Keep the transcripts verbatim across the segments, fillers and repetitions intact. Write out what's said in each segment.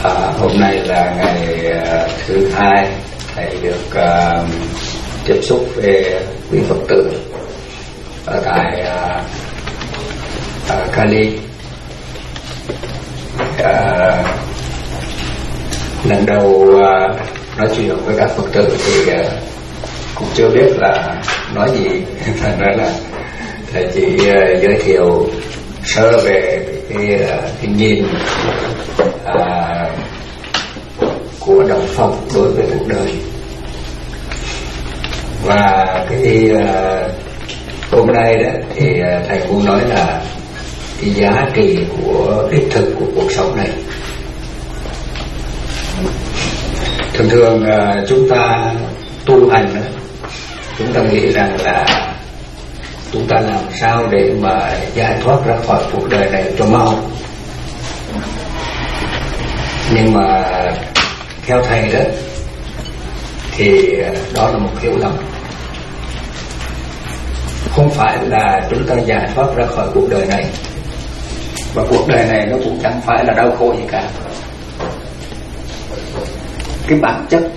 À, hôm nay là ngày uh, thứ hai thầy được uh, tiếp xúc về quý Phật tử ở tại uh, uh, Cali. Uh, lần đầu uh, nói chuyện với các Phật tử thì uh, cũng chưa biết là nói gì, thành ra là thầy chỉ uh, giới thiệu sơ về cái, cái nhìn à, của đạo Phật đối với cuộc đời. Và cái à, hôm nay đó thì thầy muốn nói là cái giá trị của đích thực của cuộc sống này. Thường thường à, chúng ta tu hành đó, chúng ta nghĩ rằng là chúng ta làm sao để mà giải thoát ra khỏi cuộc đời này cho mau. Nhưng mà theo thầy đó thì đó là một hiểu lầm. Không phải là chúng ta giải thoát ra khỏi cuộc đời này, và cuộc đời này nó cũng chẳng phải là đau khổ gì cả. Cái bản chất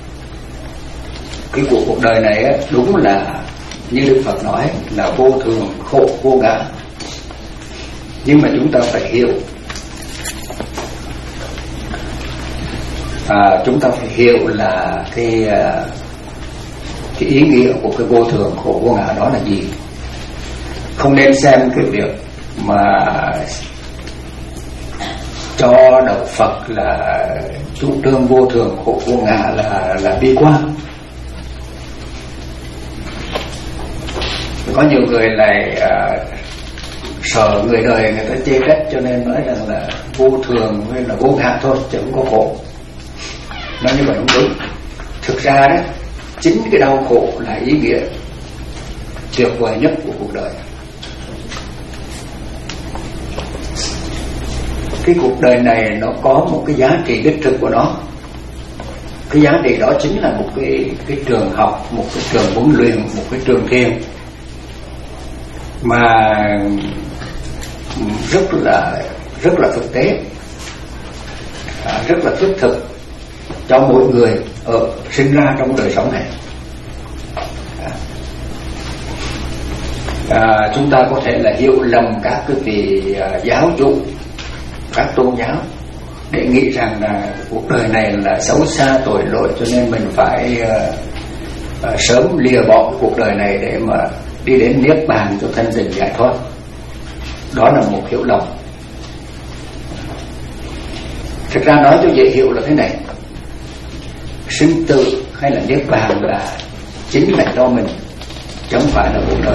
cái của cuộc đời này đúng là như Đức Phật nói là vô thường, khổ, vô ngã. Nhưng mà chúng ta phải hiểu, à, chúng ta phải hiểu là cái cái ý nghĩa của cái vô thường, khổ, vô ngã đó là gì. Không nên xem cái việc mà cho đạo Phật là chủ trương vô thường, khổ, vô ngã là là bi quan. Có nhiều người lại uh, sợ người đời người ta chê trách, cho nên nói rằng là vô thường hay là vô ngã thôi chứ không có khổ. Nói như vậy không đúng. Thực ra đó, chính cái đau khổ là ý nghĩa tuyệt vời nhất của cuộc đời. Cái cuộc đời này nó có một cái giá trị đích thực của nó. Cái giá trị đó chính là một cái, cái trường học, một cái trường huấn luyện, một cái trường thiền mà rất là rất là thực tế, rất là thiết thực cho mỗi người ở sinh ra trong đời sống này. À, chúng ta có thể là hiểu lầm các cái vị uh, giáo chủ, các tôn giáo để nghĩ rằng là cuộc đời này là xấu xa tội lỗi, cho nên mình phải uh, uh, sớm lìa bỏ cuộc đời này để mà đi đến niết bàn cho thân tình giải thoát. Đó là một hiểu lầm. Thực ra nói cho dễ hiểu là thế này: sinh tử hay là niết bàn là chính là do mình, chứ không phải là cuộc đời.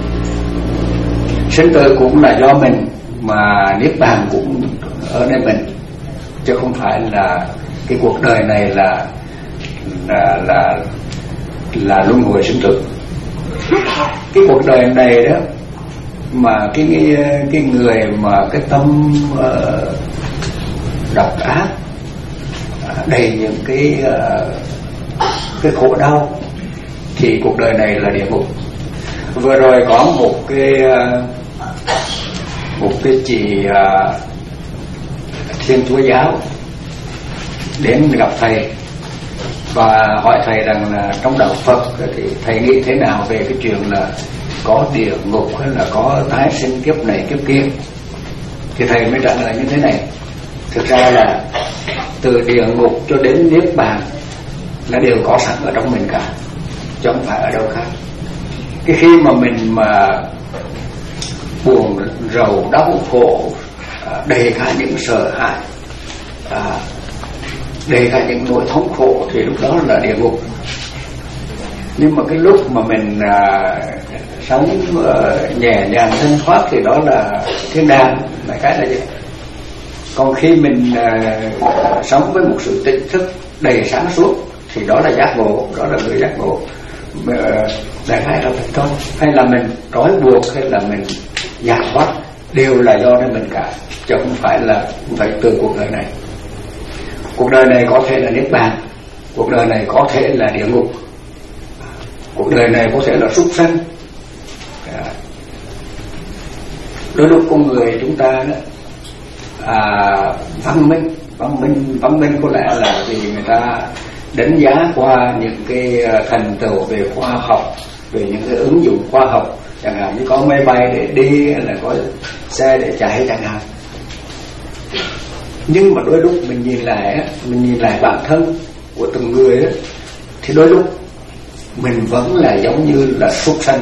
Sinh tử cũng là do mình, mà niết bàn cũng ở nơi mình, chứ không phải là cái cuộc đời này là là là, là luân hồi sinh tử. Cái cuộc đời này đó mà cái cái, cái người mà cái tâm uh, độc ác, đầy những cái uh, cái khổ đau, thì cuộc đời này là địa ngục. Vừa rồi có một cái uh, một cái chị uh, Thiên Chúa giáo đến gặp thầy và hỏi thầy rằng là trong đạo Phật thì thầy nghĩ thế nào về cái chuyện là có địa ngục hay là có tái sinh kiếp này kiếp kia. Thì thầy mới trả lời như thế này: thực ra là từ địa ngục cho đến niết bàn là đều có sẵn ở trong mình cả, chứ không phải ở đâu khác. Cái khi mà mình mà buồn rầu đau khổ, đầy cả những sợ hãi, đầy cả những nỗi thống khổ, thì lúc đó là địa ngục. Nhưng mà cái lúc mà mình à, sống uh, nhẹ nhàng thanh thoát thì đó là thiên đàng, là cái là vậy. Còn khi mình uh, sống với một sự tỉnh thức đầy sáng suốt thì đó là giác ngộ, đó là người giác ngộ. Uh, đại khái là vậy thôi. Hay là mình trói buộc hay là mình giải thoát đều là do nơi mình cả, chứ không phải là không phải từ cuộc đời này. Cuộc đời này có thể là niết bàn, cuộc đời này có thể là địa ngục, cuộc đời này có thể là súc sanh. Đôi lúc con người chúng ta đó, à, văn minh văn minh văn minh có lẽ là vì người ta đánh giá qua những cái thành tựu về khoa học, về những cái ứng dụng khoa học, chẳng hạn như có máy bay để đi hay là có xe để chạy chẳng hạn. Nhưng mà đôi lúc mình nhìn lại mình nhìn lại bản thân của từng người thì đôi lúc mình vẫn là giống như là súc sanh.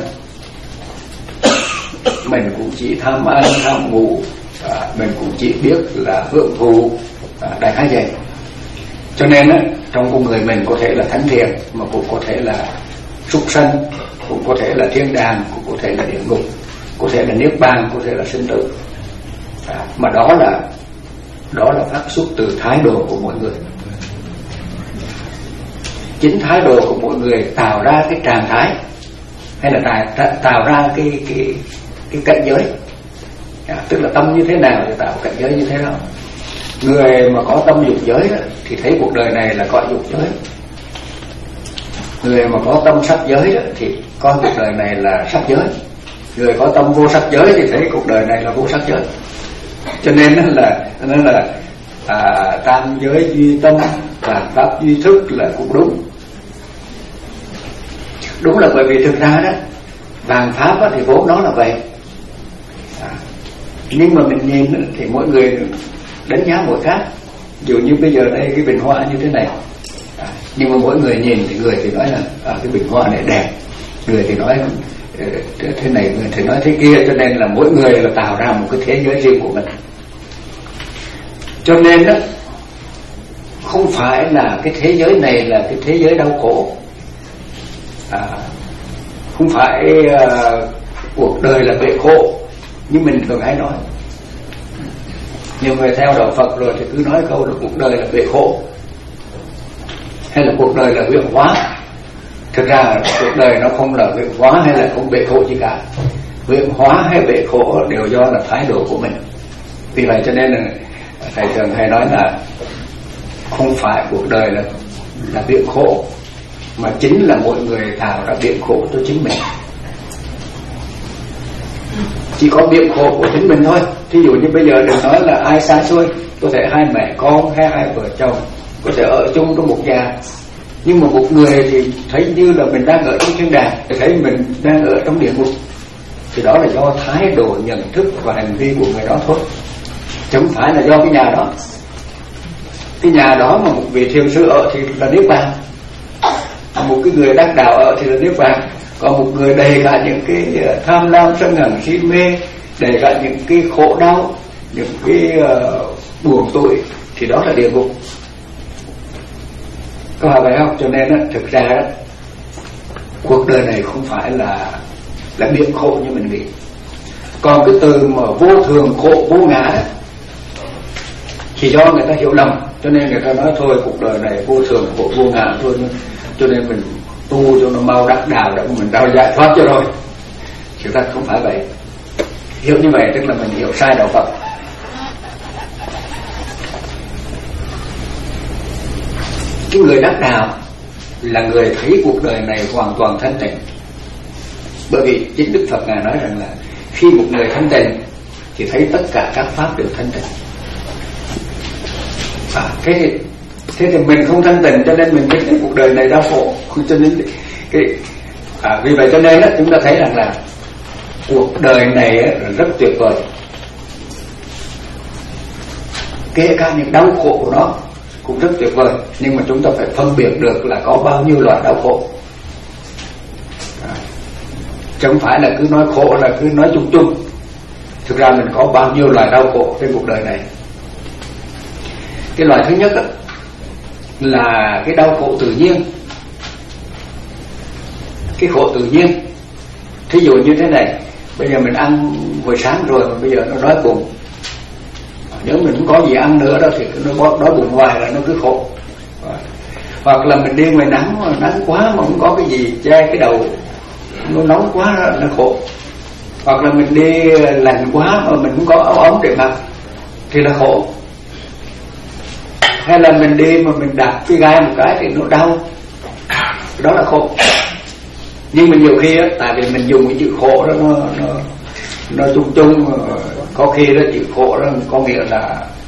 Mình cũng chỉ tham ăn tham ngủ, à, mình cũng chỉ biết là hưởng thụ, à, đại khái vậy. Cho nên á, trong con người mình có thể là thánh thiện, mà cũng có thể là súc sanh, cũng có thể là thiên đàng, cũng có thể là địa ngục, có thể là niết bàn, có thể là sinh tử. À, mà đó là đó là phát xuất từ thái độ của mỗi người. Chính thái độ của mỗi người tạo ra cái trạng thái, hay là tạo, tạo ra cái cái cái cảnh giới. À, tức là tâm như thế nào thì tạo cảnh giới như thế nào. Người mà có tâm dục giới đó, thì thấy cuộc đời này là có dục giới. Người mà có tâm sắc giới đó, thì coi cuộc đời này là sắc giới. Người có tâm vô sắc giới thì thấy cuộc đời này là vô sắc giới. Cho nên là nên là à, tam giới duy tâm, vạn pháp duy thức là cũng đúng. Đúng là bởi vì thực ra đó, vạn pháp đó, thì vốn nó là vậy. À, nhưng mà mình nhìn thì mỗi người đánh giá mỗi khác. Dù như bây giờ đây cái bình hoa như thế này, à, nhưng mà mỗi người nhìn thì người thì nói là à, cái bình hoa này đẹp, người thì nói thế này, người thì nói thế kia. Cho nên là mỗi người là tạo ra một cái thế giới riêng của mình. Cho nên đó, không phải là cái thế giới này là cái thế giới đau khổ, à, không phải uh, cuộc đời là bể khổ như mình thường hay nói. Nhiều người theo đạo Phật rồi thì cứ nói câu là cuộc đời là bể khổ, hay là cuộc đời là huyễn hóa. Thực ra cuộc đời nó không là huyễn hóa hay là không bể khổ gì cả. Huyễn hóa hay bể khổ đều do là thái độ của mình. Vì vậy cho nên là thầy thường hay nói là không phải cuộc đời là là biển khổ, mà chính là mỗi người tạo ra biển khổ cho chính mình. Chỉ có biển khổ của chính mình thôi. Thí dụ như bây giờ đừng nói là ai xa xôi, có thể hai mẹ con hay hai vợ chồng có thể ở chung trong một nhà, nhưng mà một người thì thấy như là mình đang ở trong thiên đàng, thì thấy mình đang ở trong địa ngục, thì đó là do thái độ nhận thức và hành vi của người đó thôi, chứ không phải là do cái nhà đó. Cái nhà đó mà một vị thiền sư ở thì là niết bàn, một cái người đắc đạo ở thì là niết bàn. Còn một người đầy cả những cái tham lam sân hận si mê, đầy cả những cái khổ đau, những cái uh, buồn tủi, thì đó là địa ngục. Có phải vậy không? Cho nên đó, thực ra đó, cuộc đời này không phải là là biển khổ như mình nghĩ. Còn cái từ mà vô thường khổ vô ngã đó, thì do người ta hiểu lầm, cho nên người ta nói thôi cuộc đời này vô thường khổ vô ngã thôi, cho nên mình tu cho nó mau đắc đạo để mình đau giải thoát cho rồi. Thực ra không phải vậy. Hiểu như vậy tức là mình hiểu sai đạo Phật. Cái người đắc đạo là người thấy cuộc đời này hoàn toàn thanh tịnh. Bởi vì chính Đức Phật Ngài nói rằng là khi một người thanh tịnh thì thấy tất cả các pháp đều thanh tịnh. À, thế, thế thì mình không thanh tịnh cho nên mình mới thấy cuộc đời này đau khổ. Cho nên cái, à, vì vậy cho nên đó, chúng ta thấy rằng là cuộc đời này rất tuyệt vời, kể cả những đau khổ của nó cũng rất tuyệt vời, nhưng mà chúng ta phải phân biệt được là có bao nhiêu loại đau khổ. À, chứ không phải là cứ nói khổ là cứ nói chung chung. Thực ra mình có bao nhiêu loại đau khổ trên cuộc đời này. Cái loại thứ nhất đó, là cái đau khổ tự nhiên. Cái khổ tự nhiên, thí dụ như thế này, bây giờ mình ăn hồi sáng rồi mà bây giờ nó đói bụng, nếu mình không có gì ăn nữa đó thì nó đói bụng hoài là nó cứ khổ. Hoặc là mình đi ngoài nắng mà nắng quá mà không có cái gì che cái đầu, nó nóng quá đó, nó khổ. Hoặc là mình đi lạnh quá mà mình không có áo ấm để mặc thì là khổ. Hay là mình đi mà mình đạp cái gai một cái thì nó đau, đó là khổ. Nhưng mà nhiều khi á, tại vì mình dùng cái chữ khổ đó nó nó nó chung chung, có khi đó chữ khổ đó có nghĩa là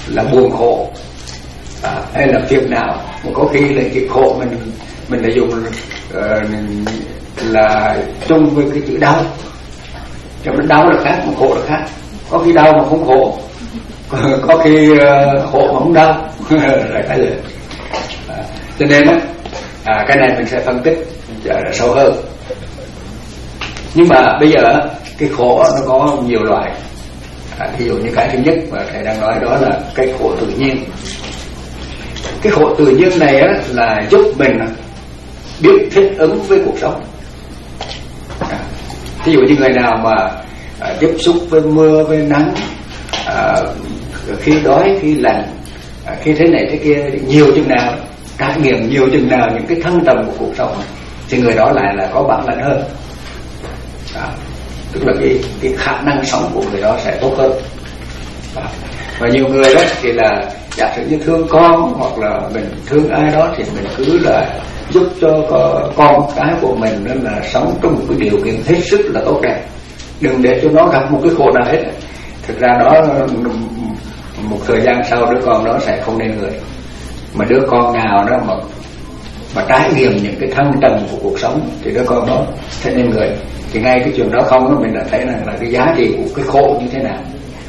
là buồn khổ, à, hay là phiền não. Mà có khi là cái khổ mình mình đã dùng uh, là chung với cái chữ đau. Cho nên đau là khác, mà khổ là khác. Có khi đau mà không khổ, có khi uh, khổ mà không đau. Là cái gì? À, cho nên á, à, cái này mình sẽ phân tích sâu hơn. Nhưng mà bây giờ cái khổ nó có nhiều loại. À, ví dụ như cái thứ nhất mà thầy đang nói đó là cái khổ tự nhiên. Cái khổ tự nhiên này á, là giúp mình biết thích ứng với cuộc sống. À, ví dụ như người nào mà à, tiếp xúc với mưa, với nắng, à, khi đói, khi lạnh, à, khi thế này thế kia nhiều chừng nào, trải nghiệm nhiều chừng nào những cái thăng trầm của cuộc sống, thì người đó lại là có bản lĩnh hơn. À, tức là cái, cái khả năng sống của người đó sẽ tốt hơn. À, và nhiều người đó thì là giả sử như thương con hoặc là mình thương ai đó thì mình cứ là giúp cho con cái của mình nên là sống trong một cái điều kiện hết sức là tốt đẹp, đừng để cho nó gặp một cái khổ nào hết. Thực ra đó một thời gian sau đứa con đó sẽ không nên người. Mà đứa con nào đó mà mà trải nghiệm những cái thăng trầm của cuộc sống thì đứa con đó sẽ nên người. Thì ngay cái chuyện đó không đó mình đã thấy là, là cái giá trị của cái khổ như thế nào.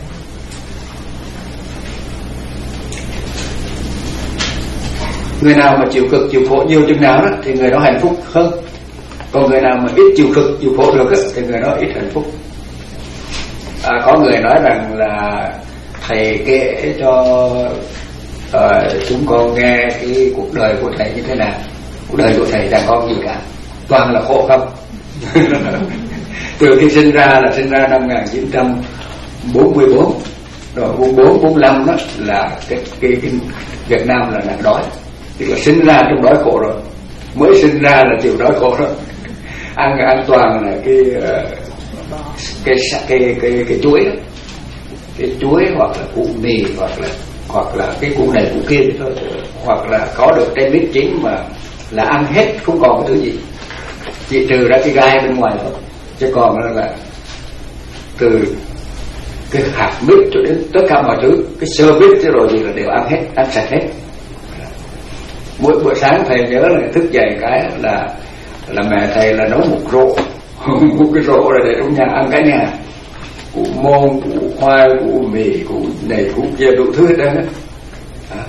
Người nào mà chịu cực chịu khổ nhiều chừng nào đó thì người đó hạnh phúc hơn. Còn người nào mà ít chịu cực chịu khổ được đó, thì người đó ít hạnh phúc. À, có người nói rằng là thầy kể cho uh, chúng con nghe cái cuộc đời của thầy như thế nào. Cuộc đời của thầy chẳng có gì cả, toàn là khổ không. Từ khi sinh ra là sinh ra năm một nghìn chín trăm bốn mươi tư, rồi bốn mươi tư, bốn mươi lăm đó là cái, cái, cái Việt Nam là nạn đói. Tức là sinh ra trong đói khổ rồi, mới sinh ra là chịu đói khổ rồi. Ăn ăn toàn là cái cái cái cái cái, cái chuối đó. Cái chuối hoặc là củ mì hoặc là hoặc là cái củ này củ kia thôi, hoặc là có được trái mít chín mà là ăn hết không còn cái thứ gì, chỉ trừ ra cái gai bên ngoài thôi, chứ còn là từ cái hạt mít cho đến tất cả mọi thứ, cái sơ mít chứ rồi gì là đều ăn hết, ăn sạch hết. Mỗi buổi sáng thầy nhớ là thức dậy cái là là mẹ thầy là nấu một rổ một cái rổ rồi để trong nhà ăn cả nhà, củ môn, củ khoai, củ mì, củ này củ kia đủ thứ hết đó. À.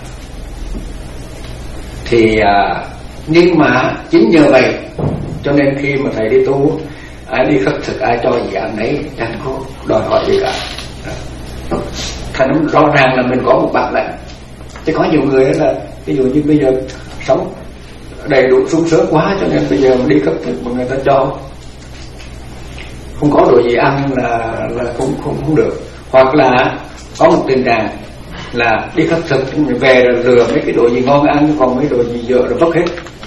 Thì à, nhưng mà chính nhờ vậy cho nên khi mà thầy đi tu, ai đi khất thực ai cho gì ăn đấy, chẳng có đòi hỏi gì cả. Thành rõ ràng là mình có một bản lĩnh. Chứ có nhiều người là ví dụ như bây giờ sống đầy đủ sung sướng quá cho nên bây giờ mà đi khất thực mà người ta cho không có đồ gì ăn là là không không không được. Hoặc là có một tình trạng là đi khất thực về rồi lừa mấy cái đồ gì ngon ăn, còn mấy đồ gì dở rồi vứt hết.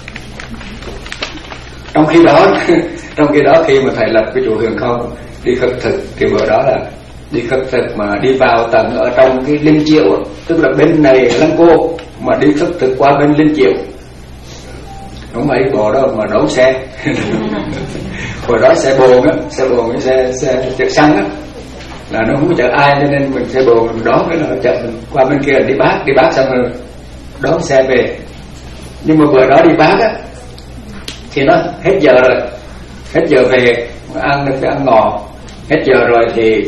Trong khi đó trong khi đó khi mà thầy lập cái chùa Huyền Không đi khất thực thì bữa đó là đi khất thực mà đi vào tận ở trong cái Linh Chiểu, tức là bên này Lăng Cô mà đi khất thực qua bên Linh Chiểu, đúng mấy bộ đó mà đổ xe. Hồi đó xe bồn á, xe bồn cái xe xe chở xăng á, là nó không có chở ai cho nên mình xe bồn mình đón cái nó chở mình qua bên kia đi Bác, đi Bác xong rồi đón xe về. Nhưng mà bữa đó đi Bác á thì nó hết giờ rồi, hết giờ về ăn được phải ăn ngò, hết giờ rồi thì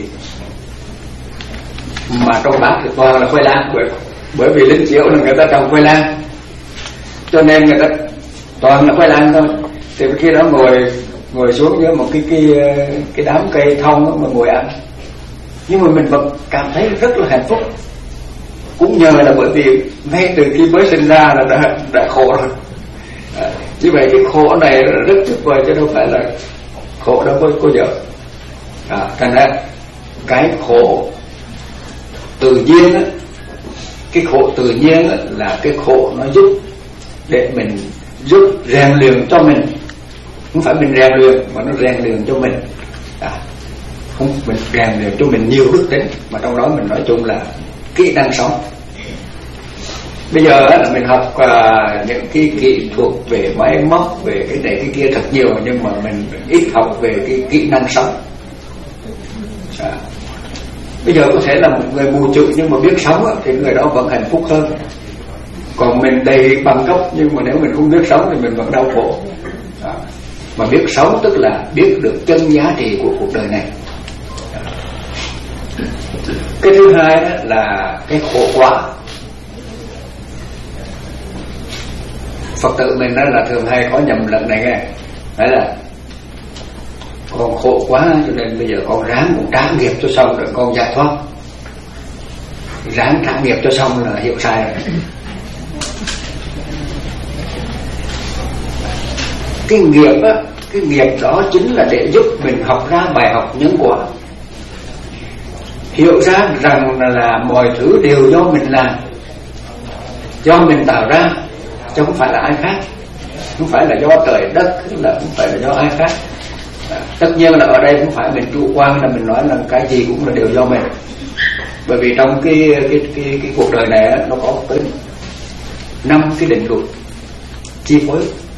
mà trong Bác thì toàn là khoai lang, bởi bởi vì Linh Chiểu là người ta trồng khoai lang cho nên người ta toàn là khoai lang thôi. Thì khi đó ngồi ngồi xuống với một cái cái cái đám cây thông mà ngồi ăn, nhưng mà mình vẫn cảm thấy rất là hạnh phúc. Cũng nhờ là bởi vì ngay từ khi mới sinh ra là đã đã khổ rồi. À, như vậy cái khổ này rất tuyệt vời chứ đâu phải là khổ đâu có có giờ. À, thành ra cái khổ tự nhiên á, cái khổ tự nhiên á, là cái khổ nó giúp để mình giúp rèn luyện cho mình, không phải mình rèn luyện mà nó rèn luyện cho mình. À, không, mình rèn luyện cho mình nhiều đức tính, mà trong đó mình nói chung là kỹ năng sống. Bây giờ là mình học uh, những cái kỹ thuật về máy móc, về cái này cái kia thật nhiều, nhưng mà mình ít học về cái kỹ năng sống. À, Bây giờ có thể là một người mù chữ nhưng mà biết sống thì người đó vẫn hạnh phúc hơn. Còn mình đầy bằng cấp nhưng mà nếu mình không biết sống thì mình vẫn đau khổ. Đó. Mà biết sống tức là biết được chân giá trị của cuộc đời này. Cái thứ hai đó là cái khổ quá. Phật tử mình đó là thường hay có nhầm lẫn này nghe. Đấy là con khổ quá cho nên bây giờ con ráng một trả nghiệp cho xong rồi con giải thoát. Ráng trả nghiệp cho xong là hiểu sai rồi. Cái nghiệp á, cái nghiệp đó chính là để giúp mình học ra bài học nhân quả. Hiểu ra rằng là, là mọi thứ đều do mình làm, do mình tạo ra, chứ không phải là ai khác. Không phải là do trời đất, là không phải là do ai khác. À, tất nhiên là ở đây không phải mình chủ quan là mình nói là cái gì cũng là đều do mình. Bởi vì trong cái cái cái, cái cuộc đời này nó có tới năm cái định luật chi phối: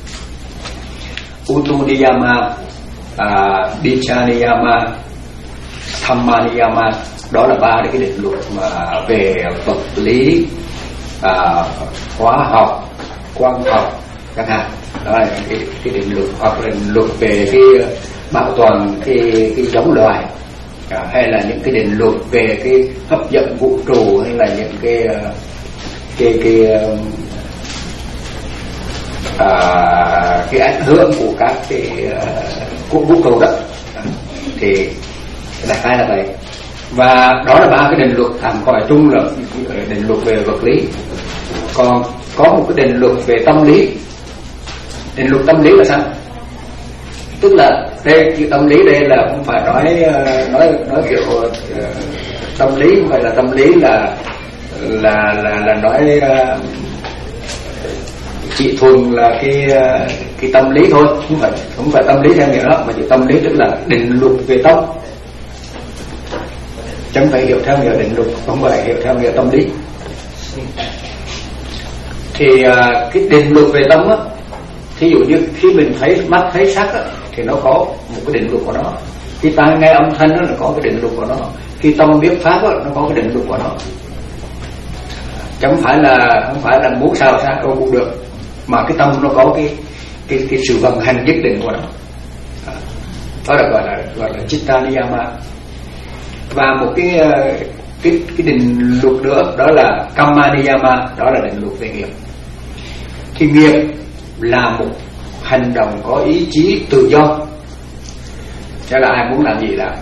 Utu Niyama, à, Dicha Niyama, Dhamma Niyama. Đó là ba cái định luật mà về vật lý, à, hóa học, quang học chẳng hạn. Đó là cái, cái định luật, hoặc là định luật về cái bảo toàn cái cái giống loài, à, hay là những cái định luật về cái hấp dẫn vũ trụ, hay là những cái cái cái à, cái ảnh hưởng của các cái của vũ trụ đó. Thì đại khái là vậy. Và đó là ba cái định luật tạm gọi chung là định luật về vật lý. Còn có một cái định luật về tâm lý. Định luật tâm lý là sao? Tức là đây, chữ tâm lý đây là không phải nói nói nói kiểu uh, tâm lý, không phải là tâm lý là là là là nói uh, chỉ thuần là cái uh, cái tâm lý thôi, không phải không phải tâm lý theo nghĩa đó, mà chữ tâm lý tức là định luật về tâm. Chẳng phải hiểu theo nghĩa định luật, không phải hiểu theo nghĩa tâm lý. Thì uh, cái định luật về tâm á, thí dụ như khi mình thấy mắt thấy sắc á, thì nó có một cái định luật của nó. Khi tai nghe âm thanh đó, nó có cái định luật của nó. Khi tâm biết pháp đó, nó có cái định luật của nó. Chẳng phải là không phải là muốn sao sao đâu cũng được, mà cái tâm nó có cái cái cái sự vận hành nhất định của nó. Đó là gọi là gọi là Chitta Niyama. Và một cái cái cái định luật nữa đó là Kamma Niyama, đó là định luật về nghiệp. Thì nghiệp là một hành động có ý chí tự do, cho là ai muốn làm gì làm.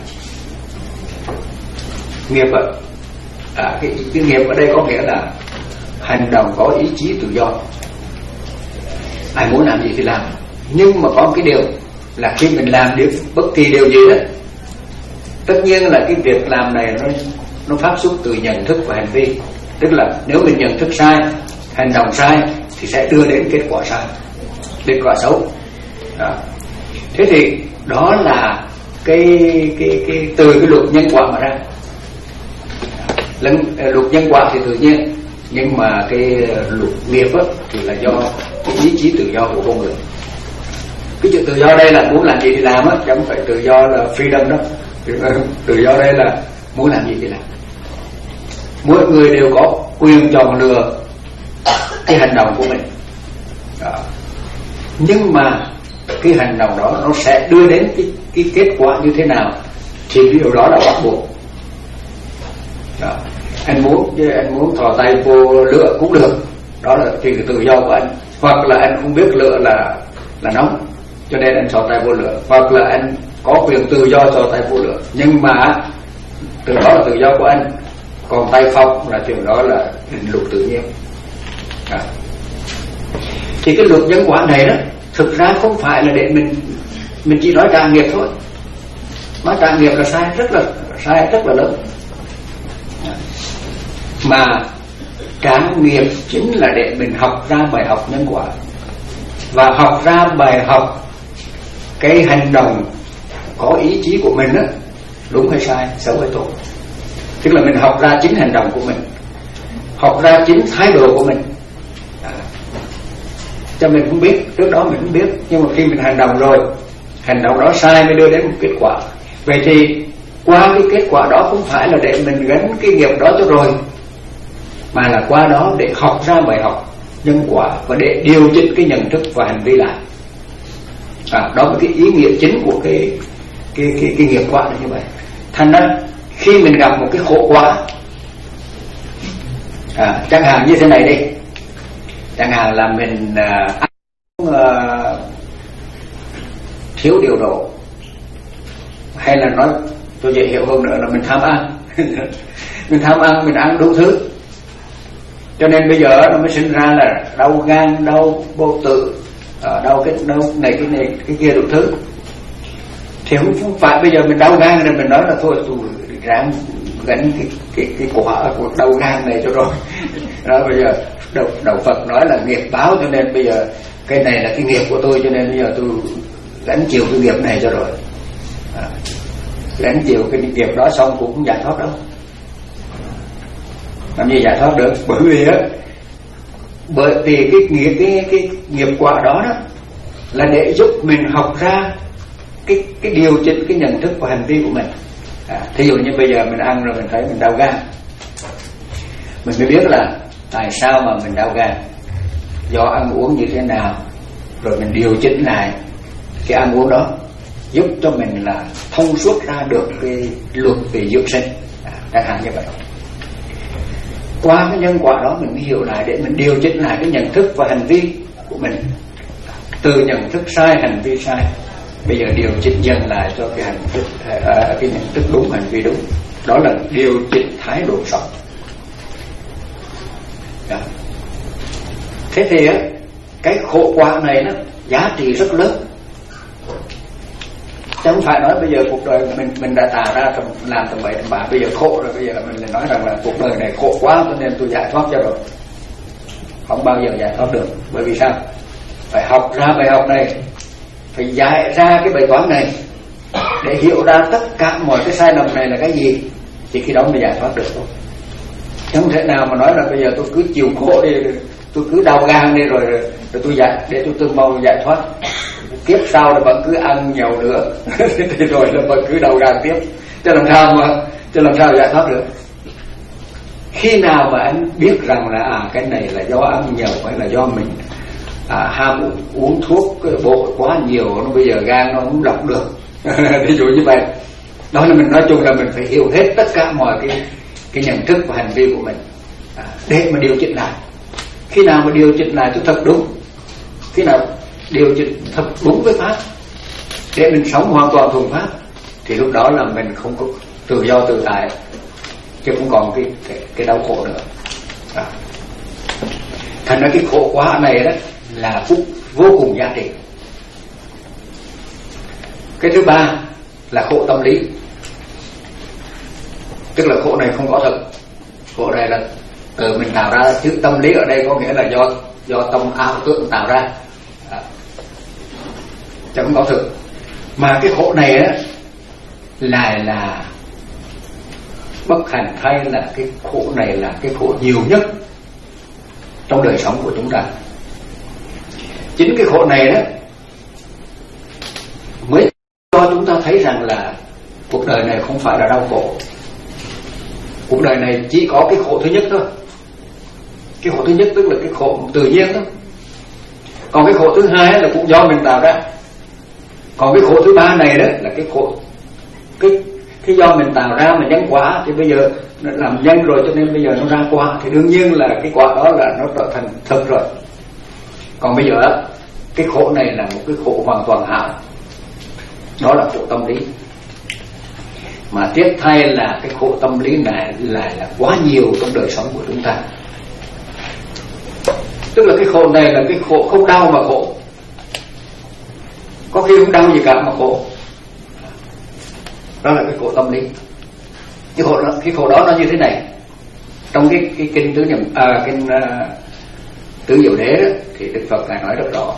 Nghiệp à, à cái, cái nghiệp ở đây có nghĩa là hành động có ý chí tự do, ai muốn làm gì thì làm. Nhưng mà có một cái điều là khi mình làm điều, bất kỳ điều gì đó, tất nhiên là cái việc làm này nó nó phát xuất từ nhận thức và hành vi. Tức là nếu mình nhận thức sai, hành động sai thì sẽ đưa đến kết quả sai, kết quả xấu. Đó. Thế thì đó là cái cái cái từ cái luật nhân quả mà ra. Lần luật nhân quả thì tự nhiên, nhưng mà cái luật nghiệp á thì là do cái ý chí tự do của con người. Cái chữ tự do đây là muốn làm gì thì làm á, chứ không phải tự do là freedom đó. Tự do đây là muốn làm gì thì làm. Mỗi người đều có quyền chọn lựa cái hành động của mình. Đó. Nhưng mà cái hành động đó nó sẽ đưa đến cái, cái kết quả như thế nào thì điều đó là bắt buộc. Đó. Anh muốn anh muốn thò tay vô lửa cũng được, đó là thì tự do của anh. Hoặc là anh không biết lửa là là nóng, cho nên anh thò tay vô lửa. Hoặc là anh có quyền tự do thò tay vô lửa, nhưng mà từ đó là tự do của anh. Còn tay không là chuyện đó là định luật tự nhiên. Đó. Thì cái luật nhân quả này đó thực ra không phải là để mình mình chỉ nói trả nghiệp thôi. Nói trả nghiệp là sai, rất là sai, rất là lớn. Mà trả nghiệp chính là để mình học ra bài học nhân quả, và học ra bài học cái hành động có ý chí của mình đó, đúng hay sai, xấu hay tốt. Tức là mình học ra chính hành động của mình, học ra chính thái độ của mình. À, cho mình không biết, trước đó mình không biết, nhưng mà khi mình hành động rồi, hành động đó sai mới đưa đến một kết quả. Vậy thì qua cái kết quả đó không phải là để mình gánh cái nghiệp đó cho rồi, mà là qua đó để học ra bài học nhân quả và để điều chỉnh cái nhận thức và hành vi lại. À, đó là cái ý nghĩa chính của cái cái cái, cái nghiệp quả là như vậy. Thành ra khi mình gặp một cái khổ quả, à, chẳng hạn như thế này đi, chẳng hạn là mình à, ăn à, thiếu điều độ, hay là nói tôi dễ hiểu hơn nữa là mình tham ăn mình tham ăn, mình ăn đủ thứ, cho nên bây giờ nó mới sinh ra là đau gan, đau bao tử, đau cái đau này cái này cái kia đủ thứ. Thì không, không phải bây giờ mình đau gan rồi mình nói là thôi tôi ráng gánh cái cái cái quả của đau gan này cho rồi. Đó, bây giờ đạo, đạo Phật nói là nghiệp báo, cho nên bây giờ cái này là cái nghiệp của tôi, cho nên bây giờ tôi gánh chịu cái nghiệp này cho rồi. À, gánh chịu cái nghiệp đó xong cũng không giải thoát đâu. Làm gì giải thoát được? Bởi vì á, bởi vì cái nghiệp cái cái nghiệp quả đó đó là để giúp mình học ra cái cái điều chỉnh cái nhận thức và hành vi của mình. À, thí dụ như bây giờ mình ăn rồi mình thấy mình đau gan, mình mới biết là tại sao mà mình đau gan, do ăn uống như thế nào, rồi mình điều chỉnh lại cái ăn uống đó, giúp cho mình là thông suốt ra được cái luật về dưỡng sinh, à, chẳng hạn như vậy. Qua cái nhân quả đó mình mới hiểu lại để mình điều chỉnh lại cái nhận thức và hành vi của mình. Từ nhận thức sai, hành vi sai, bây giờ điều chỉnh dần lại cho cái hành thức, à, cái nhận thức đúng, hành vi đúng. Đó là điều chỉnh thái độ sống. Đó. Thế thì á, cái khổ quả này nó giá trị rất lớn. Chứ không phải nói bây giờ cuộc đời mình mình đã tạo ra làm tầm bậy tầm bạ, bây giờ khổ rồi, bây giờ mình lại nói rằng là cuộc đời này khổ quá cho nên tôi giải thoát cho rồi. Không bao giờ giải thoát được. Bởi vì sao? Phải học ra bài học này, phải giải ra cái bài toán này để hiểu ra tất cả mọi cái sai lầm này là cái gì, thì khi đó mới giải thoát được thôi. Chứ không thể nào mà nói là bây giờ tôi cứ chịu khổ đi, tôi cứ đau gan đi rồi, rồi, rồi tôi giải để tôi từng mau giải thoát. Tiếp sau là vẫn cứ ăn nhiều nữa thì rồi là vẫn cứ đau gan tiếp, cho làm sao mà cho làm sao giải thoát được. Khi nào mà anh biết rằng là à cái này là do ăn nhiều hay là do mình à, ham uống, uống thuốc bổ quá nhiều, nó bây giờ gan nó không đọc được ví dụ như vậy. Đó là mình nói chung là mình phải hiểu hết tất cả mọi cái cái nhận thức và hành vi của mình, à, để mà điều chỉnh lại. Khi nào mà điều chỉnh lại cho thật đúng, khi nào điều chỉnh thật đúng với pháp để mình sống hoàn toàn thuần pháp, thì lúc đó là mình không có tự do tự tại, chứ không còn cái cái, cái đau khổ nữa. À. Thành ra cái khổ quá này đó là phúc vô cùng giá trị. Cái thứ ba là khổ tâm lý, tức là khổ này không có thật. Khổ này là từ mình tạo ra, chứ tâm lý ở đây có nghĩa là do do tâm ảo tưởng tạo ra, à, chứ không có thực. Mà cái khổ này á lại là bất hạnh thay là cái khổ này là cái khổ nhiều nhất trong đời sống của chúng ta. Chính cái khổ này đó mới cho chúng ta thấy rằng là cuộc đời này không phải là đau khổ. Cuộc đời này chỉ có cái khổ thứ nhất thôi. Cái khổ thứ nhất tức là cái khổ tự nhiên đó. Còn cái khổ thứ hai là cũng do mình tạo ra. Còn cái khổ thứ ba này đó là cái khổ cái cái do mình tạo ra mà nhân quả, thì bây giờ nó làm nhân rồi cho nên bây giờ nó ra quả, thì đương nhiên là cái quả đó là nó trở thành thật rồi. Còn bây giờ cái khổ này là một cái khổ hoàn toàn ảo, đó là khổ tâm lý. Mà tiếp thay là cái khổ tâm lý này lại là quá nhiều trong đời sống của chúng ta. Tức là cái khổ này là cái khổ không đau mà khổ, có khi không đau gì cả mà khổ. Đó là cái khổ tâm lý. Cái khổ đó, cái khổ đó nó như thế này. Trong cái cái kinh tứ nhầm à, kinh uh, tứ diệu đế đó, thì Đức Phật ngài nói rất rõ.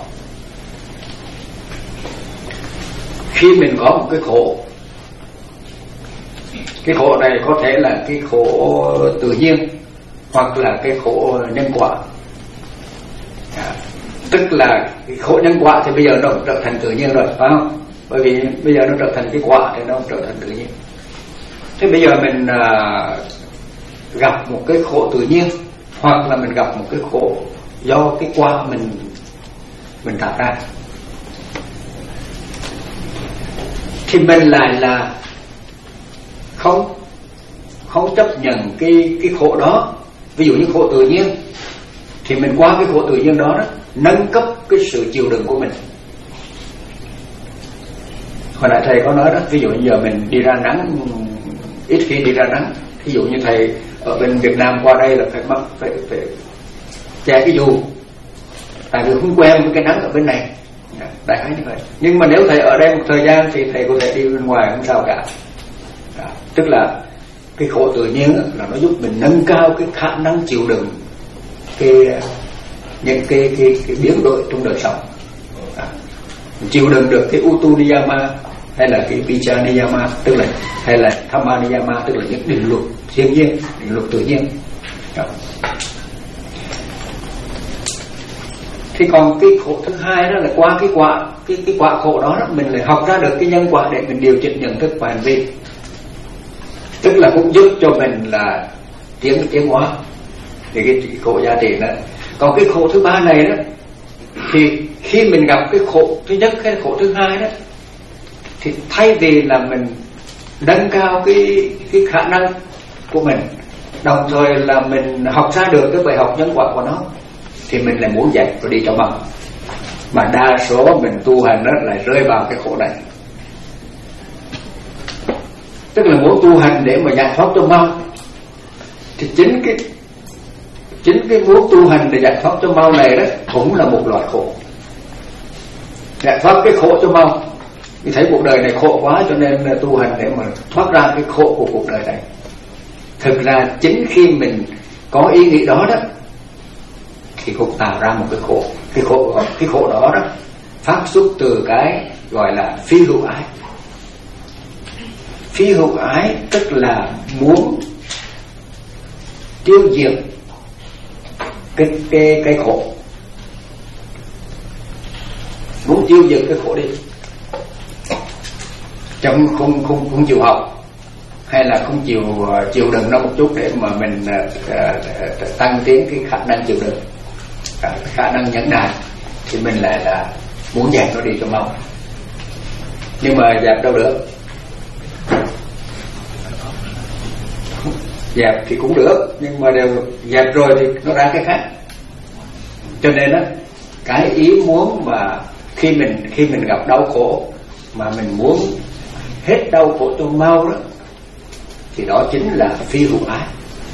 Khi mình có một cái khổ, cái khổ này có thể là cái khổ tự nhiên hoặc là cái khổ nhân quả. À, tức là cái khổ nhân quả thì bây giờ nó trở thành tự nhiên rồi, phải không? Bởi vì bây giờ nó trở thành cái quả thì nó trở thành tự nhiên. Thế bây giờ mình à, gặp một cái khổ tự nhiên, hoặc là mình gặp một cái khổ do cái quả mình mình tạo ra, thì mình lại là không không chấp nhận cái cái khổ đó. Ví dụ như khổ tự nhiên thì mình qua cái khổ tự nhiên đó, đó nâng cấp cái sự chịu đựng của mình. Hồi nãy thầy có nói đó, ví dụ như giờ mình đi ra nắng, ít khi đi ra nắng. Ví dụ như thầy ở bên Việt Nam qua đây là phải mắc phải phải che cái dù, tại vì không quen với cái nắng ở bên này, đại khái như vậy. Nhưng mà nếu thầy ở đây một thời gian thì thầy có thể đi bên ngoài không sao cả. Đó. Tức là cái khổ tự nhiên là nó giúp mình nâng cao cái khả năng chịu đựng cái những cái cái, cái biến đổi trong đời sống. Đó. Chịu đựng được cái Utu Niyama hay là cái Vicha Niyama, tức là hay là Thamma Niyama, tức là những định luật thiên nhiên, định luật tự nhiên. Đó. Thì còn cái khổ thứ hai đó là qua cái quả cái cái quả khổ đó, đó mình lại học ra được cái nhân quả để mình điều chỉnh nhận thức và hành vi, tức là cũng giúp cho mình là tiến tiến hóa thì cái khổ giá trị đó. Còn cái khổ thứ ba này đó, thì khi mình gặp cái khổ thứ nhất hay khổ thứ hai đó, thì thay vì là mình nâng cao cái cái khả năng của mình, đồng thời là mình học ra được cái bài học nhân quả của nó, thì mình lại muốn dẹp và đi cho bằng. Mà đa số mình tu hành đó lại rơi vào cái khổ này, tức là muốn tu hành để mà giải thoát cho mau. Thì chính cái chính cái muốn tu hành để giải thoát cho mau này đó cũng là một loại khổ. Giải thoát cái khổ cho mau, thì thấy cuộc đời này khổ quá cho nên là tu hành để mà thoát ra cái khổ của cuộc đời này. Thực ra chính khi mình có ý nghĩ đó đó thì cũng tạo ra một cái khổ. Cái khổ cái khổ đó đó phát xuất từ cái gọi là phi hữu ái. Phi hữu ái tức là muốn tiêu diệt cái cái cái khổ, muốn tiêu diệt cái khổ đi, chẳng không không không chịu học hay là không chịu uh, chịu đựng nó một chút để mà mình uh, uh, tăng tiến cái khả năng chịu đựng, uh, khả năng nhẫn nại, thì mình lại là muốn dẹp nó đi cho mau. Nhưng mà dẹp đâu được, dẹp thì cũng được, nhưng mà đều dẹp rồi thì nó ra cái khác. Cho nên á, cái ý muốn mà khi mình khi mình gặp đau khổ mà mình muốn hết đau khổ cho mau đó, thì đó chính là phi hữu ái.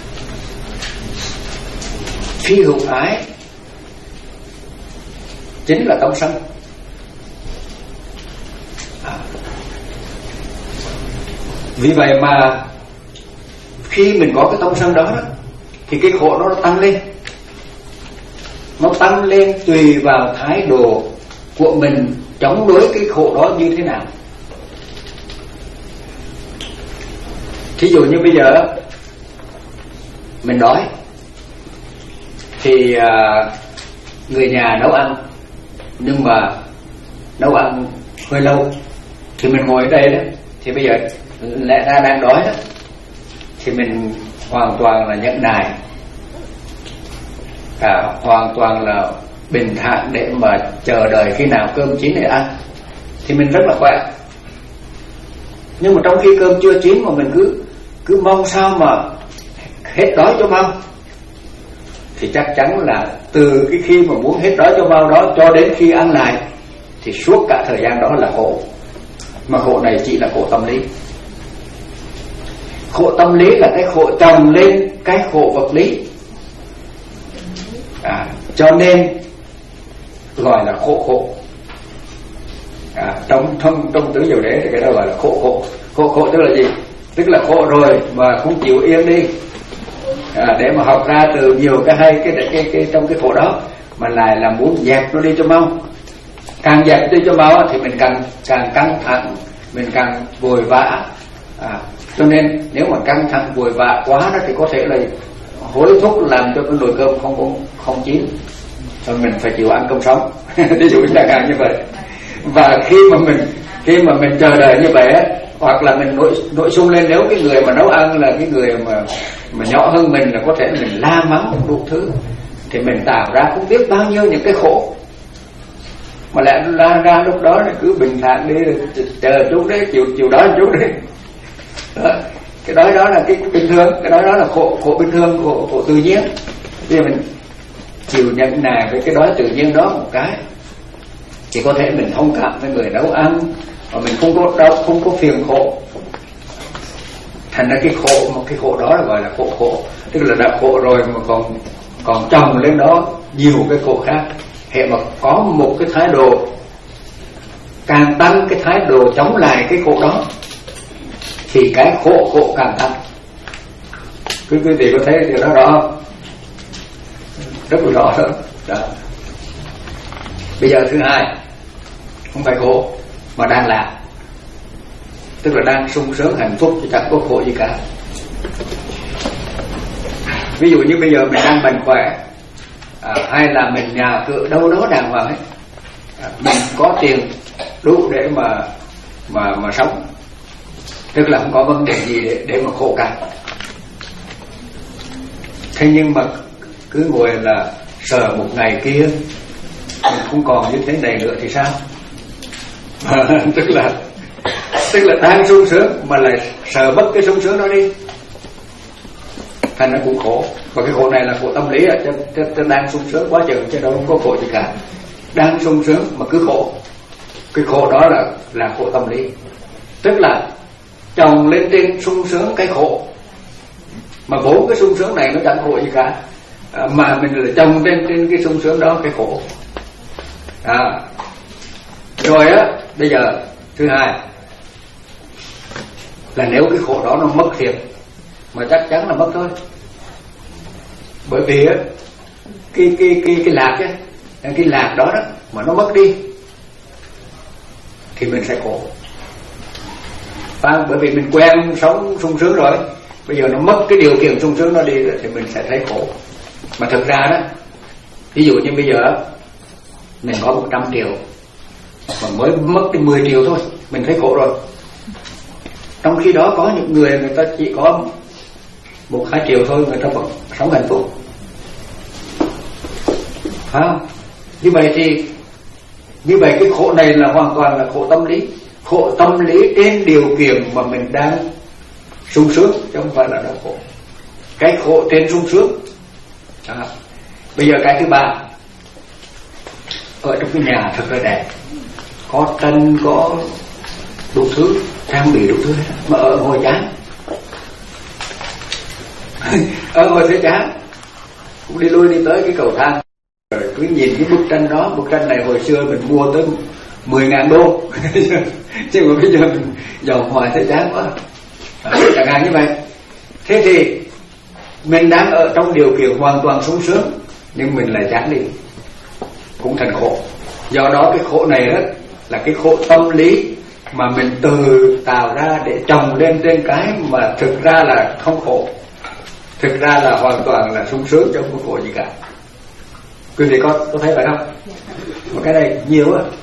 Phi hữu ái chính là tâm sân. À. Vì vậy mà khi mình có cái tâm sân đó, đó thì cái khổ đó nó tăng lên. Nó tăng lên tùy vào thái độ của mình chống đối cái khổ đó như thế nào. Thí dụ như bây giờ mình đói thì uh, người nhà nấu ăn, nhưng mà nấu ăn hơi lâu, thì mình ngồi ở đây đó, thì bây giờ lẽ ra đang đói đó, thì mình hoàn toàn là nhẫn nại, à, hoàn toàn là bình thản để mà chờ đợi khi nào cơm chín để ăn, thì mình rất là khỏe. Nhưng mà trong khi cơm chưa chín mà mình cứ cứ mong sao mà hết đói cho mau, thì chắc chắn là từ cái khi mà muốn hết đói cho mau đó cho đến khi ăn lại thì suốt cả thời gian đó là khổ. Mà khổ này chỉ là khổ tâm lý. Khổ tâm lý là cái khổ chồng lên cái khổ vật lý, à, cho nên gọi là khổ khổ. À, trong trong trong tứ diệu đế thì cái đó gọi là khổ khổ. Khổ khổ tức là gì? Tức là khổ rồi mà không chịu yên đi, à, để mà học ra từ nhiều cái hay cái, cái, cái, cái trong cái khổ đó, mà lại là muốn dẹp nó đi cho mau. Càng dẹp đi cho mau thì mình càng càng căng thẳng, mình càng vội vã. À, cho nên nếu mà căng thẳng vội vã quá đó thì có thể là hối thúc làm cho cái nồi cơm không không không chín, rồi mình phải chịu ăn cơm sống. Ví dụ chẳng hạn như vậy. Và khi mà mình khi mà mình chờ đợi như vậy á, hoặc là mình nổi nổi sung lên, nếu cái người mà nấu ăn là cái người mà mà nhỏ hơn mình, là có thể mình la mắng đủ thứ, thì mình tạo ra không biết bao nhiêu những cái khổ. Mà lại ra ra lúc đó là cứ bình thản đi, chờ chút đấy, chịu chịu đói chút đấy. Đó. Cái đó đó là cái bình thường, cái đó đó là khổ khổ bình thường, khổ khổ tự nhiên. Bây giờ mình chịu nhận nài với cái đói tự nhiên đó một cái, chỉ có thể mình thông cảm với người nấu ăn, mà mình không có đau, không có phiền khổ. Thành ra cái khổ, một cái khổ đó là gọi là khổ khổ, tức là đã khổ rồi mà còn còn chồng lên đó nhiều cái khổ khác. Hệ mà có một cái thái độ càng tăng, cái thái độ chống lại cái khổ đó, thì cái khổ khổ càng tăng. Quý quý vị có thấy điều đó rõ không? Rất là rõ đó. Đó. Bây giờ thứ hai, không phải khổ mà đang làm, tức là đang sung sướng hạnh phúc thì chẳng có khổ gì cả. Ví dụ như bây giờ mình đang mạnh khỏe, à, hay là mình nhà cửa đâu đó đàng hoàng ấy, à, mình có tiền đủ để mà mà mà sống, tức là không có vấn đề gì để để mà khổ cả. Thế nhưng mà cứ ngồi là sợ một ngày kia mình không còn như thế này nữa thì sao? tức là tức là đang sung sướng mà lại sợ mất cái sung sướng đó đi, thành ra cũng khổ. Và cái khổ này là khổ tâm lý à, chứ, chứ đang sung sướng quá chừng chứ đâu không có khổ gì cả. Đang sung sướng mà cứ khổ, cái khổ đó là là khổ tâm lý, tức là chồng lên trên sung sướng cái khổ, mà bốn cái sung sướng này nó chẳng khổ gì cả, à, mà mình là chồng trên trên cái sung sướng đó cái khổ. À, rồi á, bây giờ thứ hai là nếu cái khổ đó nó mất thiệt, mà chắc chắn là mất thôi, bởi vì á cái cái cái cái lạc á, cái lạc đó đó mà nó mất đi thì mình sẽ khổ. Phải không? Bởi vì mình quen sống sung sướng rồi, bây giờ nó mất cái điều kiện sung sướng nó đi rồi thì mình sẽ thấy khổ. Mà thực ra đó, ví dụ như bây giờ mình có một trăm triệu mà mới mất cái mười triệu thôi, mình thấy khổ rồi. Trong khi đó có những người người ta chỉ có một hai triệu thôi, người ta vẫn sống hạnh phúc. Phải không? Như vậy thì như vậy cái khổ này là hoàn toàn là khổ tâm lý, khổ tâm lý trên điều kiện mà mình đang sung sướng, chứ không phải là đau khổ. Cái khổ trên sung sướng. À, bây giờ cái thứ ba, ở trong cái nhà thật là đẹp, có tranh, có đủ thứ, trang bị đủ thứ, mà ở ngồi chán. Ở ngồi thấy chán, cũng đi lui đi tới cái cầu thang, rồi cứ nhìn cái bức tranh đó. Bức tranh này hồi xưa mình mua tới mười ngàn đô chứ mà bây giờ mình dòm hoài thấy chán quá, à, chẳng hạn như vậy. Thế thì mình đang ở trong điều kiện hoàn toàn sung sướng, nhưng mình lại chán đi, cũng thành khổ. Do đó cái khổ này đó là cái khổ tâm lý mà mình từ tạo ra để chồng lên trên cái mà thực ra là không khổ, thực ra là hoàn toàn là sung sướng, chứ không có khổ gì cả. Quý vị có có thấy vậy không? Mà cái này nhiều á.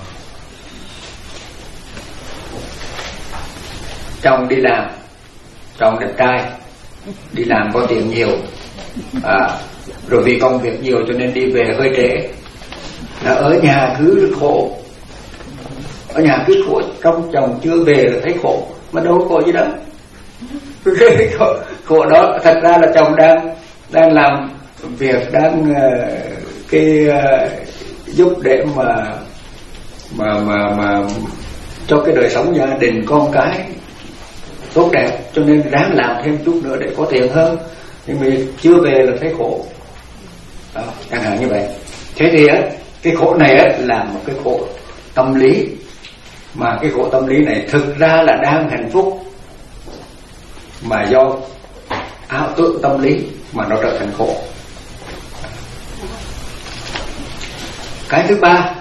Chồng đi làm, chồng đẹp trai, đi làm có tiền nhiều, à, rồi vì công việc nhiều cho nên đi về hơi trễ, là ở nhà cứ khổ, ở nhà cứ khổ, trong chồng chưa về là thấy khổ, mà đâu có khổ gì đâu. Cái khổ, khổ đó thật ra là chồng đang đang làm việc, đang uh, cái uh, giúp để mà mà mà mà cho cái đời sống gia đình con cái tốt đẹp, cho nên ráng làm thêm chút nữa để có tiền hơn, nhưng mà chưa về là thấy khổ. Đó, chẳng hạn như vậy. Thế thì á, cái khổ này á là một cái khổ tâm lý, mà cái khổ tâm lý này thực ra là đang hạnh phúc, mà do ảo tưởng tâm lý mà nó trở thành khổ. Cái thứ ba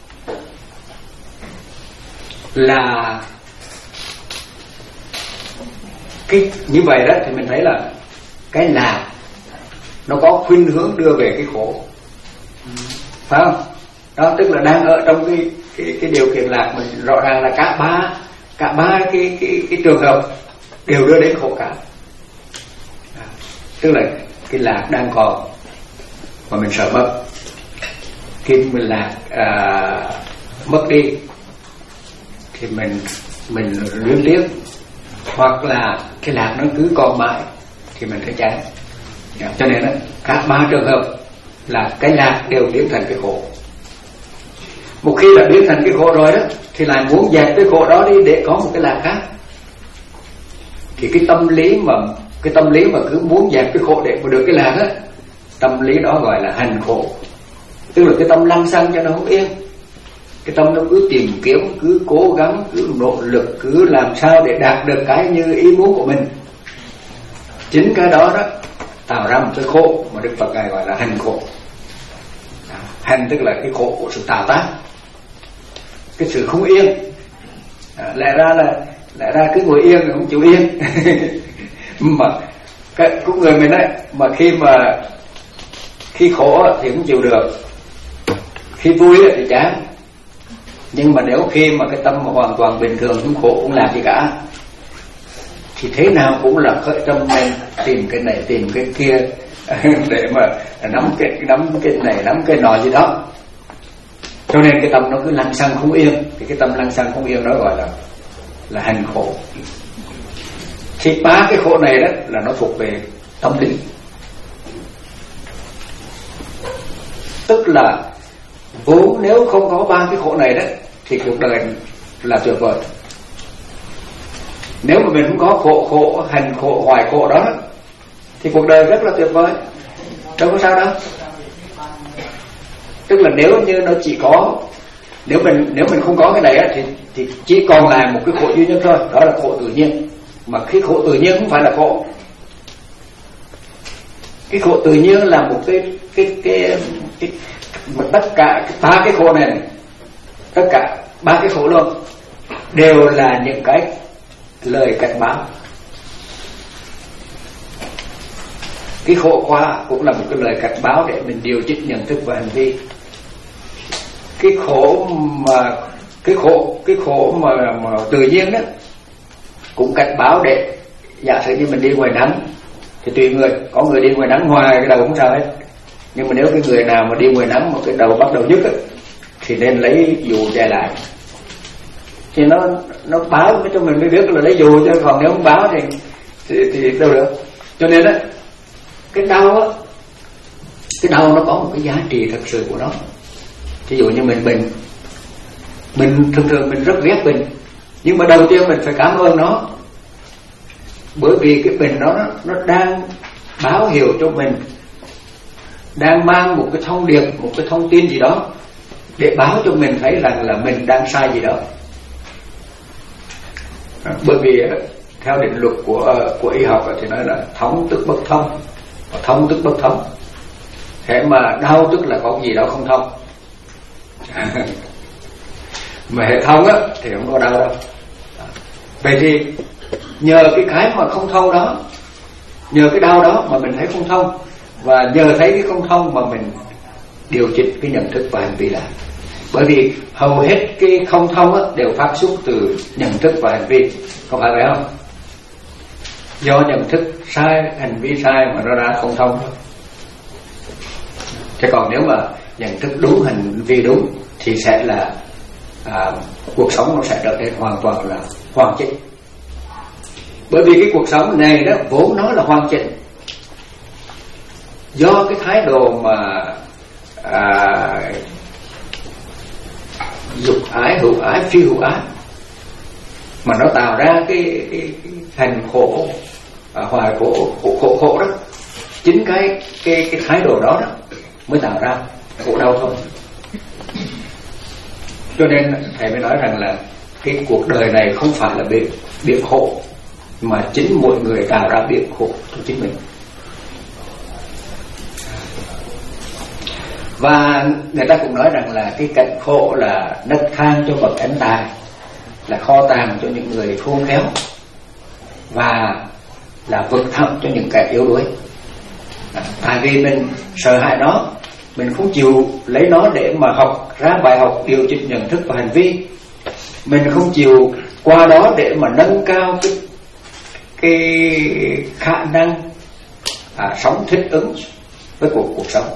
là cái như vậy đó, thì mình thấy là cái lạc nó có khuynh hướng đưa về cái khổ, phải không? Đó, tức là đang ở trong cái cái cái điều kiện lạc, mình rõ ràng là cả ba cả ba cái cái cái trường hợp đều đưa đến khổ cả. À, tức là cái lạc đang còn mà mình sợ mất, khi mình lạc à, mất đi thì mình mình luyến tiếc, hoặc là cái lạc nó cứ còn mãi thì mình thấy chán. À, cho nên đó, cả ba trường hợp là cái lạc đều biến thành cái khổ. Một khi đã biến thành cái khổ rồi đó thì lại muốn dẹp cái khổ đó đi để có một cái lạc khác. Thì cái tâm lý mà cái tâm lý mà cứ muốn dẹp cái khổ để mà được cái lạc á, tâm lý đó gọi là hành khổ. Tức là cái tâm lăng xăng cho nó không yên. Cái tâm nó cứ tìm kiếm, cứ cố gắng, cứ nỗ lực, cứ làm sao để đạt được cái như ý muốn của mình. Chính cái đó đó tạo ra một cái khổ mà Đức Phật Ngài gọi là hành khổ. Hành tức là cái khổ của sự tạo tác, cái sự không yên. À, lẽ ra là lẽ ra cứ ngồi yên thì không chịu yên. Mà cái cũng người mình đấy, mà khi mà khi khổ thì cũng chịu được, khi vui thì chán. Nhưng mà nếu khi mà cái tâm mà hoàn toàn bình thường, không khổ không làm gì cả, thì thế nào cũng là khởi tâm lên tìm cái này tìm cái kia để mà nắm cái nắm cái này nắm cái nọ gì đó. Cho nên cái tâm nó cứ lăng xăng không yên. Thì cái tâm lăng xăng không yên đó gọi là là hành khổ. Thì ba cái khổ này đó là nó thuộc về tâm lý. Tức là vốn nếu không có ba cái khổ này đó thì cuộc đời là tuyệt vời. Nếu mà mình không có khổ khổ hành khổ hoài khổ đó thì cuộc đời rất là tuyệt vời, đâu có sao đâu. Tức là nếu như nó chỉ có nếu mình nếu mình không có cái này á, thì thì chỉ còn lại một cái khổ duy nhất thôi, đó là khổ tự nhiên. Mà cái khổ tự nhiên không phải là khổ. Cái khổ tự nhiên là một cái cái cái, cái mà tất cả ba cái khổ này, tất cả ba cái khổ luôn đều là những cái lời cảnh báo. Cái khổ qua cũng là một cái lời cảnh báo để mình điều chỉnh nhận thức và hành vi. Cái khổ mà cái khổ cái khổ mà, mà tự nhiên đó cũng cảnh báo để giả sử như mình đi ngoài nắng thì tùy người, có người đi ngoài nắng hoài cái đầu không sao hết. Nhưng mà nếu cái người nào mà đi ngoài nắng mà cái đầu bắt đầu nhức ấy, thì nên lấy dù che lại. Thì nó nó báo cho mình mới biết là lấy dù, chứ còn nếu không báo thì thì, thì đâu được. Cho nên đó cái đau á, cái đau nó có một cái giá trị thật sự của nó. Ví dụ như mình bệnh, mình thường thường mình rất ghét bệnh, nhưng mà đầu tiên mình phải cảm ơn nó, bởi vì cái bệnh đó nó, nó đang báo hiệu cho mình, đang mang một cái thông điệp, một cái thông tin gì đó để báo cho mình thấy rằng là mình đang sai gì đó. Bởi vì theo định luật của của y học thì nói là thống tức bất thông, và thông tức bất thông. Thế mà đau tức là có gì đó không thông. Mà hệ thông á thì không có đau đâu. Vậy thì nhờ cái cái mà không thông đó, nhờ cái đau đó mà mình thấy không thông, và nhờ thấy cái không thông mà mình điều chỉnh cái nhận thức và hành vi lại. Bởi vì hầu hết cái không thông á đều phát xuất từ nhận thức và hành vi, không phải vậy không? Do nhận thức sai, hành vi sai mà nó ra không thông. Thế còn nếu mà nhận thức đúng, hành vi đúng thì sẽ là à, cuộc sống nó sẽ trở nên hoàn toàn là hoàn chỉnh. Bởi vì cái cuộc sống này đó vốn nó là hoàn chỉnh, do cái thái độ mà à, dục ái, hữu ái, phi hữu ái mà nó tạo ra cái, cái, cái hành khổ, à, hoài khổ, khổ khổ khổ đó. Chính cái cái cái thái độ đó đó mới tạo ra khổ đau thôi. Cho nên thầy mới nói rằng là cái cuộc đời này không phải là biển biển khổ, mà chính mỗi người tạo ra biển khổ của chính mình. Và người ta cũng nói rằng là cái cảnh khổ là đất than cho bậc anh tài, là kho tàng cho những người khôn khéo, và là vực thẳm cho những kẻ yếu đuối. À, tại vì mình sợ hãi nó, mình không chịu lấy nó để mà học ra bài học điều chỉnh nhận thức và hành vi, mình không chịu qua đó để mà nâng cao cái, cái khả năng à, sống thích ứng với cuộc cuộc sống.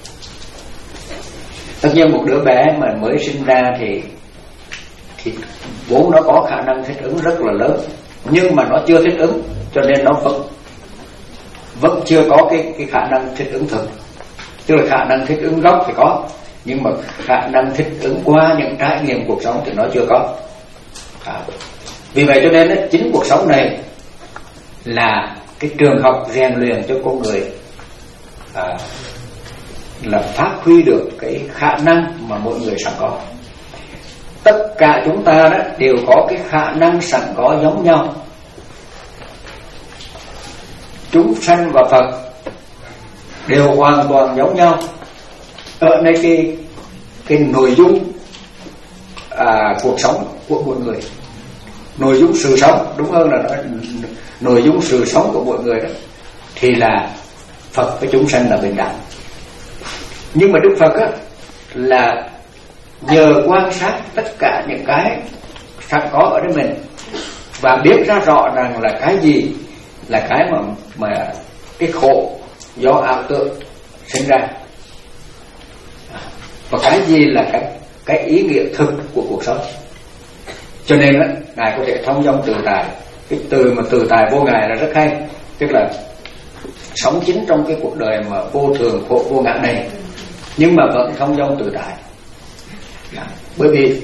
Tất nhiên một đứa bé mà mới sinh ra thì thì vốn nó có khả năng thích ứng rất là lớn, nhưng mà nó chưa thích ứng, cho nên nó vẫn vẫn chưa có cái cái khả năng thích ứng thực. Tức là khả năng thích ứng gốc thì có, nhưng mà khả năng thích ứng qua những trải nghiệm cuộc sống thì nó chưa có. À, vì vậy cho nên đó, chính cuộc sống này là cái trường học rèn luyện cho con người à, là phát huy được cái khả năng mà mỗi người sẵn có. Tất cả chúng ta đó đều có cái khả năng sẵn có giống nhau. Chúng sanh và Phật đều hoàn toàn giống nhau ở nơi cái cái nội dung à, cuộc sống của mỗi người, nội dung sự sống, đúng hơn là nói nội dung sự sống của mỗi người đó thì là Phật với chúng sanh là bình đẳng. Nhưng mà Đức Phật á, là nhờ quan sát tất cả những cái sẵn có ở đây mình và biết ra rõ rằng là cái gì là cái mà mà cái khổ do ảo tưởng sinh ra, và cái gì là cái cái ý nghĩa thực của cuộc sống. Cho nên đó, Ngài có thể thông dong tự tại. Cái từ mà tự tại vô ngại là rất hay, tức là sống chính trong cái cuộc đời mà vô thường khổ vô ngã này, nhưng mà vẫn thông dong tự tại. Bởi vì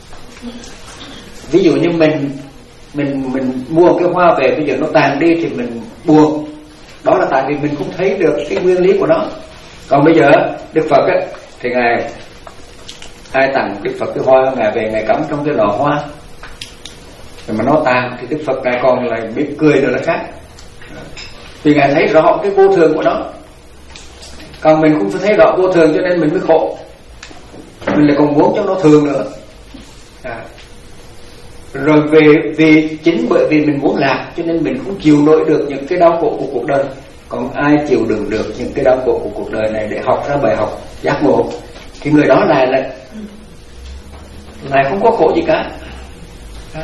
ví dụ như mình mình mình mua cái hoa về, bây giờ nó tàn đi thì mình buồn, đó là tại vì mình không thấy được cái nguyên lý của nó. Còn bây giờ Đức Phật ấy, thì Ngài ai tặng Đức Phật cái hoa, Ngài về Ngài cắm trong cái lọ hoa, rồi mà nó tàn thì Đức Phật Ngài còn lại biết cười nữa là khác, vì Ngài thấy rõ cái vô thường của nó. Còn mình cũng phải thấy rõ vô thường cho nên mình mới khổ, mình lại còn muốn cho nó thường nữa. À. Rồi vì, vì chính bởi vì mình muốn lạc cho nên mình không chịu nổi được những cái đau khổ của cuộc đời. Còn ai chịu đựng được những cái đau khổ của cuộc đời này để học ra bài học giác ngộ thì người đó lại lại lại không có khổ gì cả. Đó.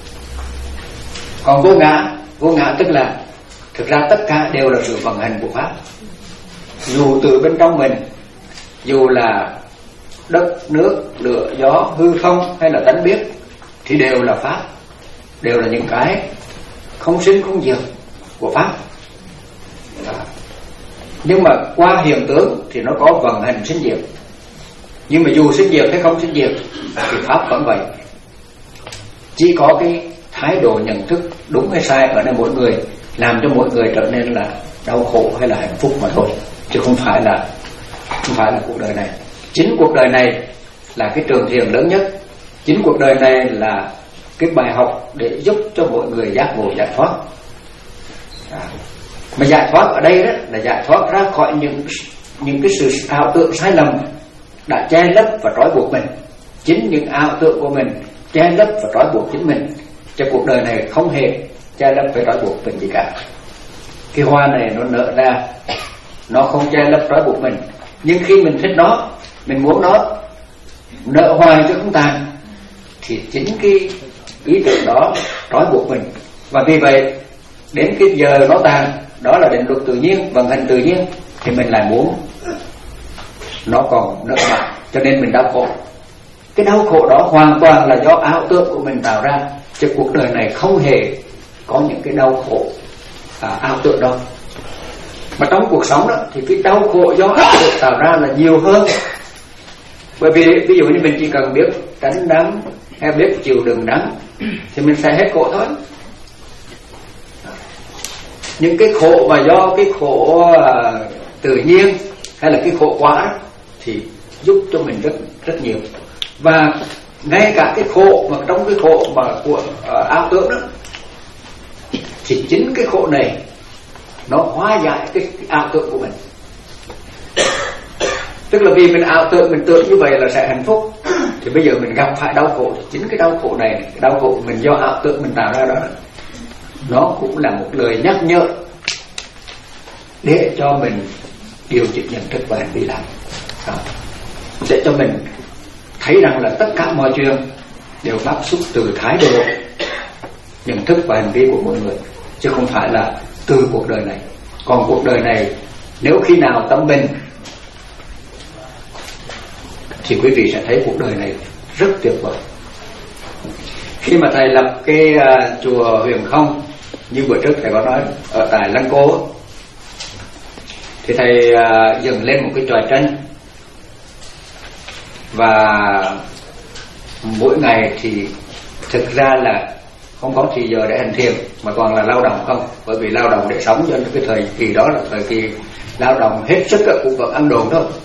Còn vô ngã, vô ngã tức là thực ra tất cả đều là sự vận hành của Pháp. Dù từ bên trong mình, dù là đất, nước, lửa, gió, hư không hay là tánh biết thì đều là Pháp, đều là những cái không sinh không diệt của Pháp. Đó. Nhưng mà qua hiện tướng thì nó có vận hành sinh diệt. Nhưng mà dù sinh diệt hay không sinh diệt thì Pháp vẫn vậy. Chỉ có cái thái độ nhận thức đúng hay sai ở nơi mỗi người làm cho mỗi người trở nên là đau khổ hay là hạnh phúc mà thôi, chứ không phải là không phải là cuộc đời này. Chính cuộc đời này là cái trường thiền lớn nhất. Chính cuộc đời này là cái bài học để giúp cho mọi người giác ngộ giải thoát. À. Mà giải thoát ở đây đó là giải thoát ra khỏi những những cái sự ảo tưởng sai lầm đã che lấp và trói buộc mình. Chính những ảo tưởng của mình che lấp và trói buộc chính mình, cho cuộc đời này không hề che lấp và trói buộc mình gì cả. Cái hoa này nó nở ra, nó không che lấp trói buộc mình, nhưng khi mình thích nó, mình muốn nó nở hoài chứ không tàn, thì chính cái ý tưởng đó trói buộc mình. Và vì vậy đến cái giờ nó tàn, đó là định luật tự nhiên, vận hành tự nhiên, thì mình lại muốn nó còn nở mạnh, cho nên mình đau khổ. Cái đau khổ đó hoàn toàn là do ảo tưởng của mình tạo ra, chứ cuộc đời này không hề có những cái đau khổ à, ảo tưởng đâu. Mà trong cuộc sống đó thì cái đau khổ do ảo tưởng tạo ra là nhiều hơn. Bởi vì ví dụ như mình chỉ cần biết tránh nắng hay biết chịu đựng nắng thì mình sẽ hết khổ thôi. Những cái khổ mà do cái khổ uh, tự nhiên hay là cái khổ quá thì giúp cho mình rất rất nhiều. Và ngay cả cái khổ mà trong cái khổ mà của uh, ảo tưởng đó thì chính cái khổ này nó hóa giải cái, cái ảo tưởng của mình. Tức là vì mình ảo tưởng, mình tưởng như vậy là sẽ hạnh phúc, thì bây giờ mình gặp phải đau khổ, thì chính cái đau khổ này, cái đau khổ mình do ảo tưởng mình tạo ra đó, nó cũng là một lời nhắc nhở để cho mình điều chỉnh nhận thức và hành vi lại, để cho mình thấy rằng là tất cả mọi chuyện đều phát xuất từ thái độ nhận thức và hành vi của mỗi người, chứ không phải là từ cuộc đời này. Còn cuộc đời này, nếu khi nào tâm bình thì quý vị sẽ thấy cuộc đời này rất tuyệt vời. Khi mà thầy lập cái uh, chùa Huyền Không, như bữa trước thầy có nói ở tại Lăng Cô, thì thầy uh, dựng lên một cái trò tranh, và mỗi ngày thì thực ra là không có thì giờ để hành thiền, mà còn là lao động không, bởi vì lao động để sống, cho nên cái thời kỳ đó là thời kỳ lao động hết sức cũng vẫn ăn đồn thôi.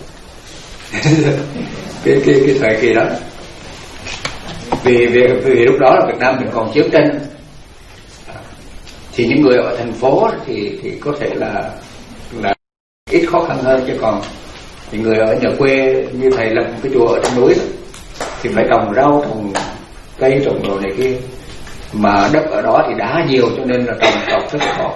cái cái cái thời kỳ đó, vì, vì vì lúc đó là Việt Nam mình còn chiến tranh, thì những người ở thành phố thì thì có thể là là ít khó khăn hơn, chứ còn thì người ở nhà quê như thầy lập một cái chùa ở trong núi thì phải trồng rau, trồng cây, trồng đồ này kia, mà đất ở đó thì đá nhiều cho nên là trồng trọt rất là khó.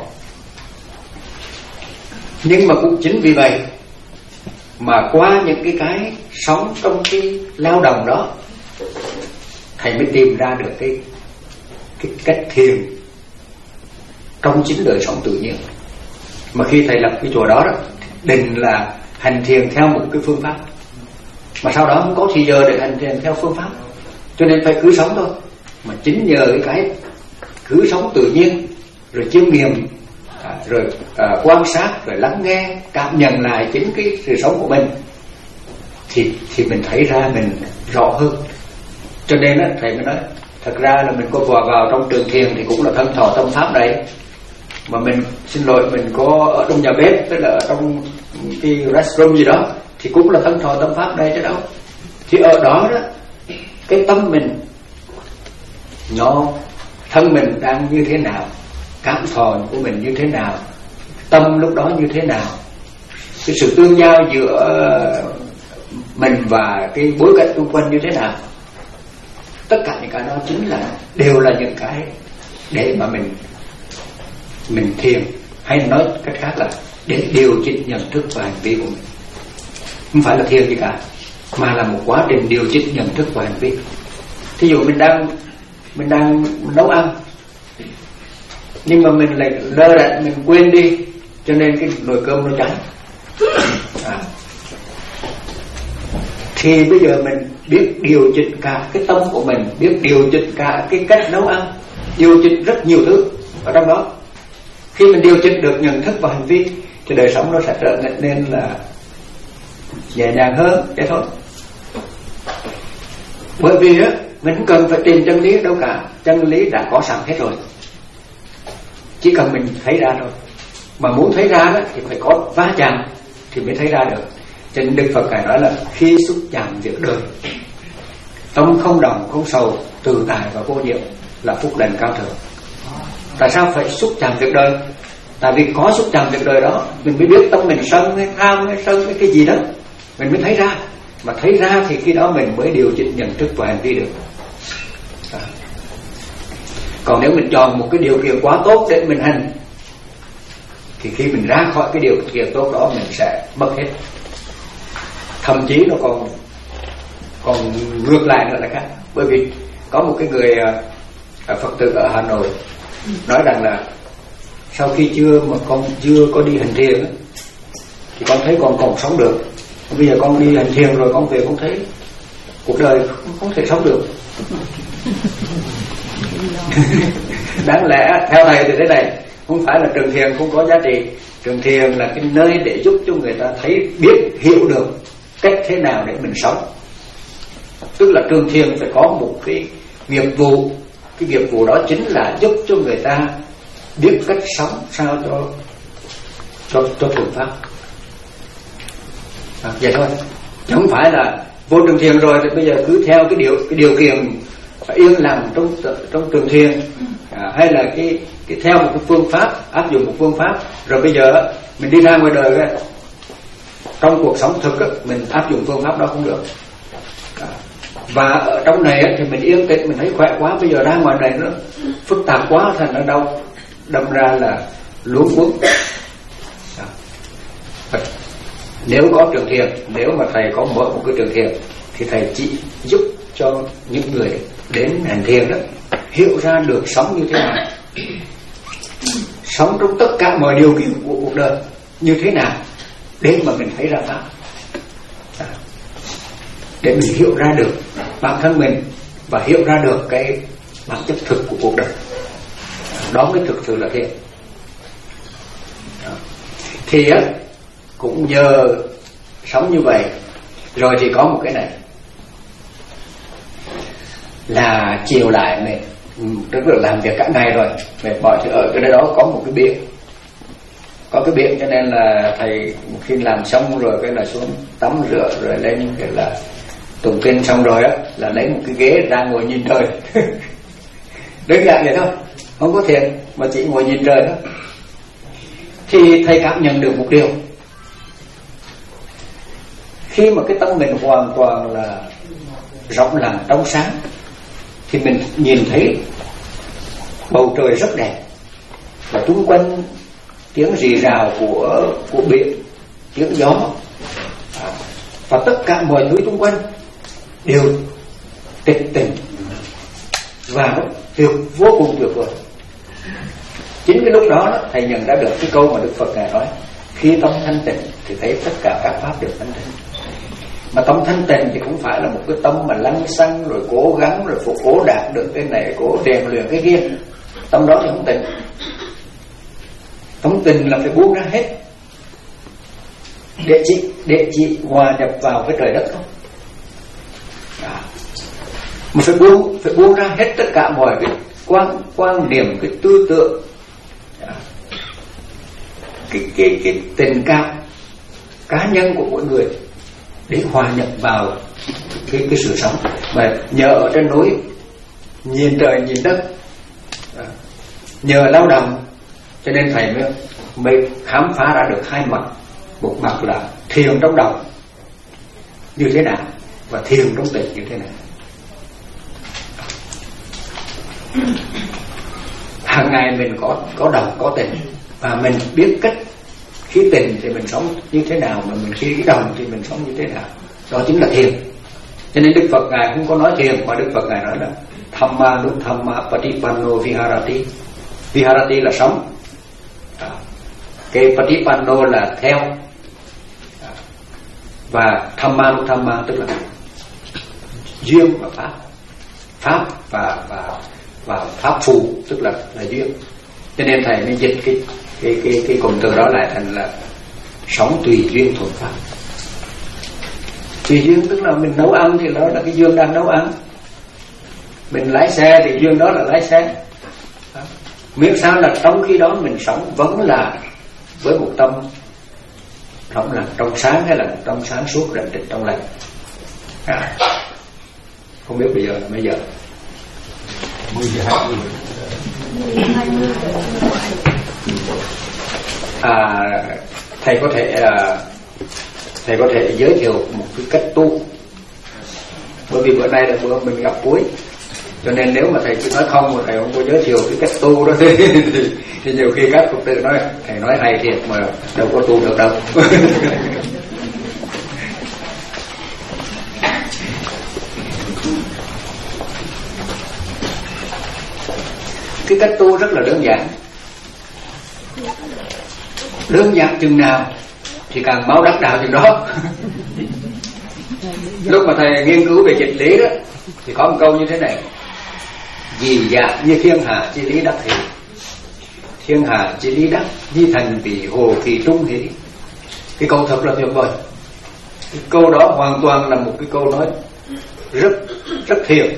Nhưng mà cũng chính vì vậy mà qua những cái cái sống trong cái lao động đó, thầy mới tìm ra được cái cái cách thiền trong chính đời sống tự nhiên. Mà khi thầy lập cái chùa đó, đó định là hành thiền theo một cái phương pháp, mà sau đó không có thì giờ để hành thiền theo phương pháp, cho nên phải cứ sống thôi. Mà chính nhờ cái cái cứ sống tự nhiên, rồi chiêm nghiệm, à, rồi à, quan sát, rồi lắng nghe, cảm nhận lại chính cái sự sống của mình, thì thì mình thấy ra mình rõ hơn. Cho nên á, thầy mới nói thật ra là mình có vào vào trong trường thiền thì cũng là thân thọ tâm pháp đấy, mà mình xin lỗi mình có ở trong nhà bếp, tức là ở trong cái restroom gì đó, thì cũng là thân thọ tâm pháp đây chứ đâu. Thì ở đó đó, cái tâm mình nó, thân mình đang như thế nào, cảm thọ của mình như thế nào, tâm lúc đó như thế nào, cái sự tương giao giữa mình và cái bối cảnh xung quanh như thế nào, tất cả những cái đó chính là đều là những cái để mà mình mình thiền, hay nói cách khác là để điều chỉnh nhận thức và hành vi của mình. Không phải là thiền gì cả, mà là một quá trình điều chỉnh nhận thức và hành vi. Thí dụ mình đang mình đang nấu ăn, nhưng mà mình lại lơ đãng, mình quên đi, cho nên cái nồi cơm nó cháy. À. Thì bây giờ mình biết điều chỉnh cả cái tâm của mình, biết điều chỉnh cả cái cách nấu ăn, điều chỉnh rất nhiều thứ ở trong đó. Khi mình điều chỉnh được nhận thức và hành vi thì đời sống nó sẽ trở nên là nhẹ nhàng hơn, thế thôi. Bởi vì á, mình không cần phải tìm chân lý đâu cả, chân lý đã có sẵn hết rồi, chỉ cần mình thấy ra thôi. Mà muốn thấy ra đó thì phải có va chạm thì mới thấy ra được. Cho nên Đức Phật Ngài nói là khi xúc chạm việc đời, tâm không động không sầu, tự tại và vô nhiễm là phúc lành cao thượng. Tại sao phải xúc chạm việc đời? Tại vì có xúc chạm việc đời đó, mình mới biết tâm mình sân hay tham hay sân hay cái gì đó, mình mới thấy ra. Mà thấy ra thì khi đó mình mới điều chỉnh nhận thức và hành vi được. À. Còn nếu mình chọn một cái điều kiện quá tốt để mình hành, thì khi mình ra khỏi cái điều kiện tốt đó mình sẽ mất hết. Thậm chí nó còn còn ngược lại nữa là khác. Bởi vì có một cái người à, Phật tử ở Hà Nội nói rằng là sau khi chưa mà con chưa có đi hành thiền thì con thấy con còn sống được. Bây giờ con đi hành thiền rồi con về con thấy cuộc đời không, không thể sống được. Đáng lẽ theo thầy thì thế này, không phải là trường thiền không có giá trị. Trường thiền là cái nơi để giúp cho người ta thấy, biết, hiểu được cách thế nào để mình sống. Tức là trường thiền phải có một cái nghiệp vụ. Cái nghiệp vụ đó chính là giúp cho người ta biết cách sống sao cho cho, cho thuận pháp. À, vậy thôi, chứ không phải là vô trường thiền rồi thì bây giờ cứ theo cái điều cái điều kiện yên lặng trong trong trường thiền, à, hay là cái cái theo một cái phương pháp, áp dụng một phương pháp, rồi bây giờ mình đi ra ngoài đời ấy, trong cuộc sống thực ấy, mình áp dụng phương pháp đó không được. À, và ở trong này ấy, thì mình yên tĩnh, mình thấy khỏe quá, bây giờ ra ngoài này nó phức tạp quá, thành nó đau, đâm ra là luống cuống. Nếu có trường thiền, nếu mà thầy có mở một cái trường thiền thì thầy chỉ giúp cho những người đến hành thiền đó hiểu ra được sống như thế nào, sống trong tất cả mọi điều kiện của cuộc đời như thế nào để mà mình thấy ra pháp, để mình hiểu ra được bản thân mình và hiểu ra được cái bản chất thực của cuộc đời. Đó mới thực sự là thiền. Thì á cũng nhờ sống như vậy rồi thì có một cái này là chiều lại mệt, tức là làm việc cả ngày rồi mệt mỏi, thì ở cái đó có một cái biển, có cái biển cho nên là thầy khi làm xong rồi cái là xuống tắm rửa rồi lên cái là tụng kinh xong rồi á là lấy một cái ghế ra ngồi nhìn trời. Đơn giản vậy thôi, không có thiền mà chỉ ngồi nhìn trời thôi. Thì thầy cảm nhận được một điều, khi mà cái tâm mình hoàn toàn là rộng lặng trong sáng thì mình nhìn thấy bầu trời rất đẹp, và xung quanh tiếng rì rào của của biển, tiếng gió, và tất cả mọi thứ xung quanh đều tịch tịnh và nó tuyệt vô cùng tuyệt vời. Chính cái lúc đó, đó thầy nhận ra được cái câu mà Đức Phật ngài nói: khi tâm thanh tịnh thì thấy tất cả các pháp đều thanh tịnh. Mà tâm thanh tịnh thì không phải là một cái tâm mà lăng xăng rồi cố gắng rồi phải cố đạt được cái này, cố rèn luyện cái kia. Tâm đó thì không tịnh. Tâm tịnh là phải buông ra hết để chị để chị hòa nhập vào cái trời đất không. Đó. Mà phải buông phải buông ra hết tất cả mọi cái quan quan điểm, cái tư tưởng, đó. cái cái cái tình cảm cá nhân của mỗi người để hòa nhập vào cái cái sự sống. Mà nhờ ở trên núi nhìn trời nhìn đất, nhờ lao động cho nên thầy mới mới khám phá ra được hai mặt. Một mặt là thiền trong động như thế nào và thiền trong tịnh như thế nào. Hàng ngày mình có có động có tịnh, và mình biết cách khi tịnh thì mình sống như thế nào, mà mình khi động thì mình sống như thế nào. Đó chính là thiền. Cho nên Đức Phật ngài không có nói thiền, mà Đức Phật ngài nói là Thamma Nuthamma Patipanno Viharati. Viharati là sống, cái Patipanno là theo, và Thamma Nuthamma tức là duyên và pháp, pháp và và và pháp phù tức là là duyên. Cho nên thầy mới dịch cái cái cái cái cụm từ đó lại thành là sống tùy duyên thuận pháp. Tùy duyên tức là mình nấu ăn thì đó là cái duyên đang nấu ăn, mình lái xe thì duyên đó là lái xe. Miễn sao là trong khi đó mình sống vẫn là với một tâm rộng lặng trong sáng, hay là một tâm sáng suốt định tĩnh trong lành. À, không biết bây giờ là mấy giờ? mười giờ hai mươi. À, thầy có thể à, thầy có thể giới thiệu một cái cách tu, bởi vì bữa nay là bữa mình gặp cuối, cho nên nếu mà thầy cứ nói không mà thầy không có giới thiệu cái cách tu đó thì, thì, thì nhiều khi các Phật tử nói thầy nói hay thiệt mà đâu có tu được đâu. Cái cách tu rất là đơn giản. Đơn giản chừng nào thì càng máu đắc đạo chừng đó. Lúc mà thầy nghiên cứu về dịch lý đó thì có một câu như thế này: vì dạ như thiên hạ chi lý đắc hỷ, thiên hạ chi lý đắc di thành vì hồ kỳ trung hỷ. Cái câu thật là tuyệt vời. Cái câu đó hoàn toàn là một cái câu nói rất rất thiện.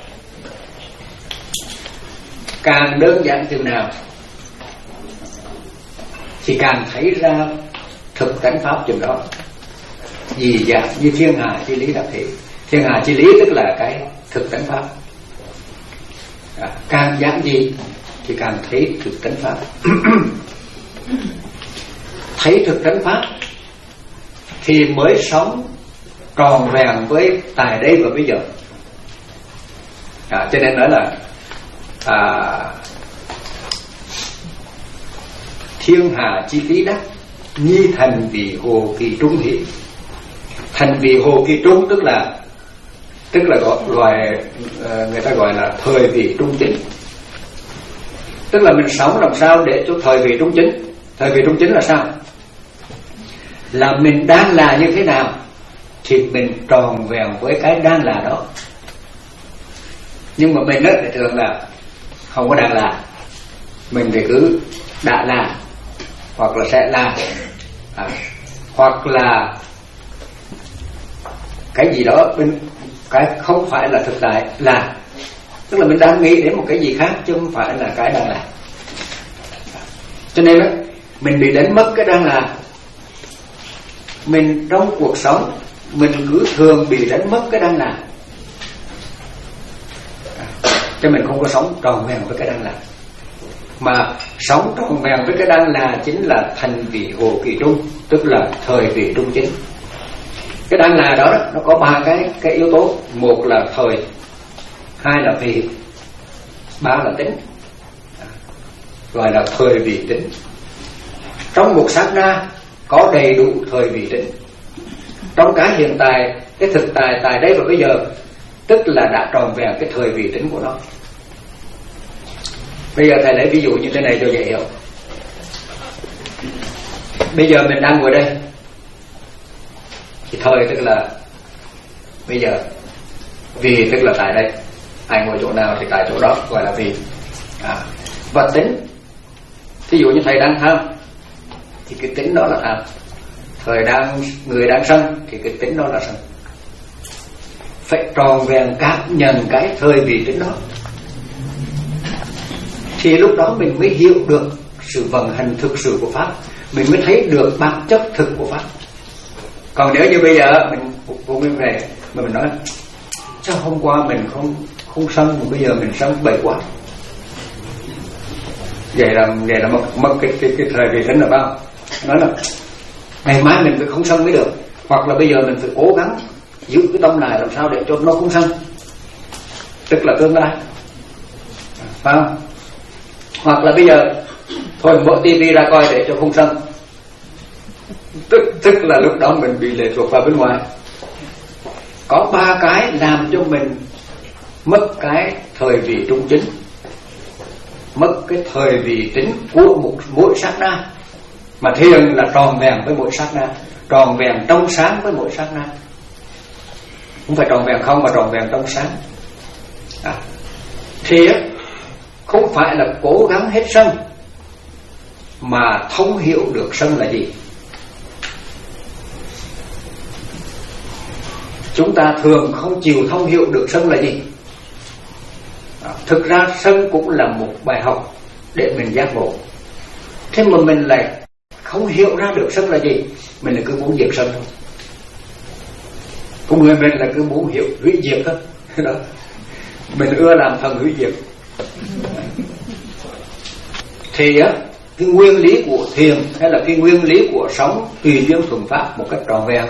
Càng đơn giản chừng nào thì càng thấy ra thực tánh pháp chừng đó. Vì dạ như thiên hạ chi lý đắc hỷ. Thiên hạ chi lý tức là cái thực tánh pháp. À, càng giản dị thì càng thấy thực tánh pháp. Thấy thực tánh pháp thì mới sống tròn vẹn với tại đây và bây giờ. À, cho nên nói là à, thiên hạ chi lý đắc nhi thành vì hồ kỳ trung hỷ. Thành vì hồ kỳ trung tức là tức là gọi, gọi người ta gọi là thời vị trung chính. Tức là mình sống làm sao để cho thời vị trung chính. Thời vị trung chính là sao? Là mình đang là như thế nào thì mình tròn vẹn với cái đang là đó. Nhưng mà mình rất là thường là không có đang là, mình thì cứ đã là, hoặc là sẽ là, à, hoặc là cái gì đó bên cái không phải là thực tại là, tức là mình đang nghĩ đến một cái gì khác chứ không phải là cái đang là. Cho nên đó, mình bị đánh mất cái đang là. Mình trong cuộc sống mình cứ thường bị đánh mất cái đang là, cho mình không có sống tròn vẹn với cái đang là. Mà sống tròn vẹn với cái đang là chính là thành vị hộ kỳ trung, tức là thời vị trung chính. Cái đang là đó, đó nó có ba cái cái yếu tố. Một là thời, hai là vị, ba là tính, gọi là thời vị tính. Trong một sát na có đầy đủ thời vị tính. Trong cái hiện tại, cái thực tại tại đây và bây giờ, tức là đã tròn vẹn cái thời vị tính của nó. Bây giờ thầy lấy ví dụ như thế này cho dễ hiểu. Bây giờ mình đang ngồi đây thì thời tức là bây giờ, vì tức là tại đây, ai ngồi chỗ nào thì tại chỗ đó, gọi là vì. À, và tính, ví dụ như thầy đang tham thì cái tính đó là tham. Thời đang người đang sân thì cái tính đó là sân. Phải tròn vẹn cảm nhận cái thời vị tính đó, thì lúc đó mình mới hiểu được sự vận hành thực sự của pháp, mình mới thấy được bản chất thực của pháp. Còn nếu như bây giờ mình phụ mình về mà mình nói sao hôm qua mình không không sân mà bây giờ mình sân bậy quá, vậy là vậy là mất mất cái cái, cái thời vị tính là bao. Nói là ngày mai mình phải không sân mới được, hoặc là bây giờ mình phải cố gắng giữ cái tâm này làm sao để cho nó không sân, tức là tương lai, phải không? Hoặc là bây giờ thôi mở tivi ra coi để cho không sân, tức tức là lúc đó mình bị lệ thuộc vào bên ngoài. Có ba cái làm cho mình mất cái thời vị trung chính, mất cái thời vị tính của một mỗi sát na. Mà thiền là tròn vẹn với mỗi sát na, tròn vẹn trong sáng với mỗi sát na, không phải tròn vẹn không mà tròn vẹn trong sáng. À, thì không phải là cố gắng hết sân, mà thông hiểu được sân là gì. Chúng ta thường không chịu thông hiểu được sân là gì. À, thực ra sân cũng là một bài học để mình giác ngộ. Thế mà mình lại không hiểu ra được sân là gì, mình lại cứ muốn diệt sân thôi. Con người mình là cứ muốn hiểu hủy diệt thôi. Đó. Mình ưa làm thần hủy diệt. Thì á, cái nguyên lý của thiền hay là cái nguyên lý của sống tùy duyên thuần pháp một cách tròn vẹn,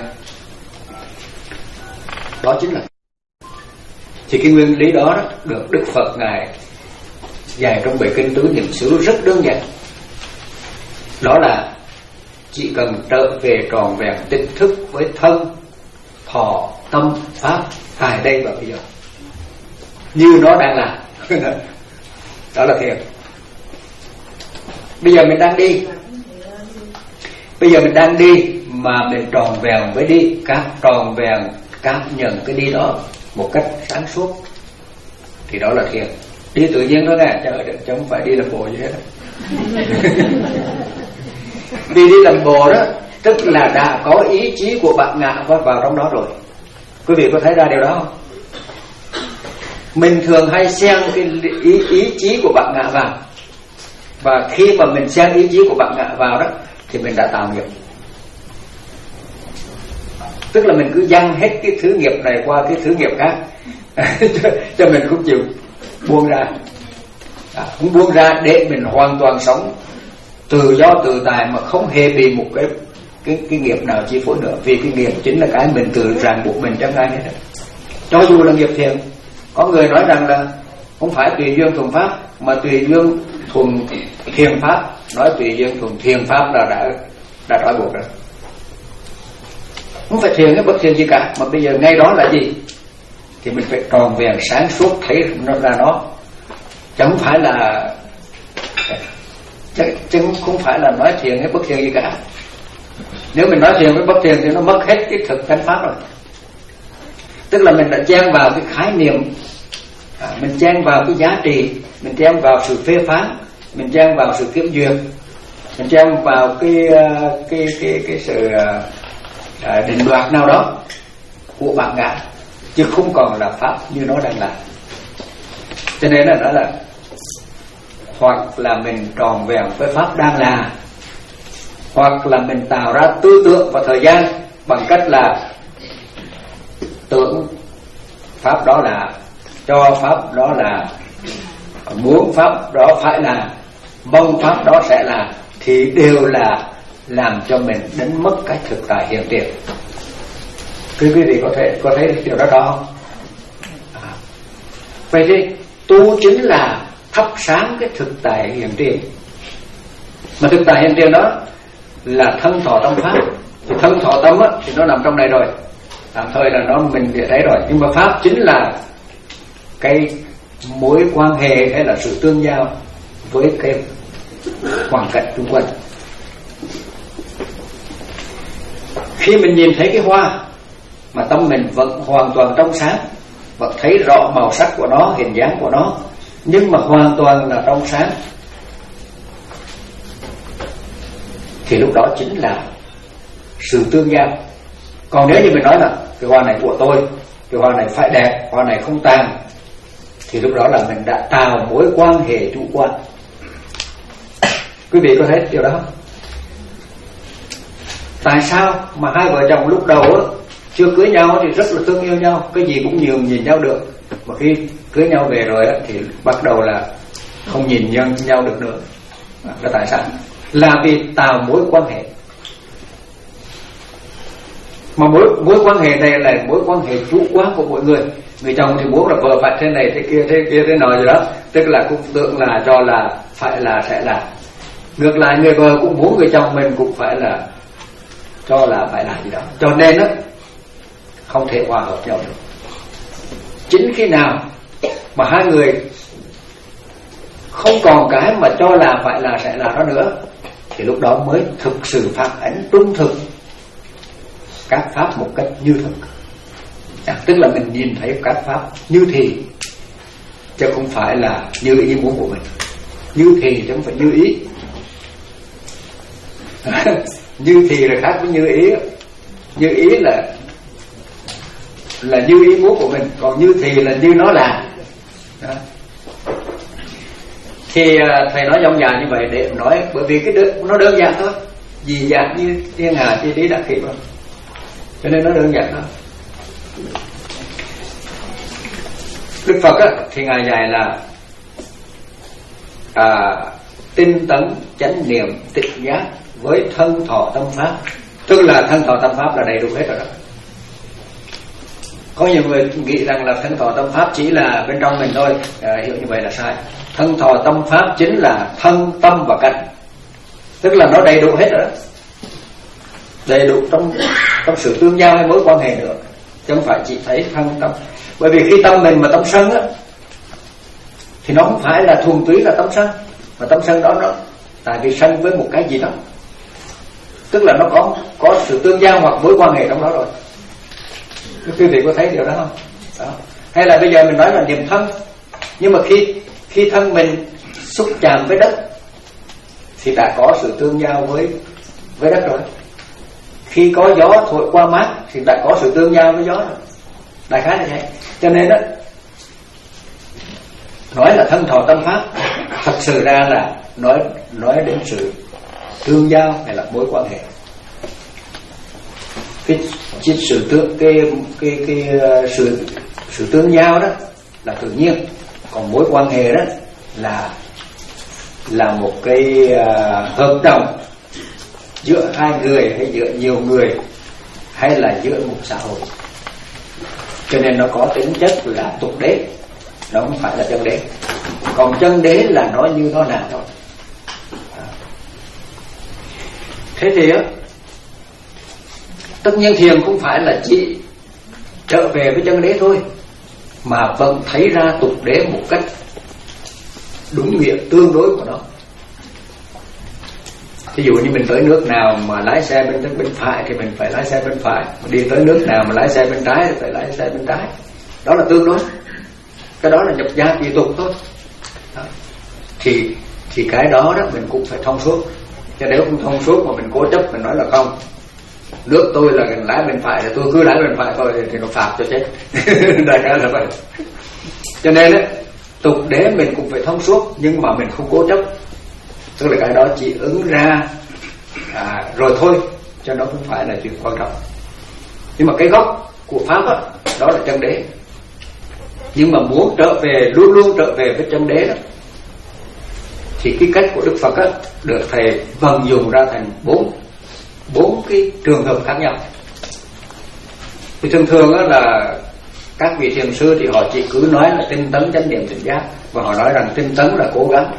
đó chính là, thì cái nguyên lý đó, đó được Đức Phật Ngài dạy trong bài kinh Tứ Niệm xứ rất đơn giản. Đó là chỉ cần trở về tròn vẹn tỉnh thức với thân, thọ, tâm, pháp tại đây và bây giờ, như nó đang là. Đó là thiền. Bây giờ mình đang đi, bây giờ mình đang đi mà mình tròn vẹn với đi, các tròn vẹn cảm nhận cái đi đó một cách sáng suốt, thì đó là thiền. Đi tự nhiên thôi nè, chứ không phải đi làm bộ gì hết. Đi đi làm bộ đó, tức là đã có ý chí của bạn ngạ vào trong đó rồi. Quý vị có thấy ra điều đó không? Mình thường hay xen cái ý, ý chí của bạn ngạ vào, và khi mà mình xen ý chí của bạn ngạ vào đó thì mình đã tạo nghiệp. Tức là mình cứ dăng hết cái thứ nghiệp này qua cái thứ nghiệp khác cho, cho mình không chịu buông ra, à, không buông ra để mình hoàn toàn sống tự do tự tại mà không hề bị một cái cái cái nghiệp nào chi phối nữa. Vì cái nghiệp chính là cái mình tự ràng buộc mình trong ngay hết. Cho dù là nghiệp thiền, có người nói rằng là không phải tùy duyên thuần pháp mà tùy duyên thuần thiền pháp. Nói tùy duyên thuần thiền pháp là đã đã trói buộc rồi. Không phải thiền hay bất thiền gì cả, mà bây giờ ngay đó là gì? thì mình phải tròn vẹn sáng suốt thấy nó ra nó, chứ không phải là chứ, chứ không phải là nói thiền hay bất thiền gì cả. Nếu mình nói thiền với bất thiền thì nó mất hết cái thực chánh pháp rồi. Tức là mình đã chen vào cái khái niệm, à, mình chen vào cái giá trị, mình chen vào sự phê phán, mình chen vào sự kiểm duyệt, mình chen vào cái cái cái cái sự à, định đoạt nào đó của bản ngã, chứ không còn là pháp như nó đang là. Cho nên là nói là hoặc là mình tròn vẹn với pháp đang là, hoặc là mình tạo ra tư tưởng và thời gian bằng cách là tưởng pháp đó là, cho pháp đó là, muốn pháp đó phải là, mong pháp đó sẽ là, thì đều là làm cho mình đánh mất cái thực tại hiện tiền. Quý vị có thể có thấy điều đó đó không? À. Vậy thì tu chính là thắp sáng cái thực tại hiện tiền. Mà thực tại hiện tiền đó là thân thọ tâm pháp. Thì thân thọ tâm á, thì nó nằm trong này rồi, tạm thời là nó mình để thấy rồi. Nhưng mà pháp chính là cái mối quan hệ hay là sự tương giao với cái hoàn cảnh xung quanh. Khi mình nhìn thấy cái hoa mà tâm mình vẫn hoàn toàn trong sáng, vẫn thấy rõ màu sắc của nó, hình dáng của nó, nhưng mà hoàn toàn là trong sáng, thì lúc đó chính là sự tương giao. Còn nếu như mình nói là cái hoa này của tôi, cái hoa này phải đẹp, hoa này không tàn, thì lúc đó là mình đã tạo mối quan hệ chủ quan. Quý vị có thấy điều đó không? Tại sao mà hai vợ chồng lúc đầu á, chưa cưới nhau thì rất là thương yêu nhau, cái gì cũng nhường nhìn nhau được, mà khi cưới nhau về rồi á, thì bắt đầu là không nhìn nhau được nữa. Là tại sao? Là vì tạo mối quan hệ. Mà mối mối quan hệ này là mối quan hệ chủ quan của mỗi người. Người chồng thì muốn là vợ phải thế này thế kia thế kia thế nọ gì đó, tức là cũng tưởng là cho là phải là sẽ là. Ngược lại người vợ cũng muốn người chồng mình cũng phải là cho là phải là gì đó. Cho nên đó không thể hòa hợp nhau được. Chính khi nào mà hai người không còn cái mà cho là phải là sẽ là đó nữa, thì lúc đó mới thực sự phản ánh trung thực các pháp một cách như thực. À, tức là mình nhìn thấy các pháp như thì, chứ không phải là như ý muốn của mình. Như thì chứ không phải như ý. Như thì là khác với như ý. Như ý là là như ý muốn của mình, còn như thì là như nó là. Đó. Thì thầy nói dông dài như vậy để nói, bởi vì cái đơn, nó đơn giản thôi, dì dạc như thiên hà chi lý đặc khiêm, cho nên nó đơn giản thôi. Đức Phật á, thì ngài dạy là à, tinh tấn chánh niệm tịch giác với thân thọ tâm pháp. Tức là thân thọ tâm pháp là đầy đủ hết rồi đó. Có nhiều người nghĩ rằng là thân thọ tâm pháp chỉ là bên trong mình thôi, à, hiểu như vậy là sai. Thân thọ tâm pháp chính là thân tâm và cảnh, tức là nó đầy đủ hết rồi đó, đầy đủ trong trong sự tương giao hay mối quan hệ nữa, chứ không phải chỉ thấy thân tâm. Bởi vì khi tâm mình mà tâm sân á, thì nó không phải là thuần túy là tâm sân, mà tâm sân đó nó tại vì sân với một cái gì đó, tức là nó có có sự tương giao hoặc mối quan hệ trong đó rồi. Quý vị có thấy điều đó không? Đó. Hay là bây giờ mình nói là niệm thân, nhưng mà khi khi thân mình xúc chạm với đất thì đã có sự tương giao với với đất rồi. Khi có gió thổi qua mát thì đã có sự tương giao với gió rồi. Đại khái là thế. Cho nên đó, nói là thân thọ tâm pháp, thật sự ra là nói nói đến sự tương giao hay là mối quan hệ. Cái, cái sự tương cái cái cái sự sự tương giao đó là tự nhiên, còn mối quan hệ đó là là một cái uh, hợp đồng giữa hai người hay giữa nhiều người hay là giữa một xã hội. Cho nên nó có tính chất là tục đế, nó không phải là chân đế. Còn chân đế là nó như nó là thôi. Thế thì á, tất nhiên thiền không phải là chỉ trở về với chân đế thôi, mà vẫn thấy ra tục đế một cách đúng nghĩa tương đối của nó. Ví dụ như mình tới nước nào mà lái xe bên bên phải thì mình phải lái xe bên phải, đi tới nước nào mà lái xe bên trái thì phải lái xe bên trái. Đó là tương đối. Cái đó là nhập gia tùy tục thôi. Đó. Thì thì cái đó đó mình cũng phải thông suốt. Chứ nếu không thông suốt mà mình cố chấp mình nói là không, nước tôi là lái bên phải thì tôi cứ lái bên phải thôi thì nó phạt cho chết. Đại khái là vậy. Cho nên đấy, tục đế mình cũng phải thông suốt, nhưng mà mình không cố chấp. Tức là cái đó chỉ ứng ra à, rồi thôi, cho nó không phải là chuyện quan trọng. Nhưng mà cái gốc của pháp đó, đó là chân đế. Nhưng mà muốn trở về, luôn luôn trở về với chân đế đó, thì cái cách của Đức Phật á, được thầy vận dụng ra thành bốn bốn cái trường hợp khác nhau. Thì thường thường á là các vị thiền sư thì họ chỉ cứ nói là tinh tấn chánh niệm tỉnh giác, và họ nói rằng tinh tấn là cố gắng,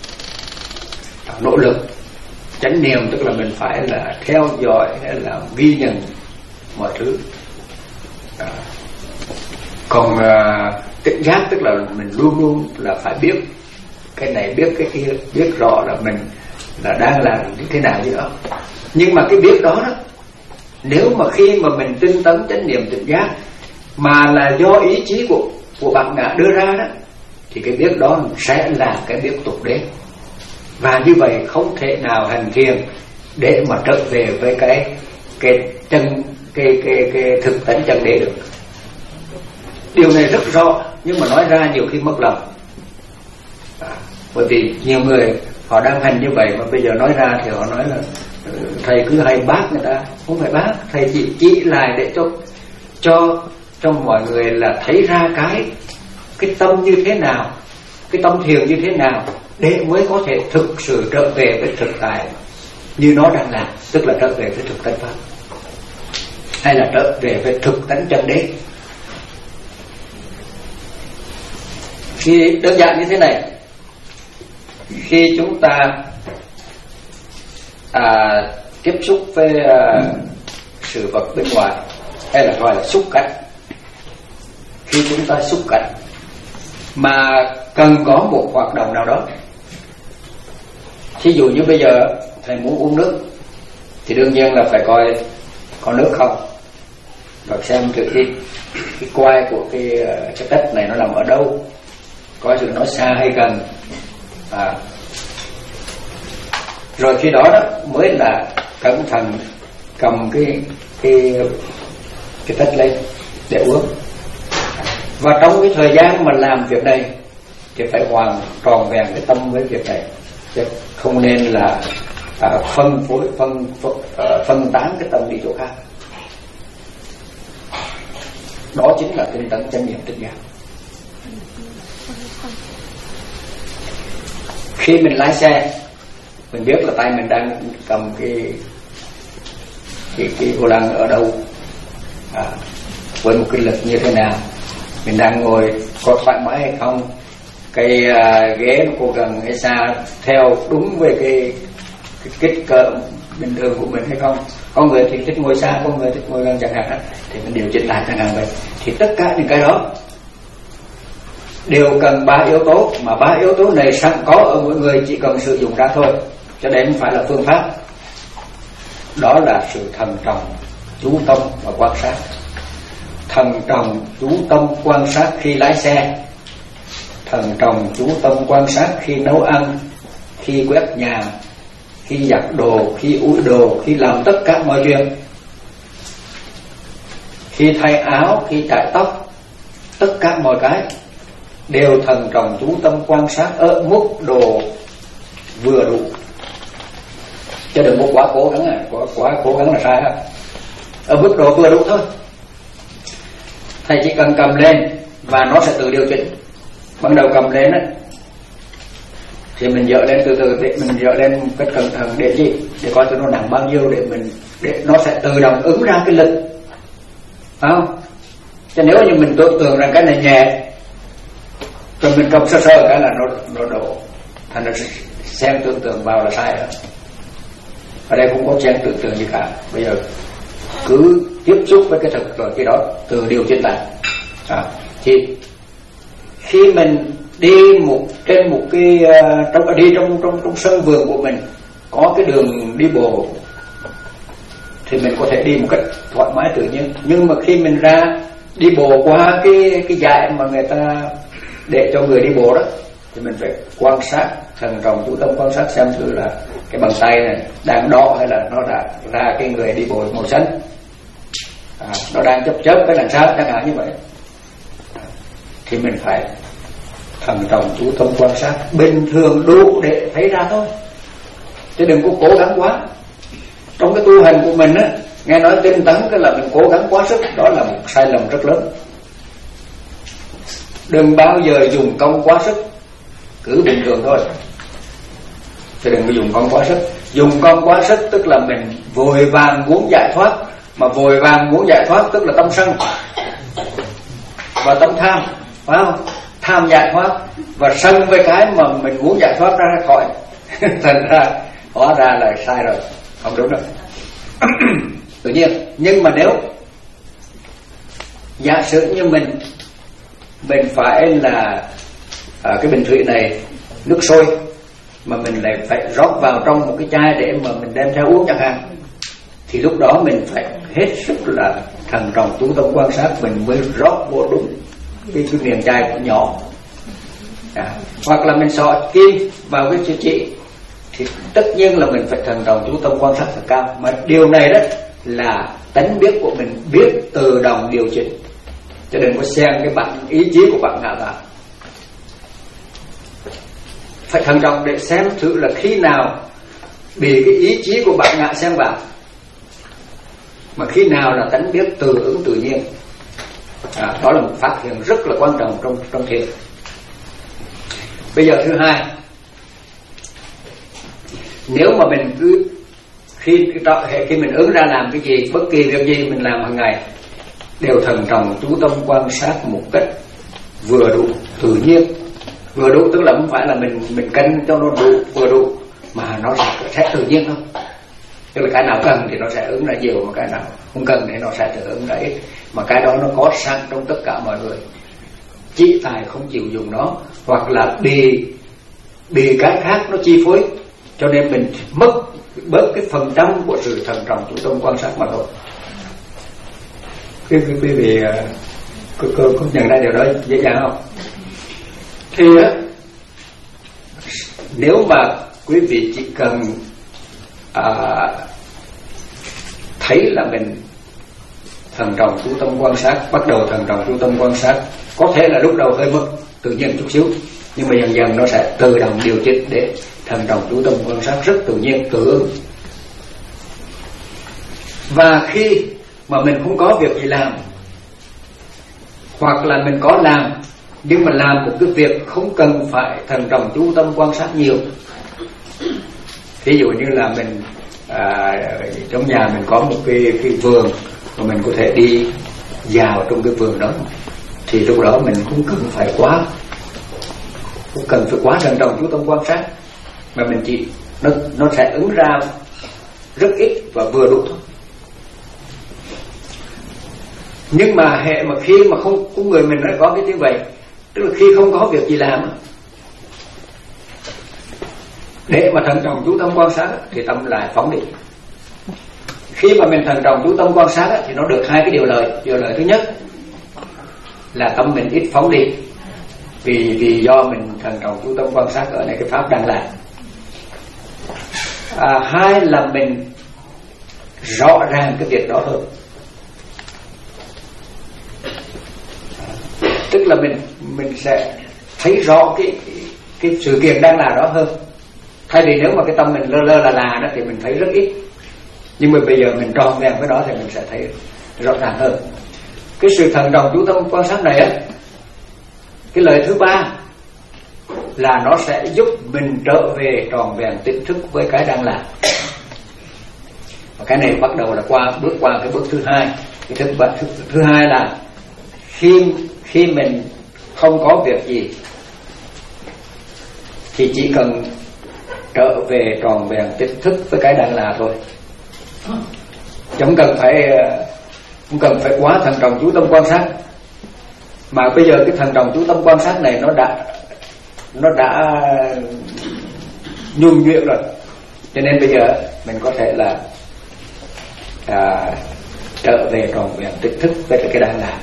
nỗ lực. Chánh niệm tức là mình phải là theo dõi hay là ghi nhận mọi thứ. À, còn à, tỉnh giác tức là mình luôn luôn là phải biết cái này biết cái kia, biết rõ là mình là đang làm như thế nào gì đó. Nhưng mà cái biết đó đó, nếu mà khi mà mình tinh tấn chánh niệm tỉnh giác mà là do ý chí của của bạn ngã đưa ra đó, thì cái biết đó sẽ là cái biết tục đế. Và như vậy không thể nào hành thiền để mà trở về với cái cái chân cái cái cái thực tánh chân đế được. Điều này rất rõ, nhưng mà nói ra nhiều khi mất lòng. À, bởi vì nhiều người họ đang hành như vậy mà bây giờ nói ra thì họ nói là thầy cứ hay bác người ta. Không phải bác, thầy chỉ chỉ lại để cho cho cho mọi người là thấy ra cái cái tâm như thế nào, cái tâm thiền như thế nào, để mới có thể thực sự trở về với thực tại như nó đang làm, tức là trở về với thực tánh pháp, hay là trở về với thực tánh chân đế. Khi đơn giản như thế này, khi chúng ta à, tiếp xúc với à, sự vật bên ngoài, hay là gọi là xúc cảnh, khi chúng ta xúc cảnh mà cần có một hoạt động nào đó, thí dụ như bây giờ thầy muốn uống nước thì đương nhiên là phải coi có nước không, và xem thử đi cái quai của cái cái đất này nó nằm ở đâu, coi thử nó xa hay gần. À, rồi khi đó đó mới là cẩn thận cầm cái cái cái tách lên để uống. Và trong cái thời gian mà làm việc này thì phải hoàn tròn vẹn cái tâm với việc này, chứ không nên là à, phân phối phân phân, uh, phân tán cái tâm đi chỗ khác. Đó chính là tinh tấn chánh niệm tỉnh giác. Khi mình lái xe, mình biết là tay mình đang cầm cái cái cái vô lăng ở đâu, à, với một cái lực như thế nào, mình đang ngồi có thoải mái hay không, cái uh, ghế nó có gần hay xa, theo đúng về cái, cái kích cỡ bình thường của mình hay không. Có người thì thích ngồi xa, có người thích ngồi gần chẳng hạn, thì mình điều chỉnh lại chẳng hạn vậy. Thì tất cả những cái đó đều cần ba yếu tố, mà ba yếu tố này sẵn có ở mỗi người, chỉ cần sử dụng ra thôi, cho nên không phải là phương pháp. Đó là sự thận trọng, chú tâm và quan sát. Thận trọng chú tâm quan sát khi lái xe, thận trọng chú tâm quan sát khi nấu ăn, khi quét nhà, khi giặt đồ, khi ủi đồ, khi làm tất cả mọi chuyện, khi thay áo, khi chải tóc, tất cả mọi cái đều thận trọng chú tâm quan sát ở mức độ vừa đủ, chứ đừng có quá cố gắng, à quá quá cố gắng là sai hết. Ở mức độ vừa đủ thôi. Thầy chỉ cần cầm lên và nó sẽ tự điều chỉnh. Ban đầu cầm lên á thì mình dỡ lên từ từ, để mình dỡ lên cách cẩn thận để gì, để coi cho nó nặng bao nhiêu, để mình để nó sẽ tự động ứng ra cái lực, phải không? Chứ nếu như mình tưởng tượng rằng cái này nhẹ, rồi mình cầm sơ sơ cái là nó nó đổ, thành ra xem tưởng tượng vào là sai rồi. Ở đây cũng có xem tưởng tượng gì cả. Bây giờ cứ tiếp xúc với cái thực rồi cái đó từ điều chỉnh lại. À, thì khi mình đi một trên một cái uh, trong đi trong trong trong sân vườn của mình có cái đường đi bộ thì mình có thể đi một cách thoải mái tự nhiên. Nhưng mà khi mình ra đi bộ qua cái cái dải mà người ta để cho người đi bộ đó thì mình phải quan sát, thần trọng chú tâm quan sát xem thử là cái bàn tay này đang đỏ hay là nó đã ra cái người đi bộ màu xanh, à, nó đang chớp chớp cái đằng sau chẳng hạn như vậy, à, thì mình phải thần trọng chú tâm quan sát bình thường đủ để thấy ra thôi, chứ đừng có cố gắng quá. Trong cái tu hành của mình á, nghe nói tinh tấn cái là mình cố gắng quá sức, đó là một sai lầm rất lớn. Đừng bao giờ dùng công quá sức, cứ bình thường thôi, chứ đừng có dùng công quá sức. Dùng công quá sức tức là mình vội vàng muốn giải thoát, mà vội vàng muốn giải thoát tức là tâm sân và tâm tham, phải không? Tham giải thoát và sân với cái mà mình muốn giải thoát ra khỏi thành ra hóa ra là sai rồi, không đúng đâu. Tự nhiên. Nhưng mà nếu giả sử như mình mình phải là à, cái bình thủy này nước sôi mà mình lại phải rót vào trong một cái chai để mà mình đem theo uống chẳng hạn, thì lúc đó mình phải hết sức là thần trọng chú tâm quan sát, mình mới rót vô đúng cái, cái miệng chai nhỏ. À, hoặc là mình sọ kim vào cái chỉ thì tất nhiên là mình phải thần trọng chú tâm quan sát thật cao. Mà điều này đó là tánh biết của mình, biết tự động điều chỉnh, chứ đừng có xem cái bản ý chí của bạn ngạ vào. Phải thần trọng để xem thử là khi nào bị cái ý chí của bạn ngạ xem vào, mà khi nào là tánh biết tự ứng tự nhiên. À, đó là một phát hiện rất là quan trọng trong trong thiền. Bây giờ thứ hai, nếu mà mình cứ khi khi mình ứng ra làm cái gì, bất kỳ việc gì mình làm hàng ngày đều thần trọng chú tâm quan sát một cách vừa đủ tự nhiên. Vừa đủ tức là không phải là mình mình canh cho nó đủ vừa đủ, mà nó sẽ tự nhiên thôi. Tức là cái nào cần thì nó sẽ ứng ra nhiều, mà cái nào không cần thì nó sẽ tự ứng ra ít. Mà cái đó nó có sẵn trong tất cả mọi người, chỉ tài không chịu dùng nó, hoặc là bị bị cái khác nó chi phối, cho nên mình mất bớt cái phần trăm của sự thần trọng chú tâm quan sát mà thôi. Quý quý vị có, có, có nhận ra điều đó dễ dàng không? Thì nếu mà quý vị chỉ cần à, thấy là mình thần trọng chú tâm quan sát, bắt đầu thần trọng chú tâm quan sát, có thể là lúc đầu hơi mất tự nhiên chút xíu, nhưng mà dần dần nó sẽ tự động điều chỉnh để thần trọng chú tâm quan sát rất tự nhiên, tự ứng. Và khi mà mình không có việc gì làm, hoặc là mình có làm nhưng mà làm một cái việc không cần phải thần trọng chú tâm quan sát nhiều, ví dụ như là mình à, trong nhà mình có một cái, cái vườn mà mình có thể đi vào trong cái vườn đó, thì lúc đó mình cũng cần phải quá cũng cần phải quá thần trọng chú tâm quan sát, mà mình chỉ nó nó sẽ ứng ra rất ít và vừa đủ thôi. Nhưng mà hệ mà khi mà không có người mình nó có cái như vậy, tức là khi không có việc gì làm để mà thần trọng chú tâm quan sát thì tâm lại phóng đi. Khi mà mình thần trọng chú tâm quan sát thì nó được hai cái điều lợi. Điều lợi thứ nhất là tâm mình ít phóng đi, vì vì do mình thần trọng chú tâm quan sát ở này cái pháp đang làm. À, hai là mình rõ ràng cái việc đó hơn, tức là mình mình sẽ thấy rõ cái cái sự kiện đang là đó hơn. Thay vì nếu mà cái tâm mình lơ lơ là là đó thì mình thấy rất ít, nhưng mà bây giờ mình tròn vẹn với đó thì mình sẽ thấy rõ ràng hơn. Cái sự thần trọng chú tâm quan sát này á, cái lợi thứ ba là nó sẽ giúp mình trở về tròn vẹn tỉnh thức với cái đang làm. Và cái này bắt đầu là qua bước qua cái bước thứ hai. Cái thứ, thứ, thứ hai là khi khi mình không có việc gì thì chỉ cần trở về tròn vẹn tỉnh thức với cái đang là thôi, chẳng cần phải không cần phải quá thần trọng chú tâm quan sát. Mà bây giờ cái thần trọng chú tâm quan sát này nó đã nó đã nhuần nhuyễn rồi, cho nên bây giờ mình có thể là à, trở về tròn vẹn tỉnh thức với cái đang làm.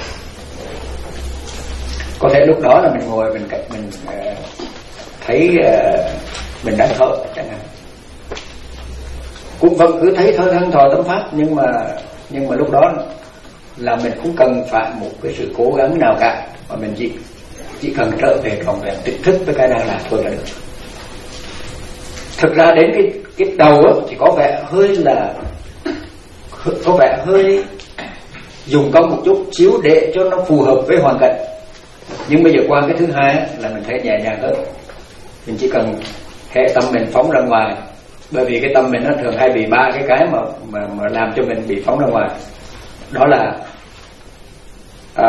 Có thể lúc đó là mình ngồi mình mình uh, thấy uh, mình đang thở chẳng hạn, cũng vẫn cứ thấy thở thân thọ tâm pháp, nhưng mà nhưng mà lúc đó là mình không cần phải một cái sự cố gắng nào cả, mà mình chỉ chỉ cần trở về tròn vẹn tỉnh thức với cái đang làm thôi là được. Thực ra đến cái cái đầu á, thì có vẻ hơi là có vẻ hơi dùng công một chút xíu để cho nó phù hợp với hoàn cảnh, nhưng bây giờ qua cái thứ hai á, là mình thấy nhẹ nhàng hơn. Mình chỉ cần hệ tâm mình phóng ra ngoài, bởi vì cái tâm mình nó thường hay bị ba cái cái mà mà mà làm cho mình bị phóng ra ngoài. Đó là à,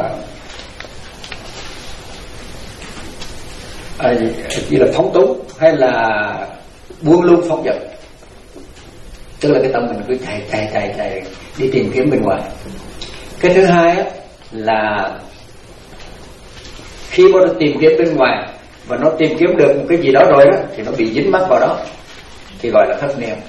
à, chỉ là phóng túng hay là buông lung phóng dật, tức là cái tâm mình cứ chạy chạy chạy chạy đi tìm kiếm bên ngoài. Cái thứ hai á, là khi mà nó tìm kiếm bên ngoài và nó tìm kiếm được một cái gì đó rồi đó, thì nó bị dính mắc vào đó, thì gọi là thất niệm.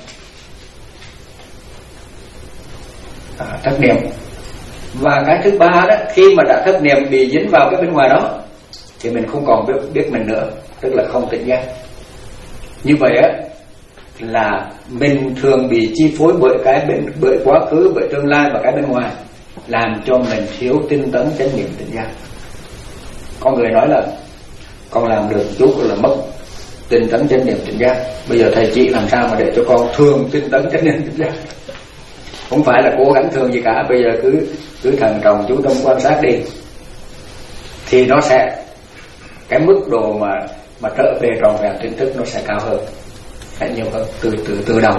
À, thất niệm. Và cái thứ ba đó, khi mà đã thất niệm bị dính vào cái bên ngoài đó, thì mình không còn biết, biết mình nữa, tức là không tỉnh giác. Như vậy á, là mình thường bị chi phối bởi cái bên, bởi quá khứ, bởi tương lai và cái bên ngoài, làm cho mình thiếu tinh tấn chánh niệm tỉnh giác. Có người nói là con làm được chút là mất tinh tấn chánh niệm tỉnh giác. Bây giờ thầy chỉ làm sao mà để cho con thường tinh tấn chánh niệm tỉnh giác? Không phải là cố gắng thường gì cả, bây giờ cứ cứ thần trọng chú tâm quan sát đi, thì nó sẽ cái mức độ mà mà trở về tròn vẹn tỉnh thức nó sẽ cao hơn, sẽ nhiều hơn từ từ từ đầu.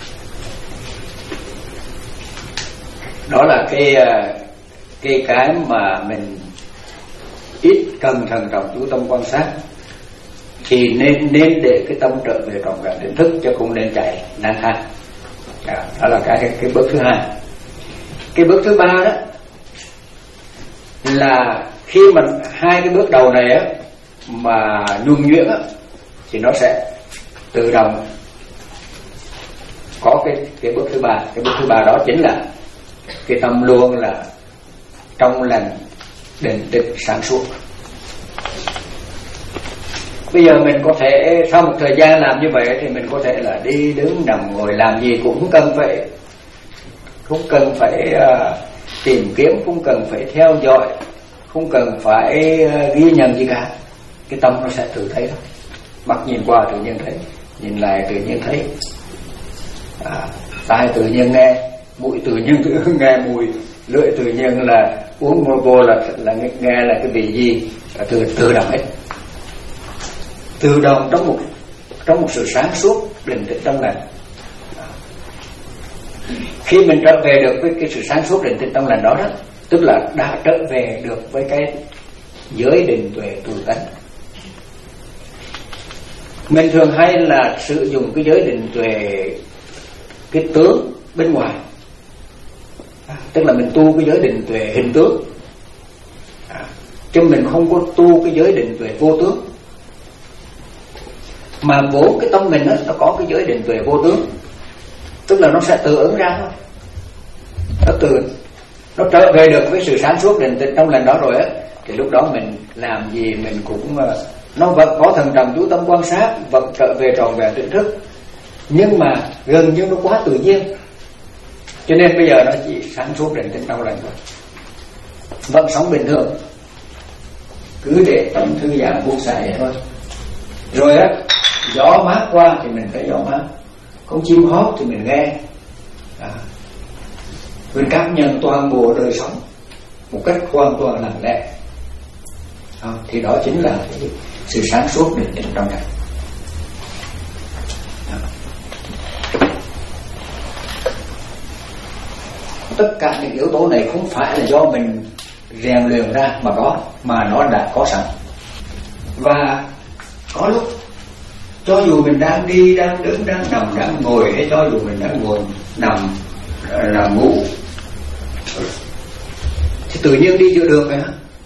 Đó là cái cái cái mà mình ít cần thần trọng chú tâm quan sát, thì nên nên để cái tâm trở về tròn vẹn tỉnh thức, chứ không nên chạy lang thang. Đó, đó là cái cái bước thứ hai. Cái bước thứ ba đó là khi mà hai cái bước đầu này á mà nhuần nhuyễn á, thì nó sẽ tự động có cái cái bước thứ ba. Cái bước thứ ba đó chính là cái tâm luôn là trong lành, định tĩnh, sáng suốt. Bây giờ mình có thể sau một thời gian làm như vậy thì mình có thể là đi đứng nằm ngồi làm gì cũng không cần phải không cần phải uh, tìm kiếm, không cần phải theo dõi, không cần phải uh, ghi nhận gì cả. Cái tâm nó sẽ tự thấy thôi. Mắt nhìn qua tự nhiên thấy, nhìn lại tự nhiên thấy, à, tai tự nhiên nghe, mũi tự nhiên tự nghe mùi, lưỡi tự nhiên là uống một vô là là nghe là cái vị gì, tự tự động hết, tự động trong một trong một sự sáng suốt định tĩnh trong lành. Khi mình trở về được với cái sự sáng suốt định tĩnh trong lành đó đó, tức là đã trở về được với cái giới định tuệ tu tánh. Mình thường hay là sử dụng cái giới định tuệ cái tướng bên ngoài, à, tức là mình tu cái giới định tuệ hình tướng, à, chứ mình không có tu cái giới định tuệ vô tướng. Mà vốn cái tâm mình đó, nó có cái giới định tuệ vô tướng, tức là nó sẽ tự ứng ra thôi. Nó tự nó trở về được với sự sáng suốt định tĩnh trong lành đó rồi á, thì lúc đó mình làm gì mình cũng nó vẫn có thần trọng chú tâm quan sát, vẫn trở về tròn vẹn tỉnh thức, nhưng mà gần như nó quá tự nhiên, cho nên bây giờ nó chỉ sáng suốt định tĩnh trong lành thôi, vẫn sống bình thường, cứ để tâm thư giãn buông xả vậy thôi. Rồi á, gió mát qua thì mình thấy gió mát, con chim hót thì mình nghe, à, mình cảm nhận toàn bộ đời sống một cách hoàn toàn lặng lẽ, à, thì đó chính là cái sự sáng suốt định tĩnh trong này. À. Tất cả những yếu tố này không phải là do mình rèn luyện ra mà có, mà nó đã có sẵn. Và có lúc cho dù mình đang đi, đang đứng, đang nằm, đang ngồi, hay cho dù mình đang ngồi, nằm, nằm ngủ, thì tự nhiên đi giữa đường này,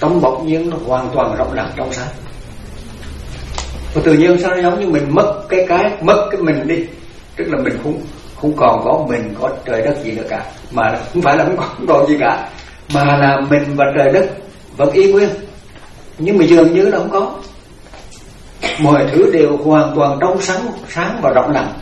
tâm bỗng nhiên nó hoàn toàn rộng lặng trong sáng. Và tự nhiên sao nó giống như mình mất cái cái mất cái mình đi, tức là mình không không còn có mình, có trời đất gì nữa cả, mà không phải là không còn, không còn gì cả, mà là mình và trời đất vẫn y nguyên, nhưng mà dường như nó không có. Mọi thứ đều hoàn toàn trong sáng, sáng và rộng lặng.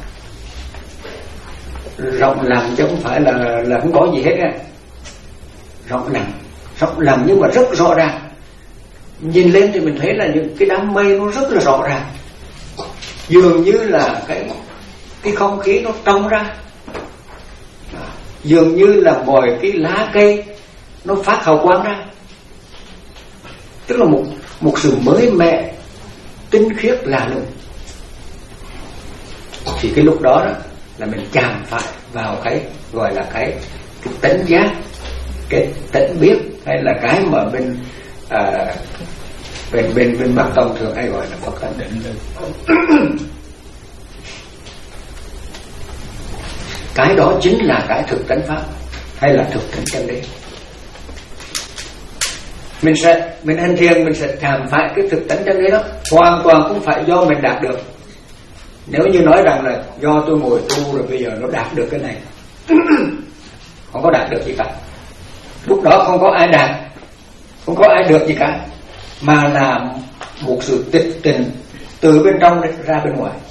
Rộng lặng chứ không phải là là không có gì hết á. Rộng lặng, rộng lặng nhưng mà rất rõ ràng. Nhìn lên thì mình thấy là những cái đám mây nó rất là rõ ràng, dường như là cái cái không khí nó trong ra, dường như là mọi cái lá cây nó phát hào quang ra, tức là một một sự mới mẻ, tinh khiết lạ lùng. Thì cái lúc đó đó là mình chạm phải vào cái gọi là cái, cái tỉnh giác, cái tỉnh biết, hay là cái mà bên à, bên bên bên Bắc Tông thường hay gọi là Phật tánh định. Cái đó chính là cái thực tánh pháp, hay là thực tánh chân lý. Mình sẽ mình hành thiền mình sẽ chạm phải cái thực tánh chân lý đó, hoàn toàn không phải do mình đạt được. Nếu như nói rằng là do tôi ngồi tu rồi bây giờ nó đạt được cái này, không có đạt được gì cả. Lúc đó không có ai đạt, không có ai được gì cả, mà là một sự tịch tình từ bên trong ra bên ngoài,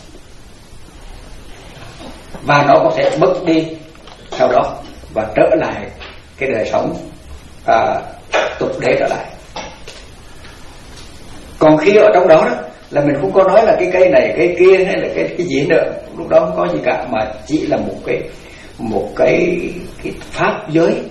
và nó có thể mất đi sau đó và trở lại cái đời sống à, tục đế trở lại. Còn khi ở trong đó, đó là mình không có nói là cái cây này cây kia hay là cái cái gì nữa, lúc đó không có gì cả, mà chỉ là một cái một cái cái pháp giới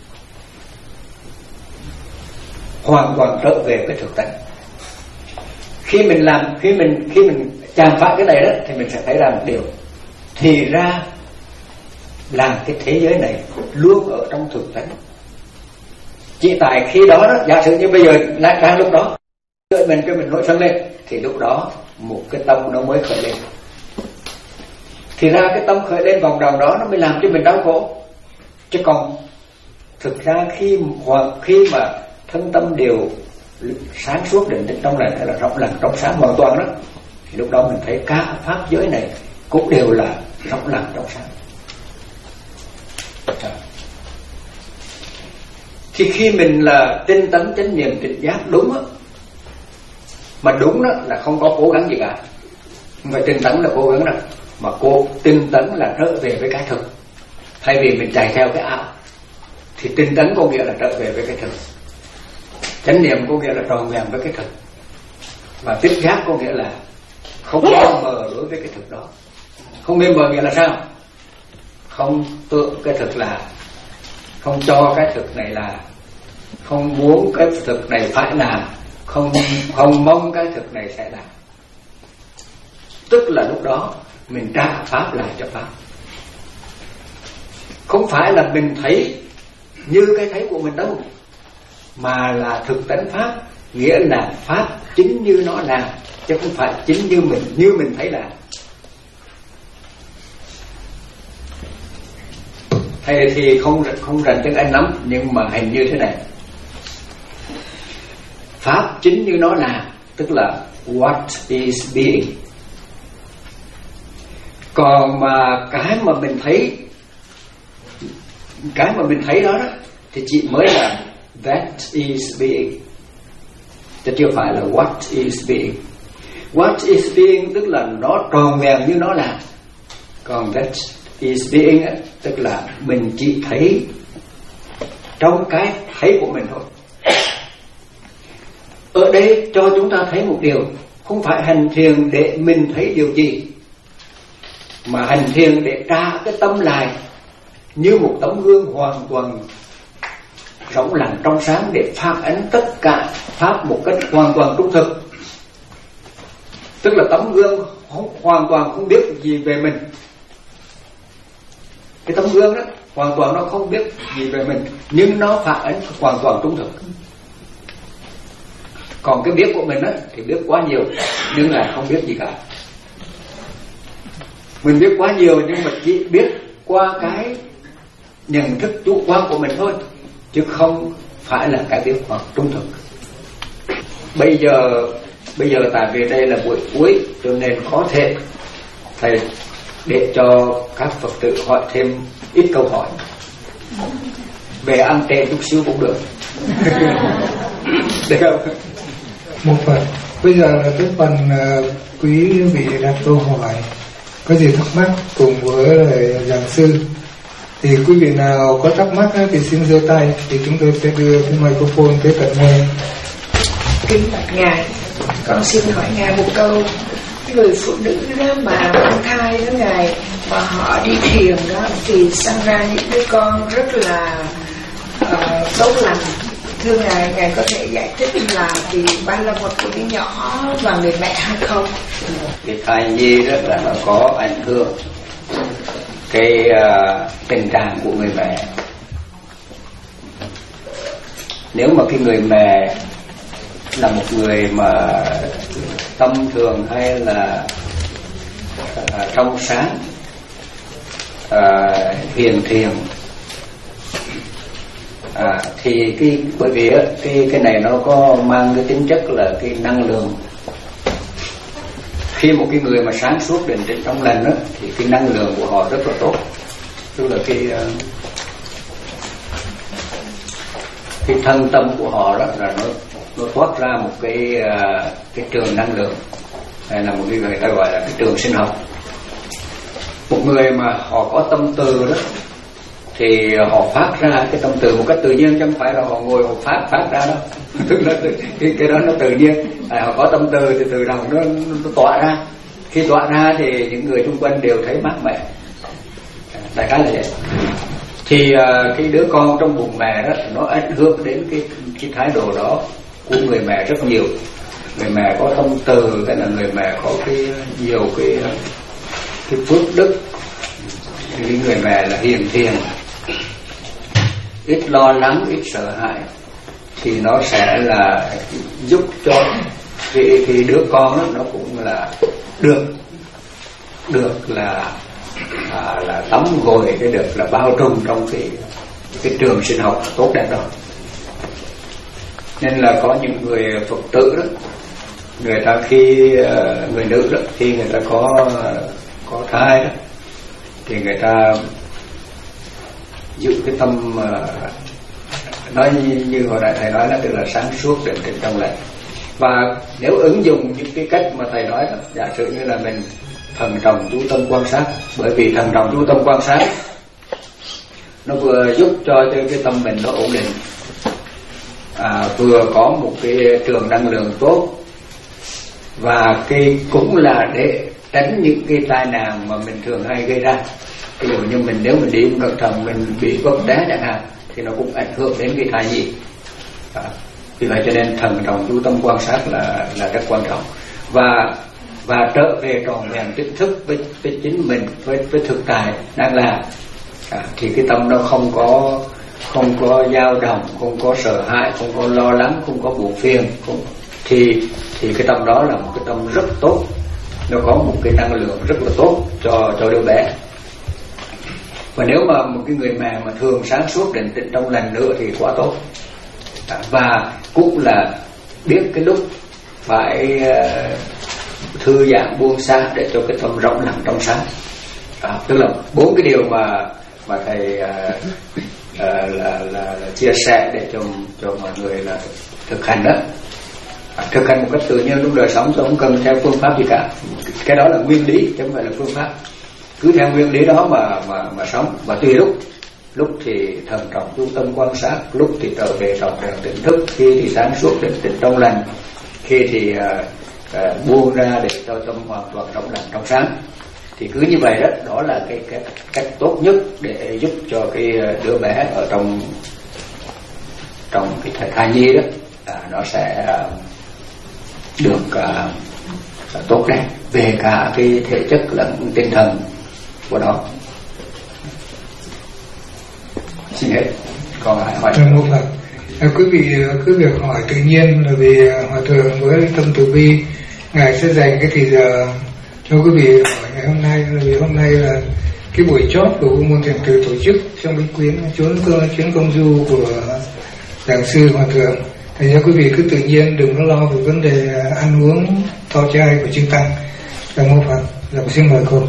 hoàn toàn trở về cái thực tánh. Khi mình làm khi mình khi mình chạm phải cái này đó thì mình sẽ thấy ra một điều, thì ra là cái thế giới này luôn ở trong thực tánh. Chỉ tại khi đó đó, giả sử như bây giờ lại đang lúc đó đợi mình cho mình nổi sân lên, thì lúc đó một cái tâm nó mới khởi lên. Thì ra cái tâm khởi lên vòng đầu đó nó mới làm cho mình đau khổ. Chứ còn thực ra khi hoặc khi mà thân tâm đều sáng suốt định tĩnh trong này, hay là rộng lặng trong sáng hoàn toàn đó, thì lúc đó mình thấy cả pháp giới này cũng đều là rộng lặng trong sáng. Thì khi mình là tinh tấn chánh niệm tỉnh giác đúng á, mà đúng đó là không có cố gắng gì cả, không phải tinh tấn là cố gắng đâu, mà cô tinh tấn là trở về với cái thực. Thay vì mình chạy theo cái ảo, thì tinh tấn có nghĩa là trở về với cái thực, chánh niệm có nghĩa là tròn vẹn với cái thực, và tỉnh giác có nghĩa là không có mờ đối với cái thực đó. Không nên mờ nghĩa là sao? Không tưởng cái thực là, không cho cái thực này là, không muốn cái thực này phải làm, không không mong cái thực này sẽ làm. Tức là lúc đó mình trả pháp lại cho pháp. Không phải là mình thấy như cái thấy của mình đâu, mà là thực tánh pháp, nghĩa là pháp chính như nó là, chứ không phải chính như mình như mình thấy là. Thầy thì không không rành tiếng Anh lắm, nhưng mà hình như thế này: pháp chính như nó là, tức là what is being. Còn mà cái mà mình thấy, cái mà mình thấy đó, đó thì chỉ mới là that is being, chứ chưa phải là what is being. What is being tức là nó tròn vẹn như nó là. Còn that is being tức là mình chỉ thấy trong cái thấy của mình thôi. Ở đây cho chúng ta thấy một điều, không phải hành thiền để mình thấy điều gì, mà hành thiền để tra cái tâm lại như một tấm gương hoàn toàn rộng lặng trong sáng, để phản ánh tất cả pháp một cách hoàn toàn trung thực. Tức là tấm gương hoàn toàn không biết gì về mình. Cái tấm gương đó hoàn toàn nó không biết gì về mình, nhưng nó phản ánh hoàn toàn trung thực. Còn cái biết của mình á thì biết quá nhiều, nhưng là không biết gì cả. Mình biết quá nhiều nhưng mà chỉ biết qua cái nhận thức chủ quan của mình thôi, chứ không phải là cái biết hoặc trung thực. bây giờ bây giờ tại vì đây là buổi cuối cho nên có thể thầy để cho các Phật tử hỏi thêm ít câu hỏi về ăn trễ chút xíu cũng được. Được không? Một phần. Bây giờ là cái phần uh, quý vị đặt câu hỏi có gì thắc mắc cùng với lại giảng sư. Thì quý vị nào có thắc mắc thì xin giơ tay, thì chúng tôi sẽ đưa cái microphone tới tận nơi. Kính bạch ngài, con xin hỏi ngài một câu. Người phụ nữ đó mà mang thai đó ngài, mà họ đi thiền đó thì sinh ra những đứa con rất là uh, tốt lành. Thưa ngài, ngài có thể giải thích là vì ba là một của đứa nhỏ và người mẹ hay không? Cái thai nhi rất là nó có ảnh hưởng cái uh, tình trạng của người mẹ. Nếu mà cái người mẹ là một người mà tâm thường hay là uh, trong sáng, uh, hiền thiền, à, thì cái bởi vì cái cái này nó có mang cái tính chất là cái năng lượng. Khi một cái người mà sáng suốt định tĩnh trong lành đó, thì cái năng lượng của họ rất là tốt, tức là cái uh, cái thân tâm của họ đó là nó nó thoát ra một cái uh, cái trường năng lượng, hay là một cái người ta gọi là cái trường sinh học. Một người mà họ có tâm từ đó thì họ phát ra cái tâm từ một cách tự nhiên, chứ không phải là họ ngồi họ phát phát ra đâu. Tức là cái cái đó nó tự nhiên. À, họ có tâm từ thì từ đầu nó, nó tỏa ra. Khi tỏa ra thì những người xung quanh đều thấy mát mẻ. Đại khái là vậy. Thì uh, cái đứa con trong bụng mẹ đó nó ảnh hưởng đến cái cái thái độ đó của người mẹ rất nhiều. Người mẹ có tâm từ, cái là người mẹ có cái nhiều cái cái phước đức. Cái người mẹ là hiền thiền, ít lo lắng, ít sợ hãi, thì nó sẽ là giúp cho cái, cái đứa con đó, nó cũng là được được là à, là tắm gội, cái được là bao trùm trong cái cái trường sinh học tốt đẹp đó. Nên là có những người Phật tử đó, người ta khi người nữ đó, khi người ta có có thai đó, thì người ta giữ cái tâm uh, nói như, như hồi nãy thầy nói là tức là sáng suốt định tĩnh trong lành. Và nếu ứng dụng những cái cách mà thầy nói đó, giả sử như là mình thần trọng chú tâm quan sát, bởi vì thần trọng chú tâm quan sát nó vừa giúp cho cái, cái tâm mình nó ổn định, à, vừa có một cái trường năng lượng tốt, và cái cũng là để tránh những cái tai nạn mà mình thường hay gây ra. Ví dụ như mình nếu mình đi một cẩn thận mình bị vấp té chẳng hạn, thì nó cũng ảnh hưởng đến cái thai nhi. À, vì vậy cho nên thần trọng chú tâm quan sát là là rất quan trọng. Và và trở về tròn vẹn tỉnh thức với, với chính mình, với với thực tại đang là, à, thì cái tâm nó không có không có dao động, không có sợ hãi, không có lo lắng, không có buồn phiền, không, thì thì cái tâm đó là một cái tâm rất tốt. Nó có một cái năng lượng rất là tốt cho cho đứa bé. Và nếu mà một cái người mẹ mà thường sáng suốt định tĩnh trong lành nữa thì quá tốt. À, và cũng là biết cái lúc phải uh, thư giãn buông xả để cho cái tâm rộng lặng trong sáng. À, tức là bốn cái điều mà mà thầy uh, uh, là, là, là chia sẻ để cho cho mọi người là thực hành đó. À, thực hành một cách tự nhiên trong đời sống, không cần theo phương pháp gì cả. Cái đó là nguyên lý chứ không phải là phương pháp. Cứ theo nguyên lý đó mà mà mà sống. Và tùy lúc, lúc thì thần trọng chú tâm quan sát, lúc thì trở về trọn vẹn tỉnh thức, khi thì sáng suốt định tĩnh trong lành, khi thì uh, uh, buông ra để cho tâm hoàn toàn rộng lặng trong sáng. Thì cứ như vậy đó, đó là cái, cái cách tốt nhất để giúp cho cái đứa bé ở trong trong cái thai nhi đó, à, nó sẽ uh, được uh, tốt đẹp về cả cái thể chất lẫn tinh thần của nó. Xin hết. Còn lại hỏi. Một phần. À, quý vị cứ việc hỏi tự nhiên, là vì hòa thượng với tâm từ bi ngài sẽ dành cái thời giờ cho quý vị hỏi ngày hôm nay, là vì hôm nay là cái buổi chót của Bộ Môn Thiền Từ tổ chức trong cái quyến chuyến chuyến công du của giảng sư hòa thượng. Thành ra quý vị cứ tự nhiên, đừng có lo về vấn đề ăn uống thọ chay của chư tăng. Cảm ơn Phật. Dạ, xin mời cô.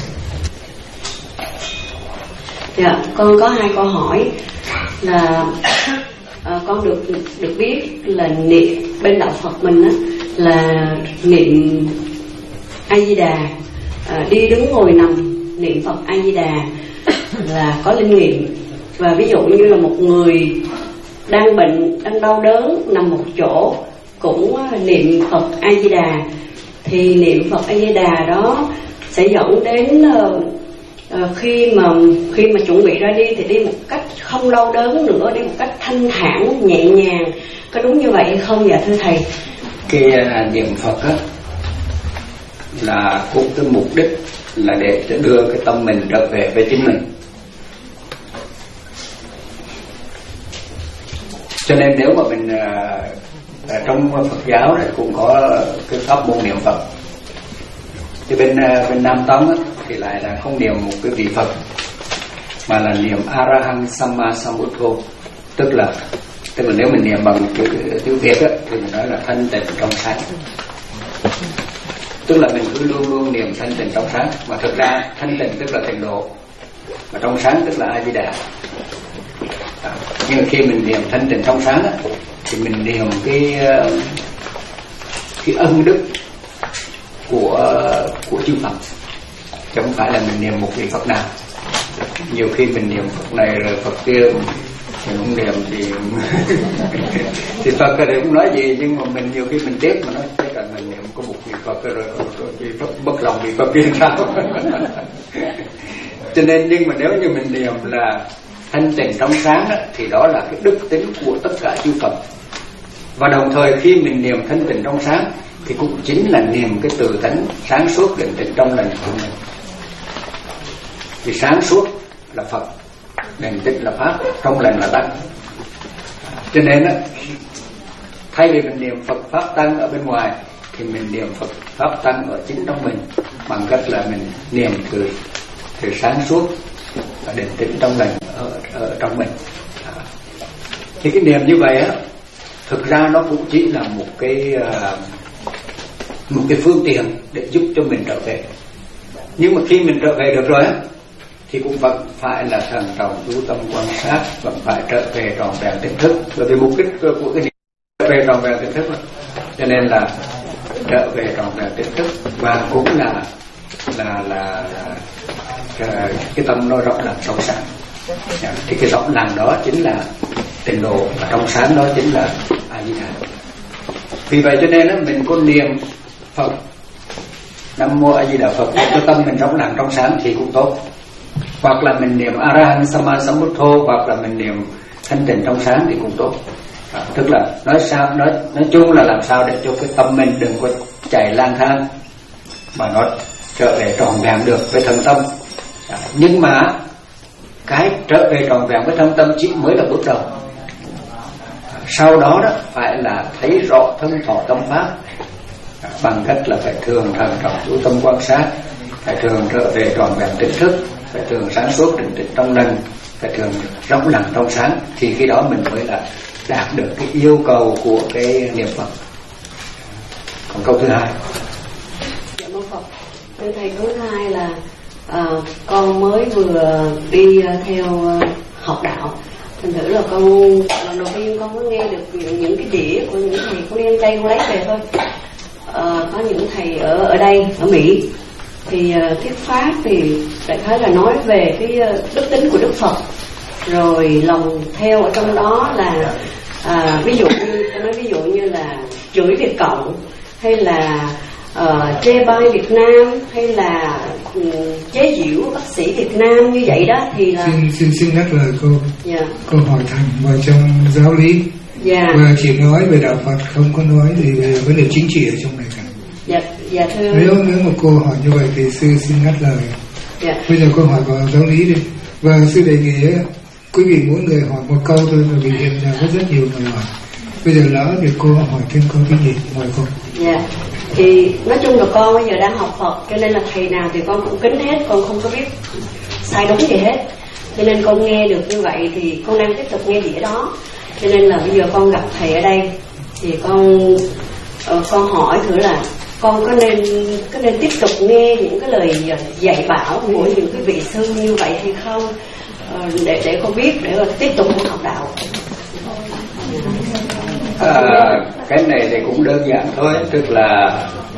Dạ, con có hai câu hỏi là à, con được được biết là niệm bên đạo Phật mình á, là niệm A Di Đà, à, đi đứng ngồi nằm niệm Phật A Di Đà là có linh nghiệm. Và ví dụ như là một người đang bệnh, đang đau đớn nằm một chỗ cũng niệm Phật A Di Đà, thì niệm Phật A Di Đà đó sẽ dẫn đến uh, uh, khi mà khi mà chuẩn bị ra đi thì đi một cách không đau đớn nữa, đi một cách thanh thản nhẹ nhàng. Có đúng như vậy hay không dạ thưa thầy? Cái uh, niệm Phật á là cũng cái mục đích là để đưa cái tâm mình trở về với chính mình. Cho nên nếu mà mình uh, trong Phật giáo này cũng có cái pháp môn niệm Phật, thì bên uh, bên Nam Tông á, thì lại là không niệm một cái vị Phật mà là niệm Arahant Samma Sambuddho, tức là tức là nếu mình niệm bằng chữ tiếng Việt á, thì mình nói là thanh tịnh trong sáng. Tức là mình cứ luôn luôn niệm thanh tịnh trong sáng, mà thực ra thanh tịnh tức là tịnh độ, mà trong sáng tức là A Di Đà. À, nhưng mà khi mình niệm thanh tịnh trong sáng á, thì mình niệm cái cái ân đức của của chư Phật, chứ không phải là mình niệm một vị Phật nào. Nhiều khi mình niệm Phật này rồi Phật kia mình không niệm thì thì Phật cái đấy cũng nói gì, nhưng mà mình nhiều khi mình tiếc mà nói thế là mình niệm có một vị Phật rồi thì bất lòng vị Phật kia sao. Cho nên nhưng mà nếu như mình niệm là thanh tịnh trong sáng đó, thì đó là cái đức tính của tất cả chư Phật. Và đồng thời khi mình niệm thanh tịnh trong sáng thì cũng chính là niệm cái từ tánh sáng suốt định tĩnh trong lành của mình. Vì sáng suốt là Phật, định tĩnh là Pháp, trong lành là Tăng. Cho nên á, thay vì mình niệm Phật Pháp Tăng ở bên ngoài thì mình niệm Phật Pháp Tăng ở chính trong mình, bằng cách là mình niệm từ từ sáng suốt và định tĩnh trong lành ở, ở trong mình. Thì cái niệm như vậy á, thực ra nó cũng chỉ là một cái uh, một cái phương tiện để giúp cho mình trở về. Nhưng mà khi mình trở về được rồi á, thì cũng vẫn phải là thần trọng chú tâm quan sát, vẫn phải trở về tròn vẹn tỉnh thức, bởi vì mục đích của cái niệm trở về tròn vẹn tỉnh thức đó. Cho nên là trở về tròn vẹn tỉnh thức, và cũng là là là, là cái tâm nó rộng lặng sâu sắc. Thì cái rộng lặng đó chính là tịnh độ, và trong sáng đó chính là A Di Đà. Vì vậy cho nên đó, mình có niệm Phật Nam Mô A Di Đà Phật cho tâm mình rộng lặng trong sáng thì cũng tốt, hoặc là mình niệm Arahant Samma Sambuddho, hoặc là mình niệm thanh tịnh trong sáng thì cũng tốt. À, tức là nói sao nói nói chung là làm sao để cho cái tâm mình đừng có chạy lang thang, mà nó trở về tròn vẹn được với thân tâm. À, nhưng mà cái trở về tròn vẹn với thân tâm chỉ mới là bước đầu. À, sau đó đó phải là thấy rõ thân thọ tâm pháp, à, bằng cách là phải thường thần trọng chú tâm quan sát, phải thường trở về tròn vẹn tỉnh thức, phải thường sáng suốt định tĩnh trong lành, phải thường rộng lặng trong sáng, thì khi đó mình mới là đạt được cái yêu cầu của cái niệm Phật. Còn câu thứ hai. Dạ mô Phật. Thưa thầy, câu thứ hai là à, con mới vừa đi theo học đạo, thành thử là con lần đầu tiên con mới nghe được những, những cái đĩa của những thầy, con đi ăn chay con lấy về thôi. À, có những thầy ở ở đây ở Mỹ thì uh, thuyết pháp thì đại khái là nói về cái uh, đức tính của Đức Phật, rồi lòng theo ở trong đó là uh, ví dụ như tôi nói ví dụ như là chửi Việt Cộng, hay là uh, chê bai Việt Nam, hay là um, chế giễu bác sĩ Việt Nam như vậy đó thì là xin xin xin nhắc lời cô. Yeah. Cô hỏi thẳng vào trong giáo lý. Yeah. Và chỉ nói về đạo Phật, không có nói gì về vấn đề chính trị ở trong này cả. Dạ, dạ thưa. Nếu nếu mà cô hỏi như vậy thì sư xin ngắt lời. Dạ. Bây giờ cô hỏi vào giáo lý đi. Và sư đề nghị quý vị mỗi người hỏi một câu thôi, bởi vì hiện giờ có rất nhiều người hỏi. Bây giờ lỡ thì cô hỏi thêm câu cái gì mời cô. Dạ. Thì nói chung là con bây giờ đang học Phật, cho nên là thầy nào thì con cũng kính hết, con không có biết sai đúng gì hết. Cho nên con nghe được như vậy thì con đang tiếp tục nghe đĩa đó. Cho nên là bây giờ con gặp thầy ở đây thì con uh, con hỏi thử là con có nên có nên tiếp tục nghe những cái lời dạy bảo của những cái vị sư như vậy hay không, uh, để để con biết để tiếp tục học đạo. À, cái này thì cũng đơn giản thôi, tức là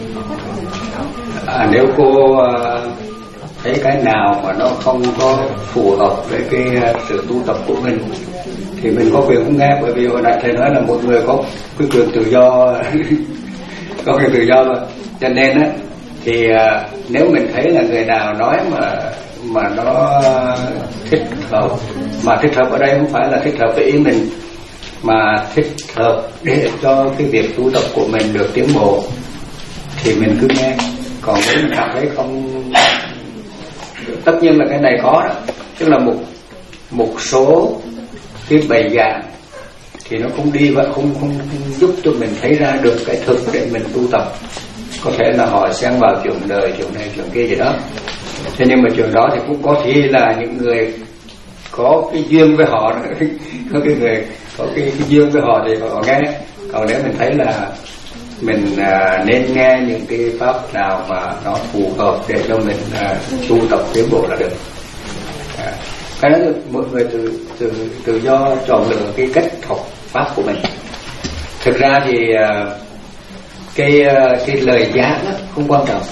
à, nếu cô à, thấy cái nào mà nó không có phù hợp với cái sự tu tập của mình thì mình có quyền không nghe, bởi vì hồi nãy thầy nói là một người có cái quyền tự do có quyền tự do mà, cho nên á thì à, nếu mình thấy là người nào nói mà mà nó thích hợp, mà thích hợp ở đây không phải là thích hợp với ý mình, mà thích hợp để cho cái việc tu tập của mình được tiến bộ thì mình cứ nghe. Còn nếu mình cảm thấy không, tất nhiên là cái này có đó, tức là một một số cái bài giảng thì nó không đi và không, không không giúp cho mình thấy ra được cái thực để mình tu tập. Có thể là họ xen vào chuyện đời, chuyện này chuyện kia gì đó, thế nhưng mà chuyện đó thì cũng có thể là những người có cái duyên với họ có cái người có cái, cái duyên với họ thì họ nghe. Còn nếu mình thấy là mình à, nên nghe những cái pháp nào mà nó phù hợp để cho mình à, tu tập tiến bộ là được. À, cái đó mọi người tự tự tự do chọn lựa cái cách học pháp của mình. Thực ra thì à, cái cái lời giảng không quan trọng.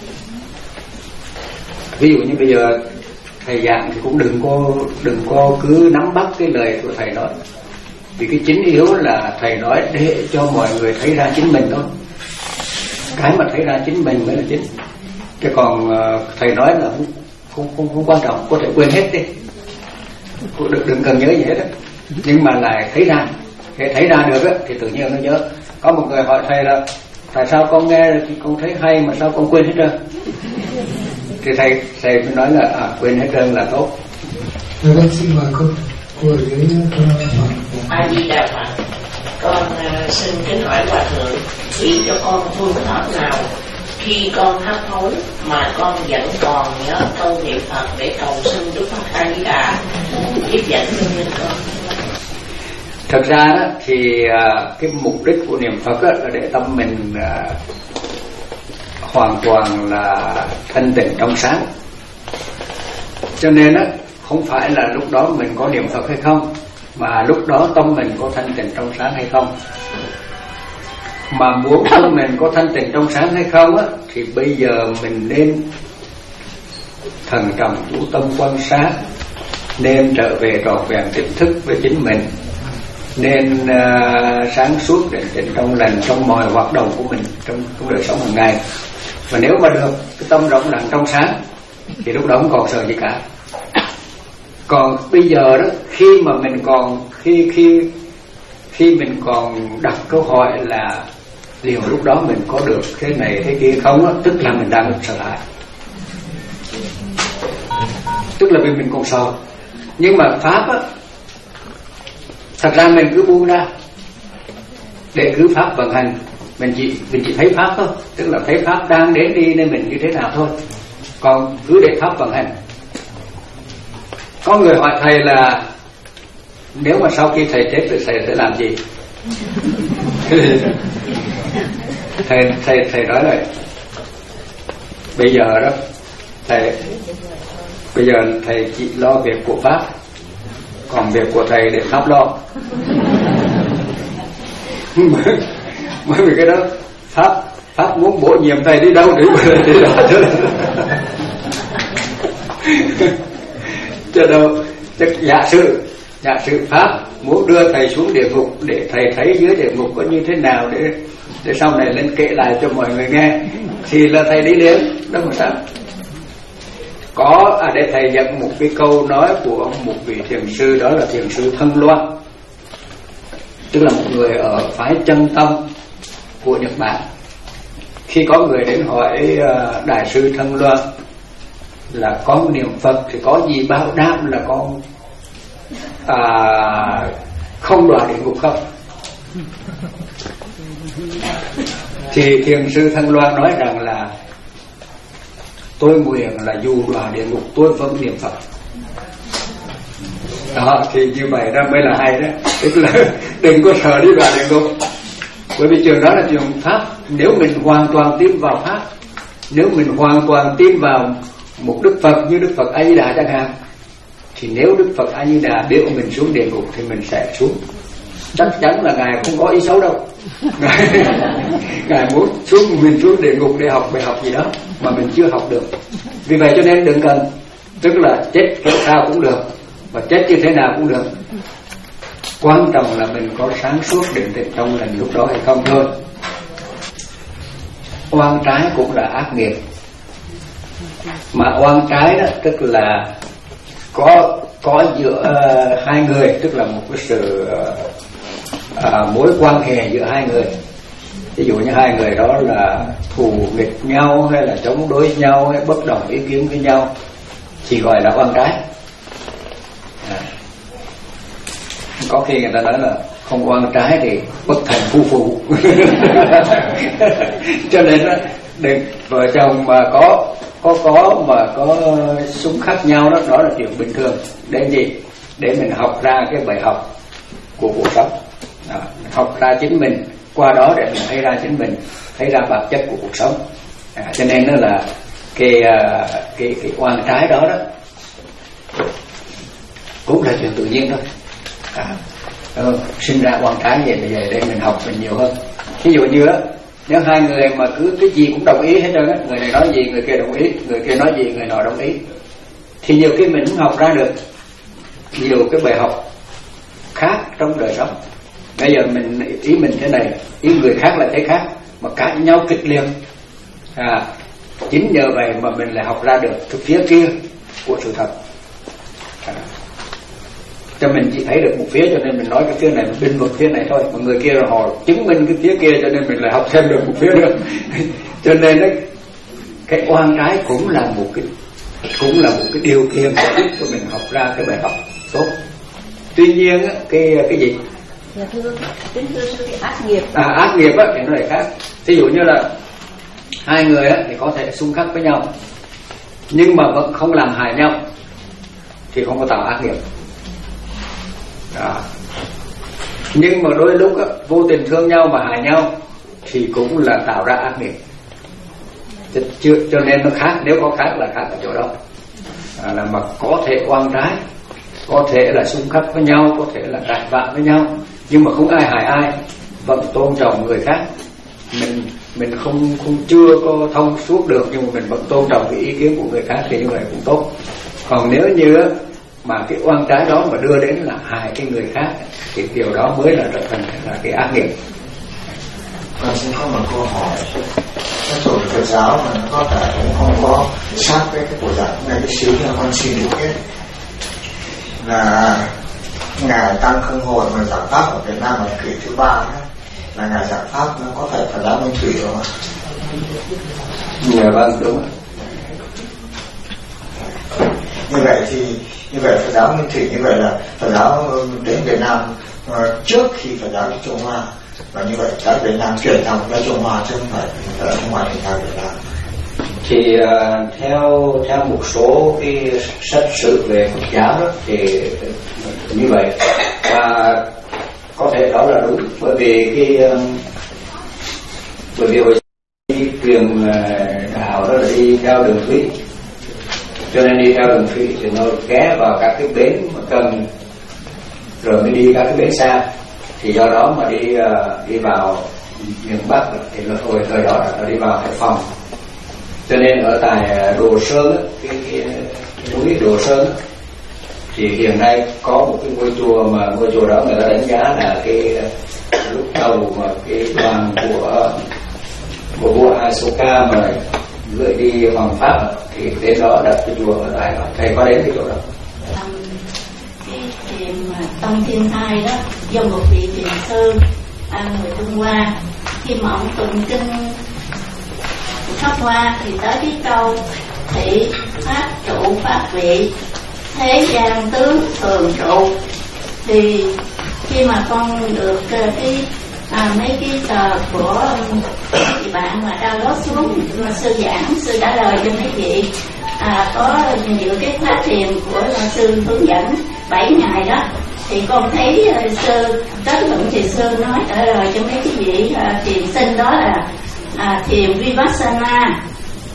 Ví dụ như bây giờ thầy giảng thì cũng đừng có đừng có cứ nắm bắt cái lời của thầy nói, vì cái chính yếu là thầy nói để cho mọi người thấy ra chính mình thôi. Cái mà thấy ra chính mình mới là chính. Chứ còn thầy nói là không không không, không quan trọng, có thể quên hết đi, đừng, đừng cần nhớ gì hết á. Nhưng mà lại thấy ra, để thấy ra được á thì tự nhiên nó nhớ. Có một người hỏi thầy là tại sao con nghe thì con thấy hay mà sao con quên hết trơn? Thì thầy thầy mới nói là à, quên hết trơn là tốt. Rồi con xin mời cô cô ở dưới. A Di Đà Phật. Con uh, xin kính hỏi hòa thượng chỉ cho con phương pháp nào khi con hấp hối mà con vẫn còn nhớ câu niệm Phật để cầu xin Đức Phật A Di Đà giúp dẫn cho nhân con. Thật ra đó thì uh, cái mục đích của niệm Phật đó là để tâm mình uh, hoàn toàn là thanh tịnh trong sáng. Cho nên á không phải là lúc đó mình có niệm Phật hay không, mà lúc đó tâm mình có thanh tịnh trong sáng hay không. Mà muốn tâm mình có thanh tịnh trong sáng hay không á thì bây giờ mình nên thần trọng chú tâm quan sát, nên trở về trọn vẹn tỉnh thức với chính mình, nên uh, sáng suốt định tĩnh trong lành trong mọi hoạt động của mình trong, trong đời sống hàng ngày. Và nếu mà được cái tâm rộng lặng trong sáng thì lúc đó không còn sợ gì cả. Còn bây giờ đó, khi mà mình còn khi khi khi mình còn đặt câu hỏi là liệu lúc đó mình có được cái này cái kia không đó, tức là mình đang sợ hãi, tức là vì mình còn sợ. Nhưng mà pháp á, thật ra mình cứ buông ra để cứ pháp vận hành, mình chỉ mình chỉ thấy pháp thôi, tức là thấy pháp đang đến đi nên mình như thế nào thôi, còn cứ để pháp vận hành. Có người hỏi thầy là nếu mà sau khi thầy chết thì thầy sẽ làm gì? thầy thầy thầy nói rồi, bây giờ đó thầy bây giờ thầy chỉ lo việc của pháp, còn việc của thầy để pháp lo. Bởi vì cái đó pháp pháp muốn bổ nhiệm thầy đi đâu thì đi đó chứ. Chứ đâu, chứ giả sử giả sử pháp muốn đưa thầy xuống địa ngục để thầy thấy dưới địa ngục có như thế nào để để sau này lên kể lại cho mọi người nghe thì là thầy đi liền, đâu mà sao. Có à, để thầy dẫn một cái câu nói của một vị thiền sư, đó là thiền sư Thân Loan, tức là một người ở phái Chân Tâm của Nhật Bản. Khi có người đến hỏi uh, đại sư Thân Loan là con niệm Phật thì có gì bảo đảm là con à, không đọa địa ngục không, thì thiền sư Thân Loan nói rằng là tôi nguyện là dù đọa địa ngục tôi vẫn niệm Phật. Đó, thì như vậy đó mới là hay đó. Tức là đừng có sợ đi vào địa ngục. Bởi vì trường đó là trường Pháp. Nếu mình hoàn toàn tin vào Pháp, nếu mình hoàn toàn tin vào một Đức Phật như Đức Phật A Di Đà chẳng hạn, thì nếu Đức Phật A Di Đà biểu mình xuống địa ngục thì mình sẽ xuống. Chắc chắn là Ngài không có ý xấu đâu. Ngài, Ngài muốn xuống mình xuống địa ngục để học bài học gì đó mà mình chưa học được. Vì vậy cho nên đừng cần, tức là chết kiểu sao cũng được, và chết như thế nào cũng được. Quan trọng là mình có sáng suốt định tĩnh trong lành lúc đó hay không thôi. Oan trái cũng là ác nghiệp. Mà oan trái đó tức là có có giữa uh, hai người, tức là một cái sự uh, uh, mối quan hệ giữa hai người. Ví dụ như hai người đó là thù nghịch nhau hay là chống đối nhau hay bất đồng ý kiến với nhau thì gọi là oan trái. À. Có khi người ta nói là không oan trái thì bất thành phu phụ. Cho nên đó, đừng, vợ chồng mà có có có mà có xung khắc nhau đó, đó là chuyện bình thường. Để gì? Để mình học ra cái bài học của cuộc sống. À, học ra chính mình, qua đó để mình thấy ra chính mình, thấy ra bản chất của cuộc sống. À, cho nên đó là cái cái cái oan trái đó đó cũng là chuyện tự nhiên thôi. À, ừ, sinh ra oan trái vậy bây giờ để mình học mình nhiều hơn. Ví dụ như đó, nếu hai người mà cứ cái gì cũng đồng ý hết trơn á, người này nói gì người kia đồng ý, người kia nói gì người nọ đồng ý, thì nhiều khi mình cũng học ra được nhiều cái bài học khác trong đời sống. Bây giờ mình ý mình thế này, ý người khác là thế khác, mà cãi nhau kịch liệt. À, chính nhờ vậy mà mình lại học ra được cái phía kia của sự thật. À, cho mình chỉ thấy được một phía cho nên mình nói cái phía này, mình binh vực phía này thôi, mà người kia là họ chứng minh cái phía kia cho nên mình lại học thêm được một phía nữa. Cho nên đấy, cái oan trái cũng là một cái cũng là một cái điều kiện để giúp cho mình học ra cái bài học tốt. Tuy nhiên cái cái gì? Dạ thưa, kính thưa sư, cái ác nghiệp. À, ác nghiệp á thì nó lại khác. Ví dụ như là hai người á thì có thể xung khắc với nhau, nhưng mà vẫn không làm hại nhau thì không có tạo ác nghiệp. Đó. Nhưng mà đôi lúc á, vô tình thương nhau mà hại nhau thì cũng là tạo ra ác nghiệp. Cho, cho nên nó khác, nếu có khác là khác ở chỗ đó. À, là mà có thể oan trái, có thể là xung khắc với nhau, có thể là cãi vã với nhau, nhưng mà không ai hại ai, vẫn tôn trọng người khác. Mình mình không không chưa có thông suốt được, nhưng mà mình vẫn tôn trọng cái ý kiến của người khác thì như vậy cũng tốt. Còn nếu như mà cái oan trái đó mà đưa đến là hại cái người khác thì điều đó mới là trở thành là cái ác nghiệp. Con xin có một câu hỏi. Cái tổ chức Phật giáo mà nó có thể cũng không có sát với cái buổi giảng này cái xíu, nhưng con xin được biết là ngài Tăng Khương Hồi mà giảng pháp ở Việt Nam là kỳ thứ ba ấy, là ngài giảng pháp nó có phải Phật giáo Nguyên Thủy không ạ? Dạ vâng, đúng. Như vậy thì như vậy Phật giáo Nguyên Thủy, như vậy là Phật giáo đến Việt Nam uh, trước khi Phật giáo đến Trung Hoa, và như vậy tại Việt Nam chuyển thành ra Trung Hoa chứ không phải ở Trung Hoa thì ra Việt Nam. Thì uh, theo theo một số cái sách sử về Phật giáo đó thì như vậy, và có thể đó là đúng, bởi vì cái uh, bởi vì hồi đi truyền uh, đạo đó là đi theo đường thủy, cho nên đi theo đường thủy thì nó ghé vào các cái bến mà cần rồi mới đi các cái bến xa, thì do đó mà đi uh, đi vào miền Bắc thì nó hồi thời đó là nó đi vào Hải Phòng. Cho nên ở tại Đồ Sơn, cái, cái, cái núi Đồ Sơn thì hiện nay có một cái ngôi chùa, mà ngôi chùa đó người ta đánh giá là cái lúc đầu mà cái đoàn của của vua Asoka mà gửi đi hoàng pháp thì đến đó đặt cái chùa ở tại đó. Thầy có đến cái chỗ đó? Cái chuyện mà Tông Thiên Thai đó do một vị thiền sư à, người Trung Hoa, khi mà ông tụng kinh Pháp Hoa thì tới cái câu thị pháp trụ pháp vị thế gian tướng thường trụ, thì khi mà con được cái à, mấy cái tờ của chị bạn mà download xuống mà sư giảng, sư đã lời cho mấy chị à, có nhiều cái khóa thiền của sư hướng dẫn, bảy ngày đó thì con thấy uh, sư tới luận thì sư nói trả lời cho mấy cái vị uh, thiền sinh đó là uh, thiền Vipassana,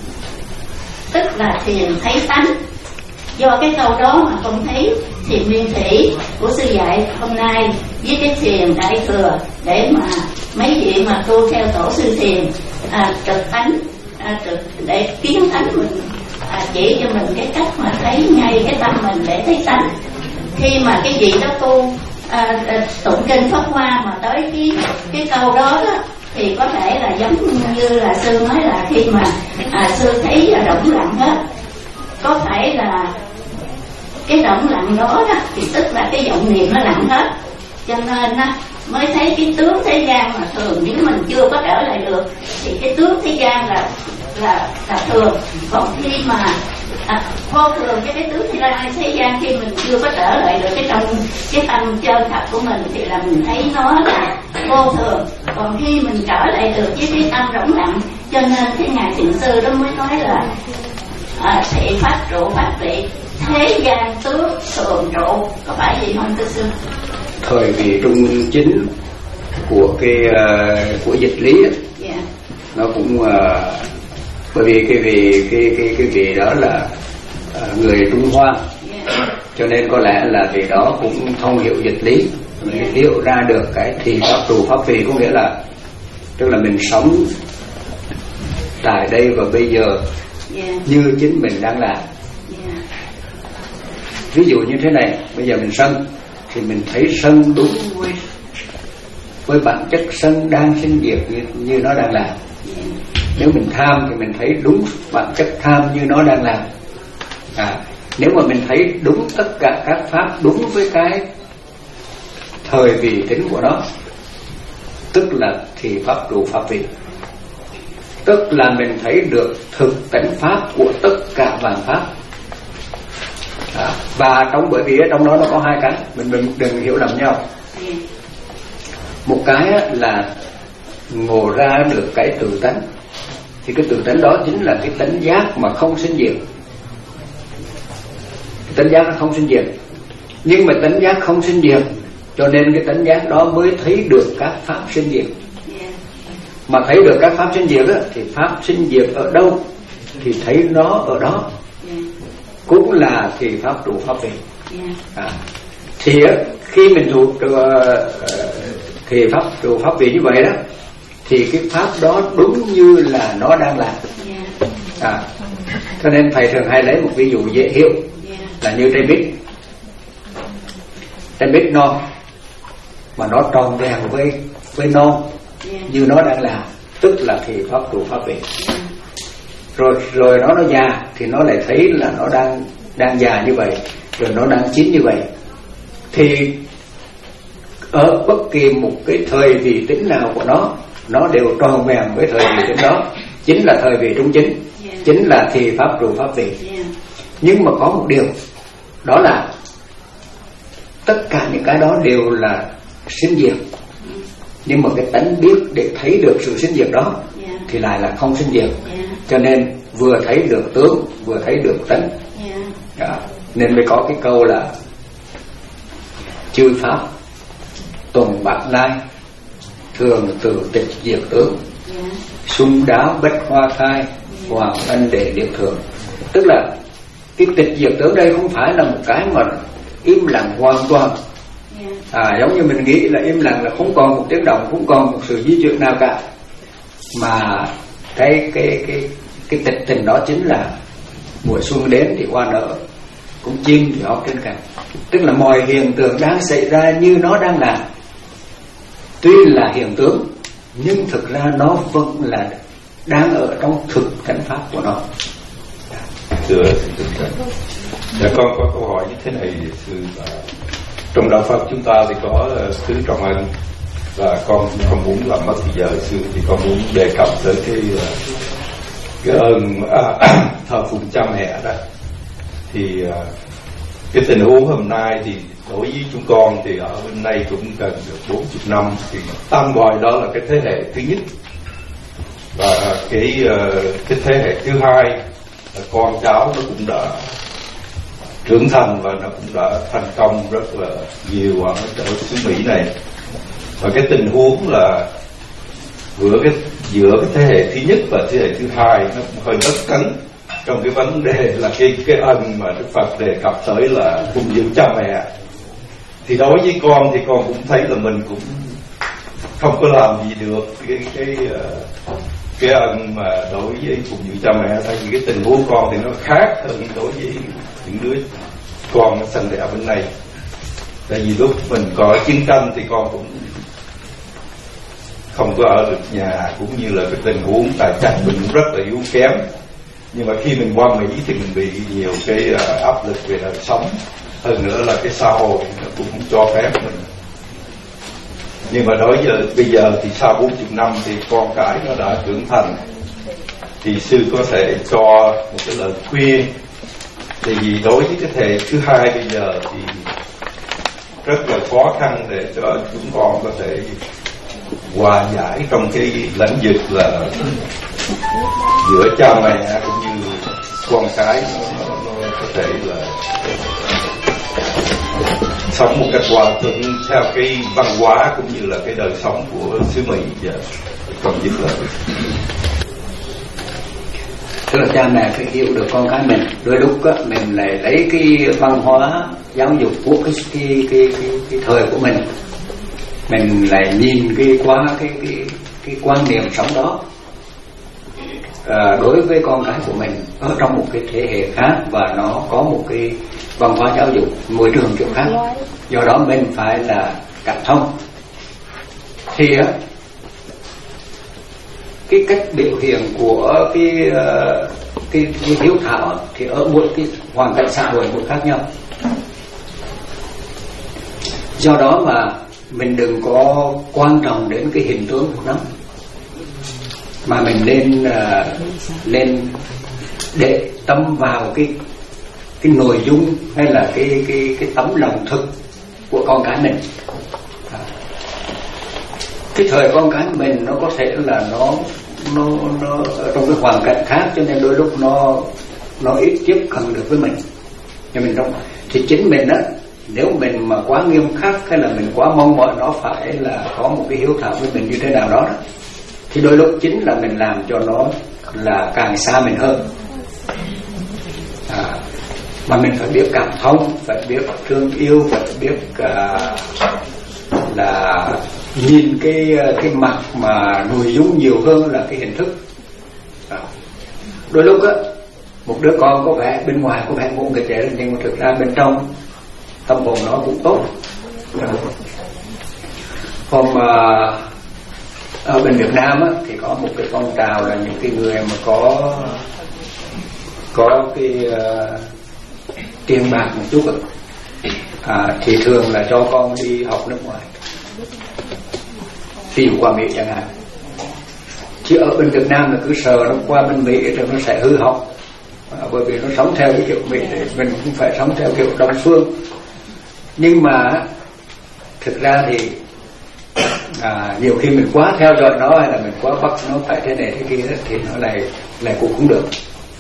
tức là thiền thấy tánh. Do cái câu đó mà con thấy thiền nguyên thủy của sư dạy hôm nay với cái thiền đại thừa để mà mấy vị mà tu theo tổ sư thiền à, trực tánh à, trực để kiến tánh mình, à, chỉ cho mình cái cách mà thấy ngay cái tâm mình để thấy tánh. Khi mà cái vị đó tu à, à, tụng kinh Pháp Hoa mà tới cái cái câu đó, đó thì có thể là giống như là sư nói là khi mà à, sư thấy là động lặng hết, có thể là cái động lặng đó, đó thì tức là cái vọng niệm nó lặng hết, cho nên á, mới thấy cái tướng thế gian mà thường nếu mình chưa có trở lại được thì cái tướng thế gian là là là thường. Còn khi mà à, vô thường cái cái tướng thế gian thế gian khi mình chưa có trở lại được cái trong cái tâm chân thật của mình thì là mình thấy nó là vô thường. Còn khi mình trở lại được với cái tâm rỗng lặng, cho nên cái ngài thiền sư đó mới nói là à, thị pháp trụ pháp vị, thế gian tướng thường trụ, có phải gì không thưa sư? Thời kỳ trung chính của cái uh, của dịch lý ấy, yeah. Nó cũng uh, bởi vì cái vị cái cái cái vị đó là uh, người Trung Hoa, yeah. Cho nên có lẽ là vị đó cũng thông hiểu dịch lý, yeah. Liệu ra được cái thì pháp trụ pháp vị, có nghĩa là tức là mình sống tại đây và bây giờ, yeah. Như chính mình đang làm, yeah. Ví dụ như thế này, bây giờ mình sân thì mình thấy sân đúng với, với bản chất sân đang sinh diệt như, như nó đang làm. Nếu mình tham thì mình thấy đúng bản chất tham như nó đang làm. À, nếu mà mình thấy đúng tất cả các pháp đúng với cái thời vị tính của nó, tức là thì pháp trụ pháp vị, tức là mình thấy được thực tánh pháp của tất cả vạn pháp. À, và trong bởi vì trong đó nó có hai cái, mình đừng, đừng hiểu lầm nhau. Một cái là ngộ ra được cái tự tánh, thì cái tự tánh đó chính là cái tánh giác mà không sinh diệt. Tánh giác nó không sinh diệt, nhưng mà tánh giác không sinh diệt, cho nên cái tánh giác đó mới thấy được các pháp sinh diệt. Mà thấy được các pháp sinh diệt đó, thì pháp sinh diệt ở đâu thì thấy nó ở đó, cũng là thì pháp trụ pháp vị. À, thì khi mình thuộc uh, thì pháp trụ pháp vị như vậy đó, thì cái pháp đó đúng như là nó đang làm. À, cho nên thầy thường hay lấy một ví dụ dễ hiểu là như trái mít. Trái mít non mà nó tròn vẹn với với non như nó đang làm, tức là thì pháp trụ pháp vị. Rồi rồi nó nó già thì nó lại thấy là nó đang đang già như vậy, rồi nó đang chín như vậy. Thì ở bất kỳ một cái thời vị tính nào của nó, nó đều tròn vẹn với thời vị tính đó, chính là thời vị trung chính, chính là thì pháp trụ pháp vị. Nhưng mà có một điều, đó là tất cả những cái đó đều là sinh diệt, nhưng mà cái tánh biết để thấy được sự sinh diệt đó thì lại là không sinh diệt. Cho nên vừa thấy được tướng, vừa thấy được tánh. Đó. Nên mới có cái câu là chư pháp tuần bạc lai, thường tự tịch diệt tướng, sung đáo bách hoa khai, hoàng ân để liệt thường. Tức là cái tịch diệt tướng đây không phải là một cái mà im lặng hoàn toàn. À, giống như mình nghĩ là im lặng là không còn một tiếng động, không còn một sự di chuyển nào cả, mà cái cái cái cái tịch tình đó chính là mùa xuân đến thì hoa nở, cũng chim thì hót trên cành. Tức là mọi hiện tượng đang xảy ra như nó đang làm, tuy là hiện tướng nhưng thực ra nó vẫn là đang ở trong thực tánh pháp của nó. Thưa dạ, con có câu hỏi như thế này sư. Trong đạo Phật chúng ta thì có tứ trọng ân, và con không muốn làm mất thời giờ sư, thì con muốn đề cập tới cái cái ơn à, thờ phụng cha mẹ đó. Thì cái tình huống hôm nay thì đối với chúng con thì ở bên đây cũng gần được bốn mươi năm, thì tam gọi đó là cái thế hệ thứ nhất, và cái cái thế hệ thứ hai là con cháu nó cũng đã trưởng thành và nó cũng đã thành công rất là nhiều ở chỗ xứ Mỹ này. Và cái tình huống là giữa cái giữa cái thế hệ thứ nhất và thế hệ thứ hai nó cũng hơi bất cấn trong cái vấn đề là cái cái ân mà Đức Phật đề cập tới là phụng dưỡng cha mẹ. Thì đối với con thì con cũng thấy là mình cũng không có làm gì được cái cái cái ân mà đối với phụng dưỡng cha mẹ, tại vì cái tình huống con thì nó khác hơn đối với những đứa con nó sinh đẻ bên này. Tại vì lúc mình có chiến tranh thì con cũng không có ở được nhà, cũng như là cái tình huống tài chính mình cũng rất là yếu kém. Nhưng mà khi mình qua Mỹ thì mình bị nhiều cái uh, áp lực về đời sống, hơn nữa là cái xã hội nó cũng không cho phép mình. Nhưng mà đối với bây giờ thì sau bốn mươi năm thì con cái nó đã trưởng thành, thì sư có thể cho một cái lời khuyên. Tại vì đối với cái thế thứ hai bây giờ thì rất là khó khăn để cho chúng con có thể hòa giải trong cái lĩnh vực là giữa cha mẹ cũng như con cái, nó, nó, nó có thể là sống một cách hòa thuận theo cái văn hóa cũng như là cái đời sống của xứ Mỹ và con giúp là tức là cha mẹ phải hiểu được con cái mình. Đôi lúc á, mình lại lấy cái văn hóa giáo dục của cái cái cái cái, cái thời của mình, mình lại nhìn cái qua cái cái cái quan niệm sống đó à, đối với con cái của mình ở trong một cái thế hệ khác, và nó có một cái văn hóa giáo dục môi trường kiểu khác. Do đó mình phải là cảm thông. Thì á, cái cách biểu hiện của cái cái, cái hiếu thảo thì ở một cái hoàn cảnh xã hội một khác nhau. Do đó mà mình đừng có quan trọng đến cái hình tướng của nó, mà mình nên uh, nên để tâm vào cái cái nội dung hay là cái cái cái tấm lòng thực của con cái mình. Cái thời con cái mình nó có thể là nó nó nó ở trong cái hoàn cảnh khác, cho nên đôi lúc nó nó ít tiếp cận được với mình. Nhưng mình trong thì chính mình á, nếu mình mà quá nghiêm khắc hay là mình quá mong mỏi nó phải là có một cái hiếu thảo với mình như thế nào đó, đó thì đôi lúc chính là mình làm cho nó là càng xa mình hơn. À, mà mình phải biết cảm thông, phải biết thương yêu, phải biết uh, là nhìn cái cái mặt mà nội dung nhiều hơn là cái hình thức. À, đôi lúc á, một đứa con có vẻ bên ngoài có vẻ ngôn nghịch vậy, nhưng mà thực ra bên trong tâm hồn nó cũng tốt. À, hôm uh, ở bên Việt Nam á, thì có một cái phong trào là những cái người mà có có cái uh, tiền bạc một chút á, à, thì thường là cho con đi học nước ngoài, ví dụ qua Mỹ chẳng hạn. Chứ ở bên Việt Nam là cứ sợ nó qua bên Mỹ rồi nó sẽ hư hỏng, à, bởi vì nó sống theo cái kiểu Mỹ thì mình cũng phải sống theo kiểu Đông phương. Nhưng mà thực ra thì à, nhiều khi mình quá theo dõi nó hay là mình quá bắt nó phải thế này thế kia đó, thì nó lại lại cũng không được.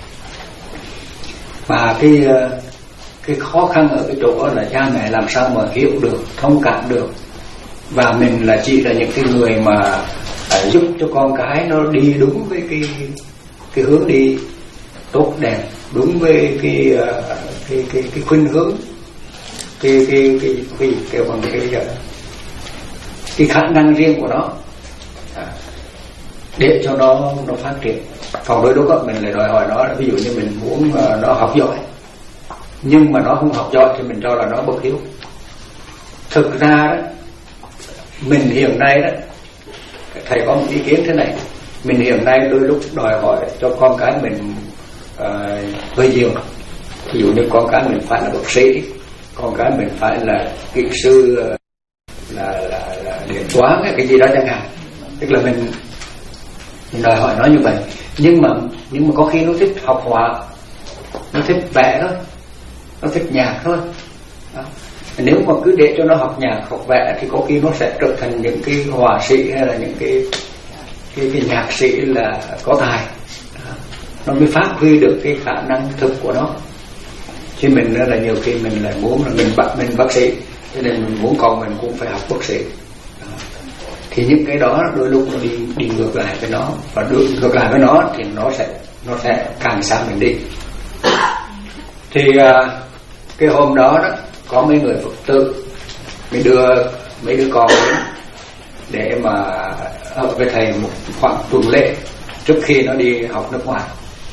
Và cái cái khó khăn ở cái chỗ là cha mẹ làm sao mà hiểu được, thông cảm được, và mình là chỉ là những cái người mà à, giúp cho con cái nó đi đúng với cái cái hướng đi tốt đẹp, đúng với cái cái cái cái khuynh hướng, cái cái cái cái kêu bằng cái cái, cái khả năng riêng của nó, à, để cho nó nó phát triển. Còn đôi lúc mình lại đòi hỏi nó, ví dụ như mình muốn uh, nó học giỏi, nhưng mà nó không học giỏi thì mình cho là nó bất hiếu. Thực ra đó, mình hiện nay đó, thầy có một ý kiến thế này, mình hiện nay đôi lúc đòi hỏi cho con cái mình uh, hơi nhiều. Ví dụ như con cái mình phải là bác sĩ, con cái mình phải là kỹ sư, uh, là là là điện toán hay cái gì đó chẳng hạn. Tức là mình mình đòi hỏi nó như vậy. Nhưng mà nhưng mà có khi nó thích học họa, nó thích vẽ thôi, nó thích nhạc thôi. Đó. Nếu mà cứ để cho nó học nhạc, học vẽ thì có khi nó sẽ trở thành những cái họa sĩ hay là những cái cái, cái nhạc sĩ là có tài. Đó. Nó mới phát huy được cái khả năng thực của nó. Chứ mình là nhiều khi mình lại muốn là mình bác mình bác sĩ, cho nên mình muốn con mình cũng phải học bác sĩ. Đó. Thì những cái đó đôi lúc nó đi đi ngược lại với nó, và đôi, ngược lại với nó thì nó sẽ nó sẽ càng xa mình đi. Thì uh, cái hôm đó đó có mấy người Phật tử mới đưa mấy đứa con đến để mà ở với thầy một khoảng tuần lễ trước khi nó đi học nước ngoài.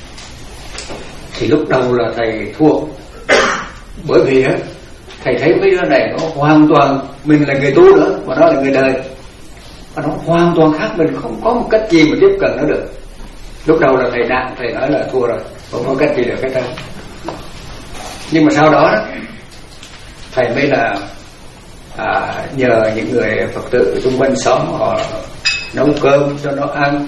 Thì lúc đầu là thầy thua, bởi vì á thầy thấy mấy đứa này nó hoàn toàn, mình là người tu nữa mà nó là người đời, và nó hoàn toàn khác mình, không có một cách gì mà tiếp cận nó được. Lúc đầu là thầy đạn, thầy nói là thua rồi, không có cách gì được hết trơn. Nhưng mà sau đó thầy mới là à, nhờ những người Phật tử xung quanh xóm họ nấu cơm cho nó ăn,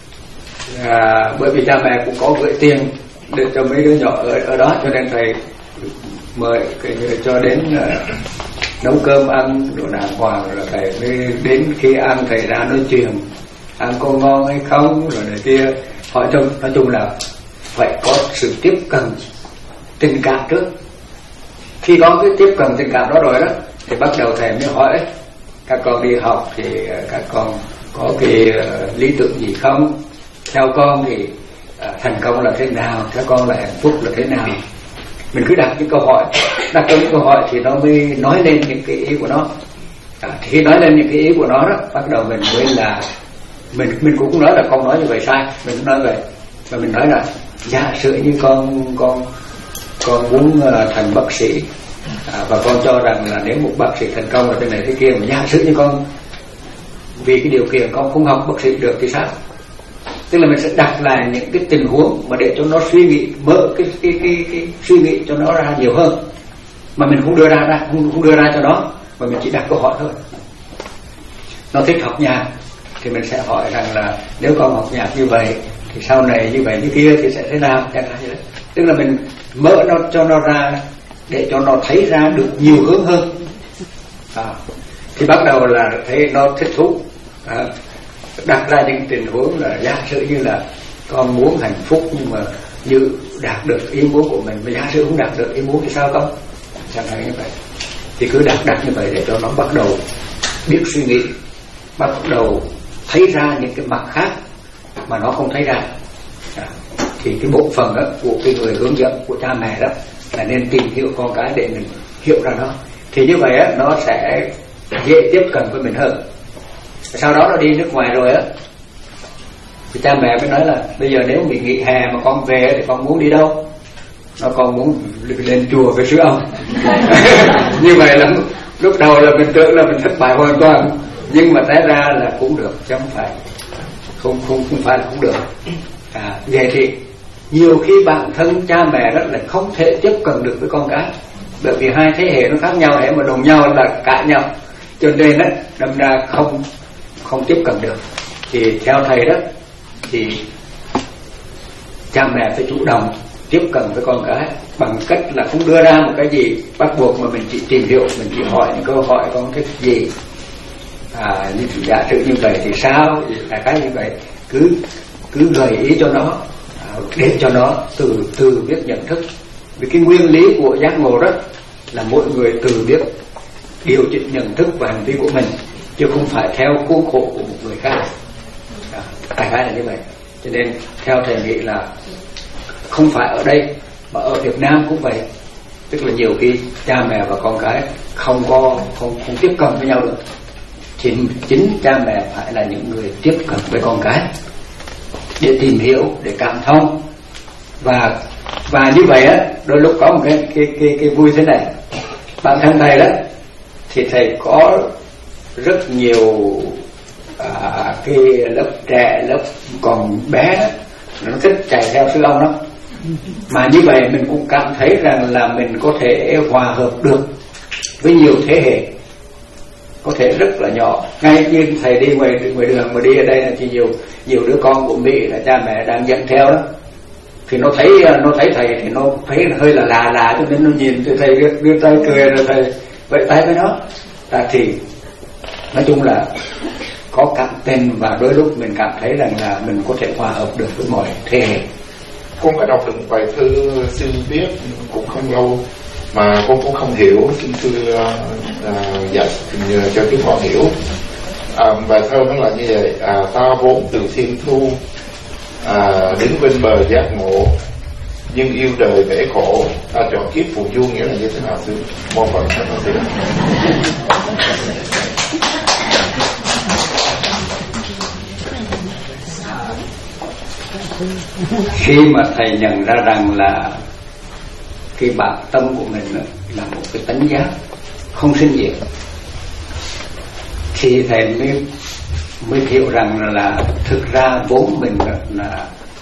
à, bởi vì cha mẹ cũng có gửi tiền để cho mấy đứa nhỏ ở, ở đó, cho nên thầy mời cái người cho đến uh, nấu cơm ăn đồ đàng hoàng, rồi thầy mới đến khi ăn thầy ra nói chuyện ăn có ngon hay không rồi này kia, hỏi chung. Nói chung là phải có sự tiếp cận tình cảm trước. Khi có cái tiếp cận tình cảm đó rồi đó thì bắt đầu thầy mới hỏi các con đi học thì các con có cái uh, lý tưởng gì không, theo con thì uh, thành công là thế nào, theo con là hạnh phúc là thế nào. Mình cứ đặt những câu hỏi, đặt cho những câu hỏi thì nó mới nói lên những cái ý của nó. À, thì khi nói lên những cái ý của nó đó, bắt đầu mình mới là mình mình cũng nói là con nói như vậy sai, mình cũng nói vậy, và mình nói là giả sử như con con con muốn uh, thành bác sĩ, à, và con cho rằng là nếu một bác sĩ thành công là thế này thế kia, mà giả sử như con vì cái điều kiện con không học bác sĩ được thì sao? Tức là mình sẽ đặt lại những cái tình huống mà để cho nó suy nghĩ, mở cái cái cái, cái suy nghĩ cho nó ra nhiều hơn, mà mình không đưa ra ra không, không đưa ra cho nó, mà mình chỉ đặt câu hỏi thôi. Nó thích học nhạc thì mình sẽ hỏi rằng là nếu con học nhạc như vậy thì sau này như vậy như kia thì sẽ thế nào, chẳng hạn như thế. Tức là mình mở nó cho nó ra để cho nó thấy ra được nhiều hướng hơn. À, thì bắt đầu là thấy nó thích thú. À, đặt ra những tình huống là giả sử như là con muốn hạnh phúc nhưng mà như đạt được ý muốn của mình, mà giả sử không đạt được ý muốn thì sao con, chẳng hạn như vậy. Thì cứ đặt đặt như vậy để cho nó bắt đầu biết suy nghĩ, bắt đầu thấy ra những cái mặt khác mà nó không thấy ra. À, thì cái bộ phận đó của cái người hướng dẫn, của cha mẹ đó là nên tìm hiểu con cái để mình hiểu ra nó. Thì như vậy á, nó sẽ dễ tiếp cận với mình hơn. Sau đó nó đi nước ngoài rồi á thì cha mẹ mới nói là bây giờ nếu mình nghỉ hè mà con về thì con muốn đi đâu? Nó con muốn lên chùa với sư ông. Như vậy là lúc đầu là mình tưởng là mình thất bại hoàn toàn, nhưng mà té ra là cũng được, chứ không phải không không không phải là không được. À, vậy thì nhiều khi bản thân cha mẹ đó là không thể tiếp cận được với con cái, bởi vì hai thế hệ nó khác nhau, để mà đồng nhau là cãi nhau, cho nên đó đâm ra không không tiếp cận được. Thì theo thầy đó thì cha mẹ phải chủ động tiếp cận với con cái bằng cách là không đưa ra một cái gì bắt buộc, mà mình chỉ tìm hiểu, mình chỉ hỏi những câu hỏi con thích gì, à, như giả sử như vậy thì sao, là cái như vậy, cứ cứ gợi ý cho nó, à, để cho nó từ từ biết nhận thức. Vì cái nguyên lý của giác ngộ đó là mỗi người từ biết điều chỉnh nhận thức và hành vi của mình, chứ không phải theo khuôn khổ của một người khác. À, đại khái là như vậy. Cho nên theo thầy nghĩ là không phải ở đây mà ở Việt Nam cũng vậy, tức là nhiều khi cha mẹ và con cái không có không không tiếp cận với nhau được, thì chính cha mẹ phải là những người tiếp cận với con cái để tìm hiểu, để cảm thông. Và và như vậy á, đôi lúc có một cái cái cái, cái vui thế này. Bản thân thầy đó thì thầy có rất nhiều à, cái lớp trẻ, lớp còn bé đó, nó thích chạy theo sư ông đó. Mà như vậy mình cũng cảm thấy rằng là mình có thể hòa hợp được với nhiều thế hệ, có thể rất là nhỏ. Ngay như thầy đi ngoài ngoài đường mà đi ở đây là chỉ nhiều nhiều đứa con của Mỹ là cha mẹ đang dẫn theo đó, thì nó thấy nó thấy thầy thì nó thấy hơi là lạ lạ, cho nên nó nhìn thấy thầy đưa, đưa tay cười rồi thầy vẫy tay với nó. À, thì nói chung là có cảm tình, và đôi lúc mình cảm thấy rằng là mình có thể hòa hợp được với mọi thế hệ. con có đọc được một bài thơ sư viết cũng không lâu mà con cũng không hiểu, xin sư uh, giải nhờ cho chúng con hiểu. À, bài thơ nó là như vậy: à, ta vốn từ thiên thu, à, đứng bên bờ giác ngộ, nhưng yêu đời bể khổ, ta chọn kiếp phù du. Nghĩa là như thế nào sư? Mong phần thật là sư. Khi mà thầy nhận ra rằng là cái bản tâm của mình là một cái tánh giác không sinh diệt, thì thầy mới mới hiểu rằng là, là thực ra vốn mình là là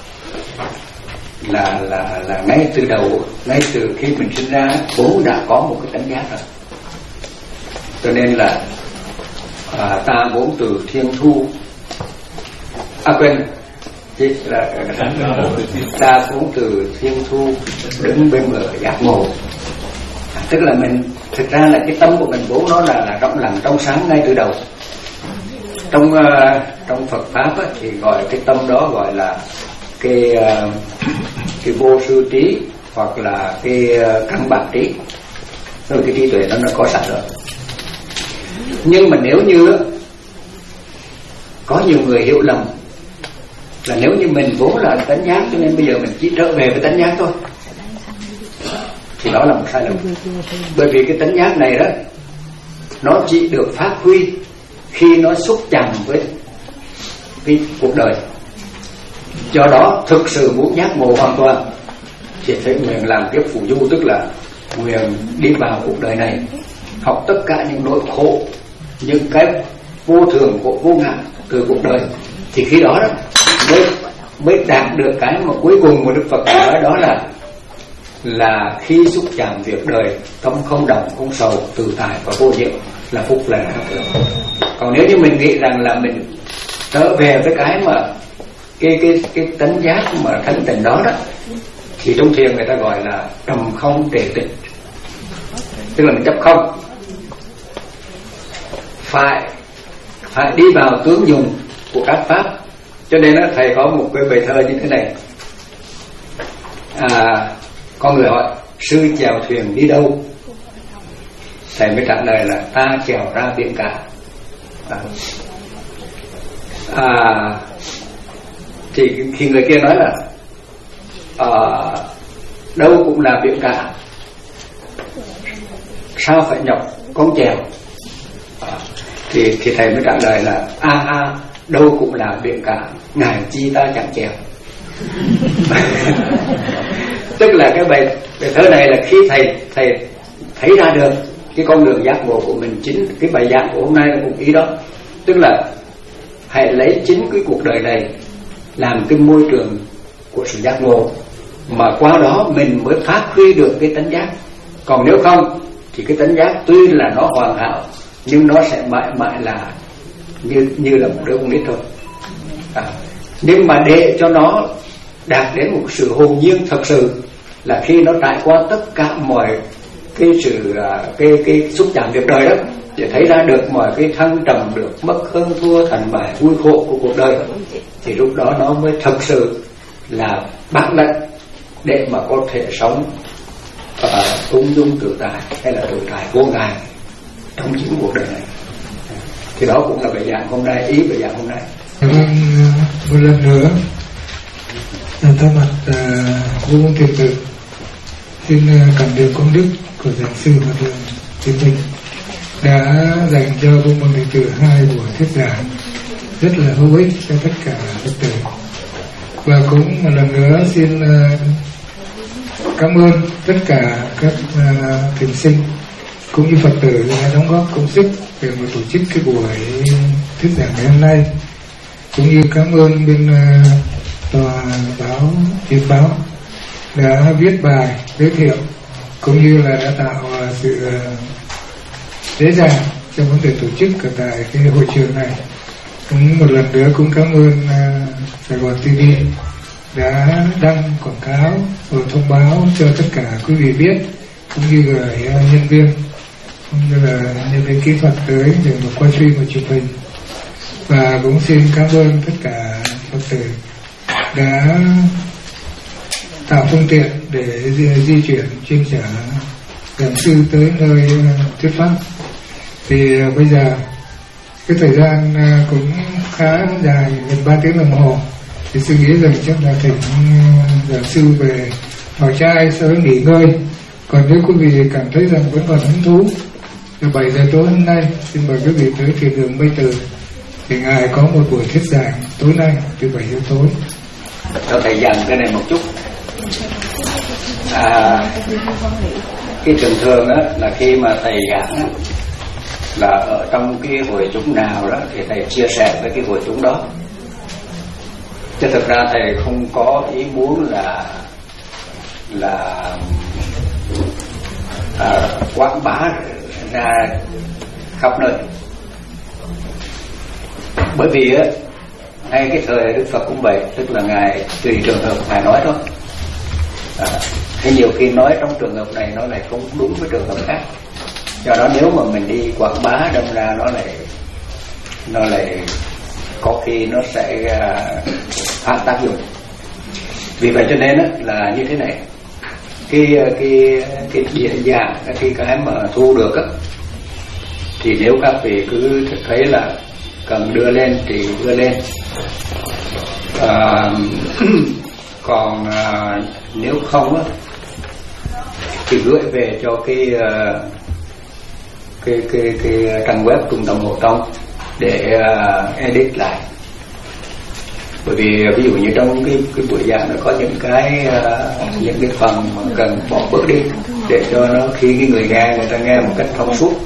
là là, là ngay từ đầu, ngay từ khi mình sinh ra vốn đã có một cái tánh giác rồi. Cho nên là à, ta vốn từ thiên thu, à quên, Chứ là ta vốn từ thiên thu, đứng bên bờ giác ngộ. À, tức là mình thực ra là cái tâm của mình vốn nó là là rộng lặng trong sáng ngay từ đầu. Trong uh, trong Phật pháp á, thì gọi cái tâm đó gọi là cái uh, cái vô sư trí, hoặc là cái uh, căn bản trí. Rồi cái trí tuệ nó nó có sẵn rồi. Nhưng mà nếu như có nhiều người hiểu lầm là nếu như mình vốn là tánh giác cho nên bây giờ mình chỉ trở về với tánh giác thôi, thì đó là một sai lầm. Bởi vì cái tánh giác này đó, nó chỉ được phát huy khi nó xúc chạm với cái cuộc đời. Do đó thực sự muốn giác ngộ hoàn toàn thì phải nguyện làm kiếp phù du, tức là nguyện đi vào cuộc đời này, học tất cả những nỗi khổ, những cái vô thường của vô ngã từ cuộc đời, thì khi đó đó mới mới đạt được cái mà cuối cùng của Đức Phật nói, đó là là khi xúc chạm việc đời, tâm không động không sầu, tự tại và vô diệu, là phúc là hạnh phúc. Còn nếu như mình nghĩ rằng là mình trở về với cái mà cái cái cái tánh giác mà thanh tịnh đó đó, thì trong thiền người ta gọi là trầm không trệ tịch, tức là mình chấp không, phải phải đi vào tướng dùng của các pháp. Cho nên đó, thầy có một cái bài thơ như thế này: à, có người hỏi sư chèo thuyền đi đâu, thầy mới trả lời là ta chèo ra biển cả. À, à, thì khi người kia nói là à, đâu cũng là biển cả, sao phải nhọc con chèo? À, thì thì thầy mới trả lời là a a đâu cũng là biển cả, ngài chi ta chẳng chèo. Tức là cái bài, bài thơ này là khi thầy thầy thấy ra được cái con đường giác ngộ của mình, chính cái bài giảng của hôm nay là một ý đó. Tức là hãy lấy chính cái cuộc đời này làm cái môi trường của sự giác ngộ, mà qua đó mình mới phát huy được cái tánh giác. Còn nếu không thì cái tánh giác tuy là nó hoàn hảo, nhưng nó sẽ mãi mãi là như như là một đứa con nít thôi. À, nhưng mà để cho nó đạt đến một sự hồn nhiên thật sự, là khi nó trải qua tất cả mọi cái sự cái cái xúc chạm việc đời đó, để thấy ra được mọi cái thăng trầm, được mất hơn thua, thành bại, vui khổ của cuộc đời, thì lúc đó nó mới thật sự là bản lĩnh để mà có thể sống uh, ung dung tự tại, hay là tự tại vô ngại trong chính cuộc đời này. Thì đó cũng là bài giảng hôm nay, ý bài giảng hôm nay. Một lần nữa thay mặt vô ngôn thiền tử xin cảm ơn công đức của giảng sư và thượng thiên minh đã dành cho vô môn đệ tử hai buổi thuyết giảng rất là hữu ích cho tất cả Phật tử. Và cũng một lần nữa xin cảm ơn tất cả các thiền sinh cũng như Phật tử đã đóng góp công sức để mà tổ chức cái buổi thuyết giảng ngày hôm nay, cũng như cảm ơn bên uh, tòa báo Việt báo đã viết bài giới thiệu, cũng như là đã tạo uh, sự uh, dễ dàng trong vấn đề tổ chức ở tại cái hội trường này. Cũng một lần nữa cũng cảm ơn uh, Sài Gòn ti vi đã đăng quảng cáo và thông báo cho tất cả quý vị biết, cũng như gửi uh, nhân viên cũng như là nhân viên kỹ thuật tới để mà quay phim và chụp hình. Và cũng xin cảm ơn tất cả Phật tử đã tạo phương tiện để di, di chuyển chuyên trở giảng sư tới nơi uh, thuyết pháp. Thì uh, bây giờ cái thời gian uh, cũng khá dài, gần ba tiếng đồng hồ, thì suy nghĩ rằng chắc là thỉnh uh, giảng sư về vào trai sau đó nghỉ ngơi. Còn nếu quý vị cảm thấy rằng vẫn còn hứng thú, từ bảy giờ tối hôm nay xin mời quý vị tới thiền đường Mây Từ, thì ngài có một buổi thuyết giảng tối nay từ bảy giờ tối. Cho thầy dành cái này một chút. À, cái thường thường á là khi mà thầy giảng á, là ở trong cái hội chúng nào đó thì thầy chia sẻ với cái hội chúng đó. Chứ thực ra thầy không có ý muốn là là à, quảng bá ra khắp nơi. Bởi vì á, ngay cái thời Đức Phật cũng vậy, tức là ngài tùy trường hợp ngài nói thôi. À, thế nhiều khi nói trong trường hợp này nó lại không đúng với trường hợp khác. Do đó nếu mà mình đi quảng bá đâm ra nó lại nó lại có khi nó sẽ uh, phản tác dụng. Vì vậy cho nên á, là như thế này, cái cái cái diễn giảng cái cái mà thu được á, thì nếu các vị cứ thấy là cần đưa lên thì đưa lên. À, còn à, nếu không á, thì gửi về cho cái cái cái cái trang web Trung tâm Hộ Tông để uh, edit lại. Bởi vì ví dụ như trong cái cái buổi giảng nó có những cái uh, những cái phần mà cần bỏ bớt đi để cho nó khi cái người nghe người ta nghe một cách thông suốt.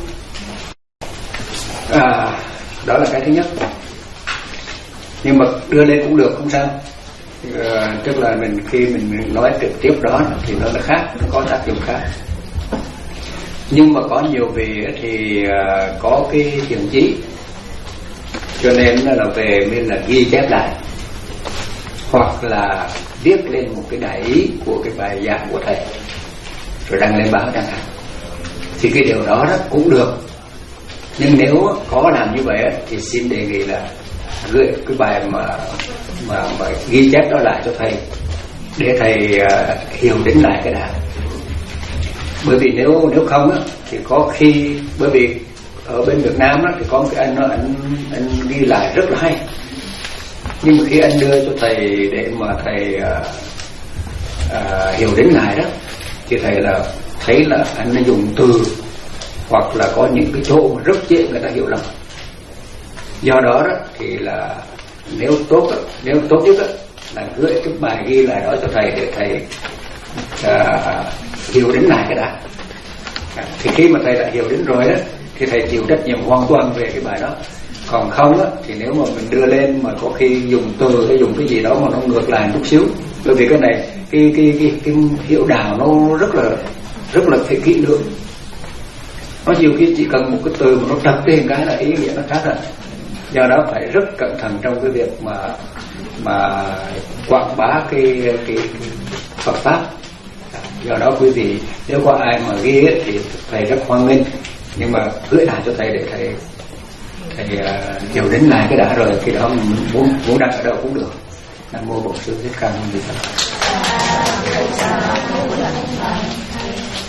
À, đó là cái thứ nhất. Nhưng mà đưa lên cũng được, không sao. À, tức là mình khi mình nói trực tiếp đó thì nó là khác, nó có tác dụng khác. Nhưng mà có nhiều vị thì uh, có cái thiện chí, cho nên là về nên là ghi chép lại, hoặc là viết lên một cái đại ý của cái bài giảng của thầy rồi đăng lên báo chẳng hạn. Thì cái điều đó, đó cũng được. Nhưng nếu có làm như vậy thì xin đề nghị là gửi cái bài mà mà, mà ghi chép đó lại cho thầy, để thầy uh, hiểu đến lại cái đã. Bởi vì nếu nếu không á, thì có khi, bởi vì ở bên Việt Nam á, thì có một cái anh, anh anh ghi lại rất là hay, nhưng mà khi anh đưa cho thầy để mà thầy uh, uh, hiểu đến ngài đó, thì thầy là thấy là anh đã dùng từ hoặc là có những cái chỗ mà rất dễ người ta hiểu lầm. Do đó đó thì là nếu tốt nếu tốt nhất đó, là gửi cái bài ghi lại đó cho thầy để thầy uh, hiểu đến lại cái đã. Thì khi mà thầy đã hiểu đến rồi đó, thì thầy chịu trách nhiệm hoàn toàn về cái bài đó. Còn không đó, thì nếu mà mình đưa lên mà có khi dùng từ hay dùng cái gì đó mà nó ngược lại một chút xíu, bởi vì cái này cái cái cái, cái hiểu đạo nó rất là rất là phải kỹ lưỡng. Nó nhiều khi chỉ cần một cái từ mà nó trật lên cái là ý nghĩa nó khác rồi. Do đó phải rất cẩn thận trong cái việc mà mà quảng bá cái cái, cái Phật pháp. Do đó quý vị nếu có ai mà ghi ấy, thì thầy rất hoan nghênh, nhưng mà gửi lại cho thầy để thầy thầy uh, hiểu đến lại cái đã, rồi khi đó mình muốn muốn đăng ở đâu cũng được. Nam mô Bổn Sư Thích Ca Mâu Ni Phật.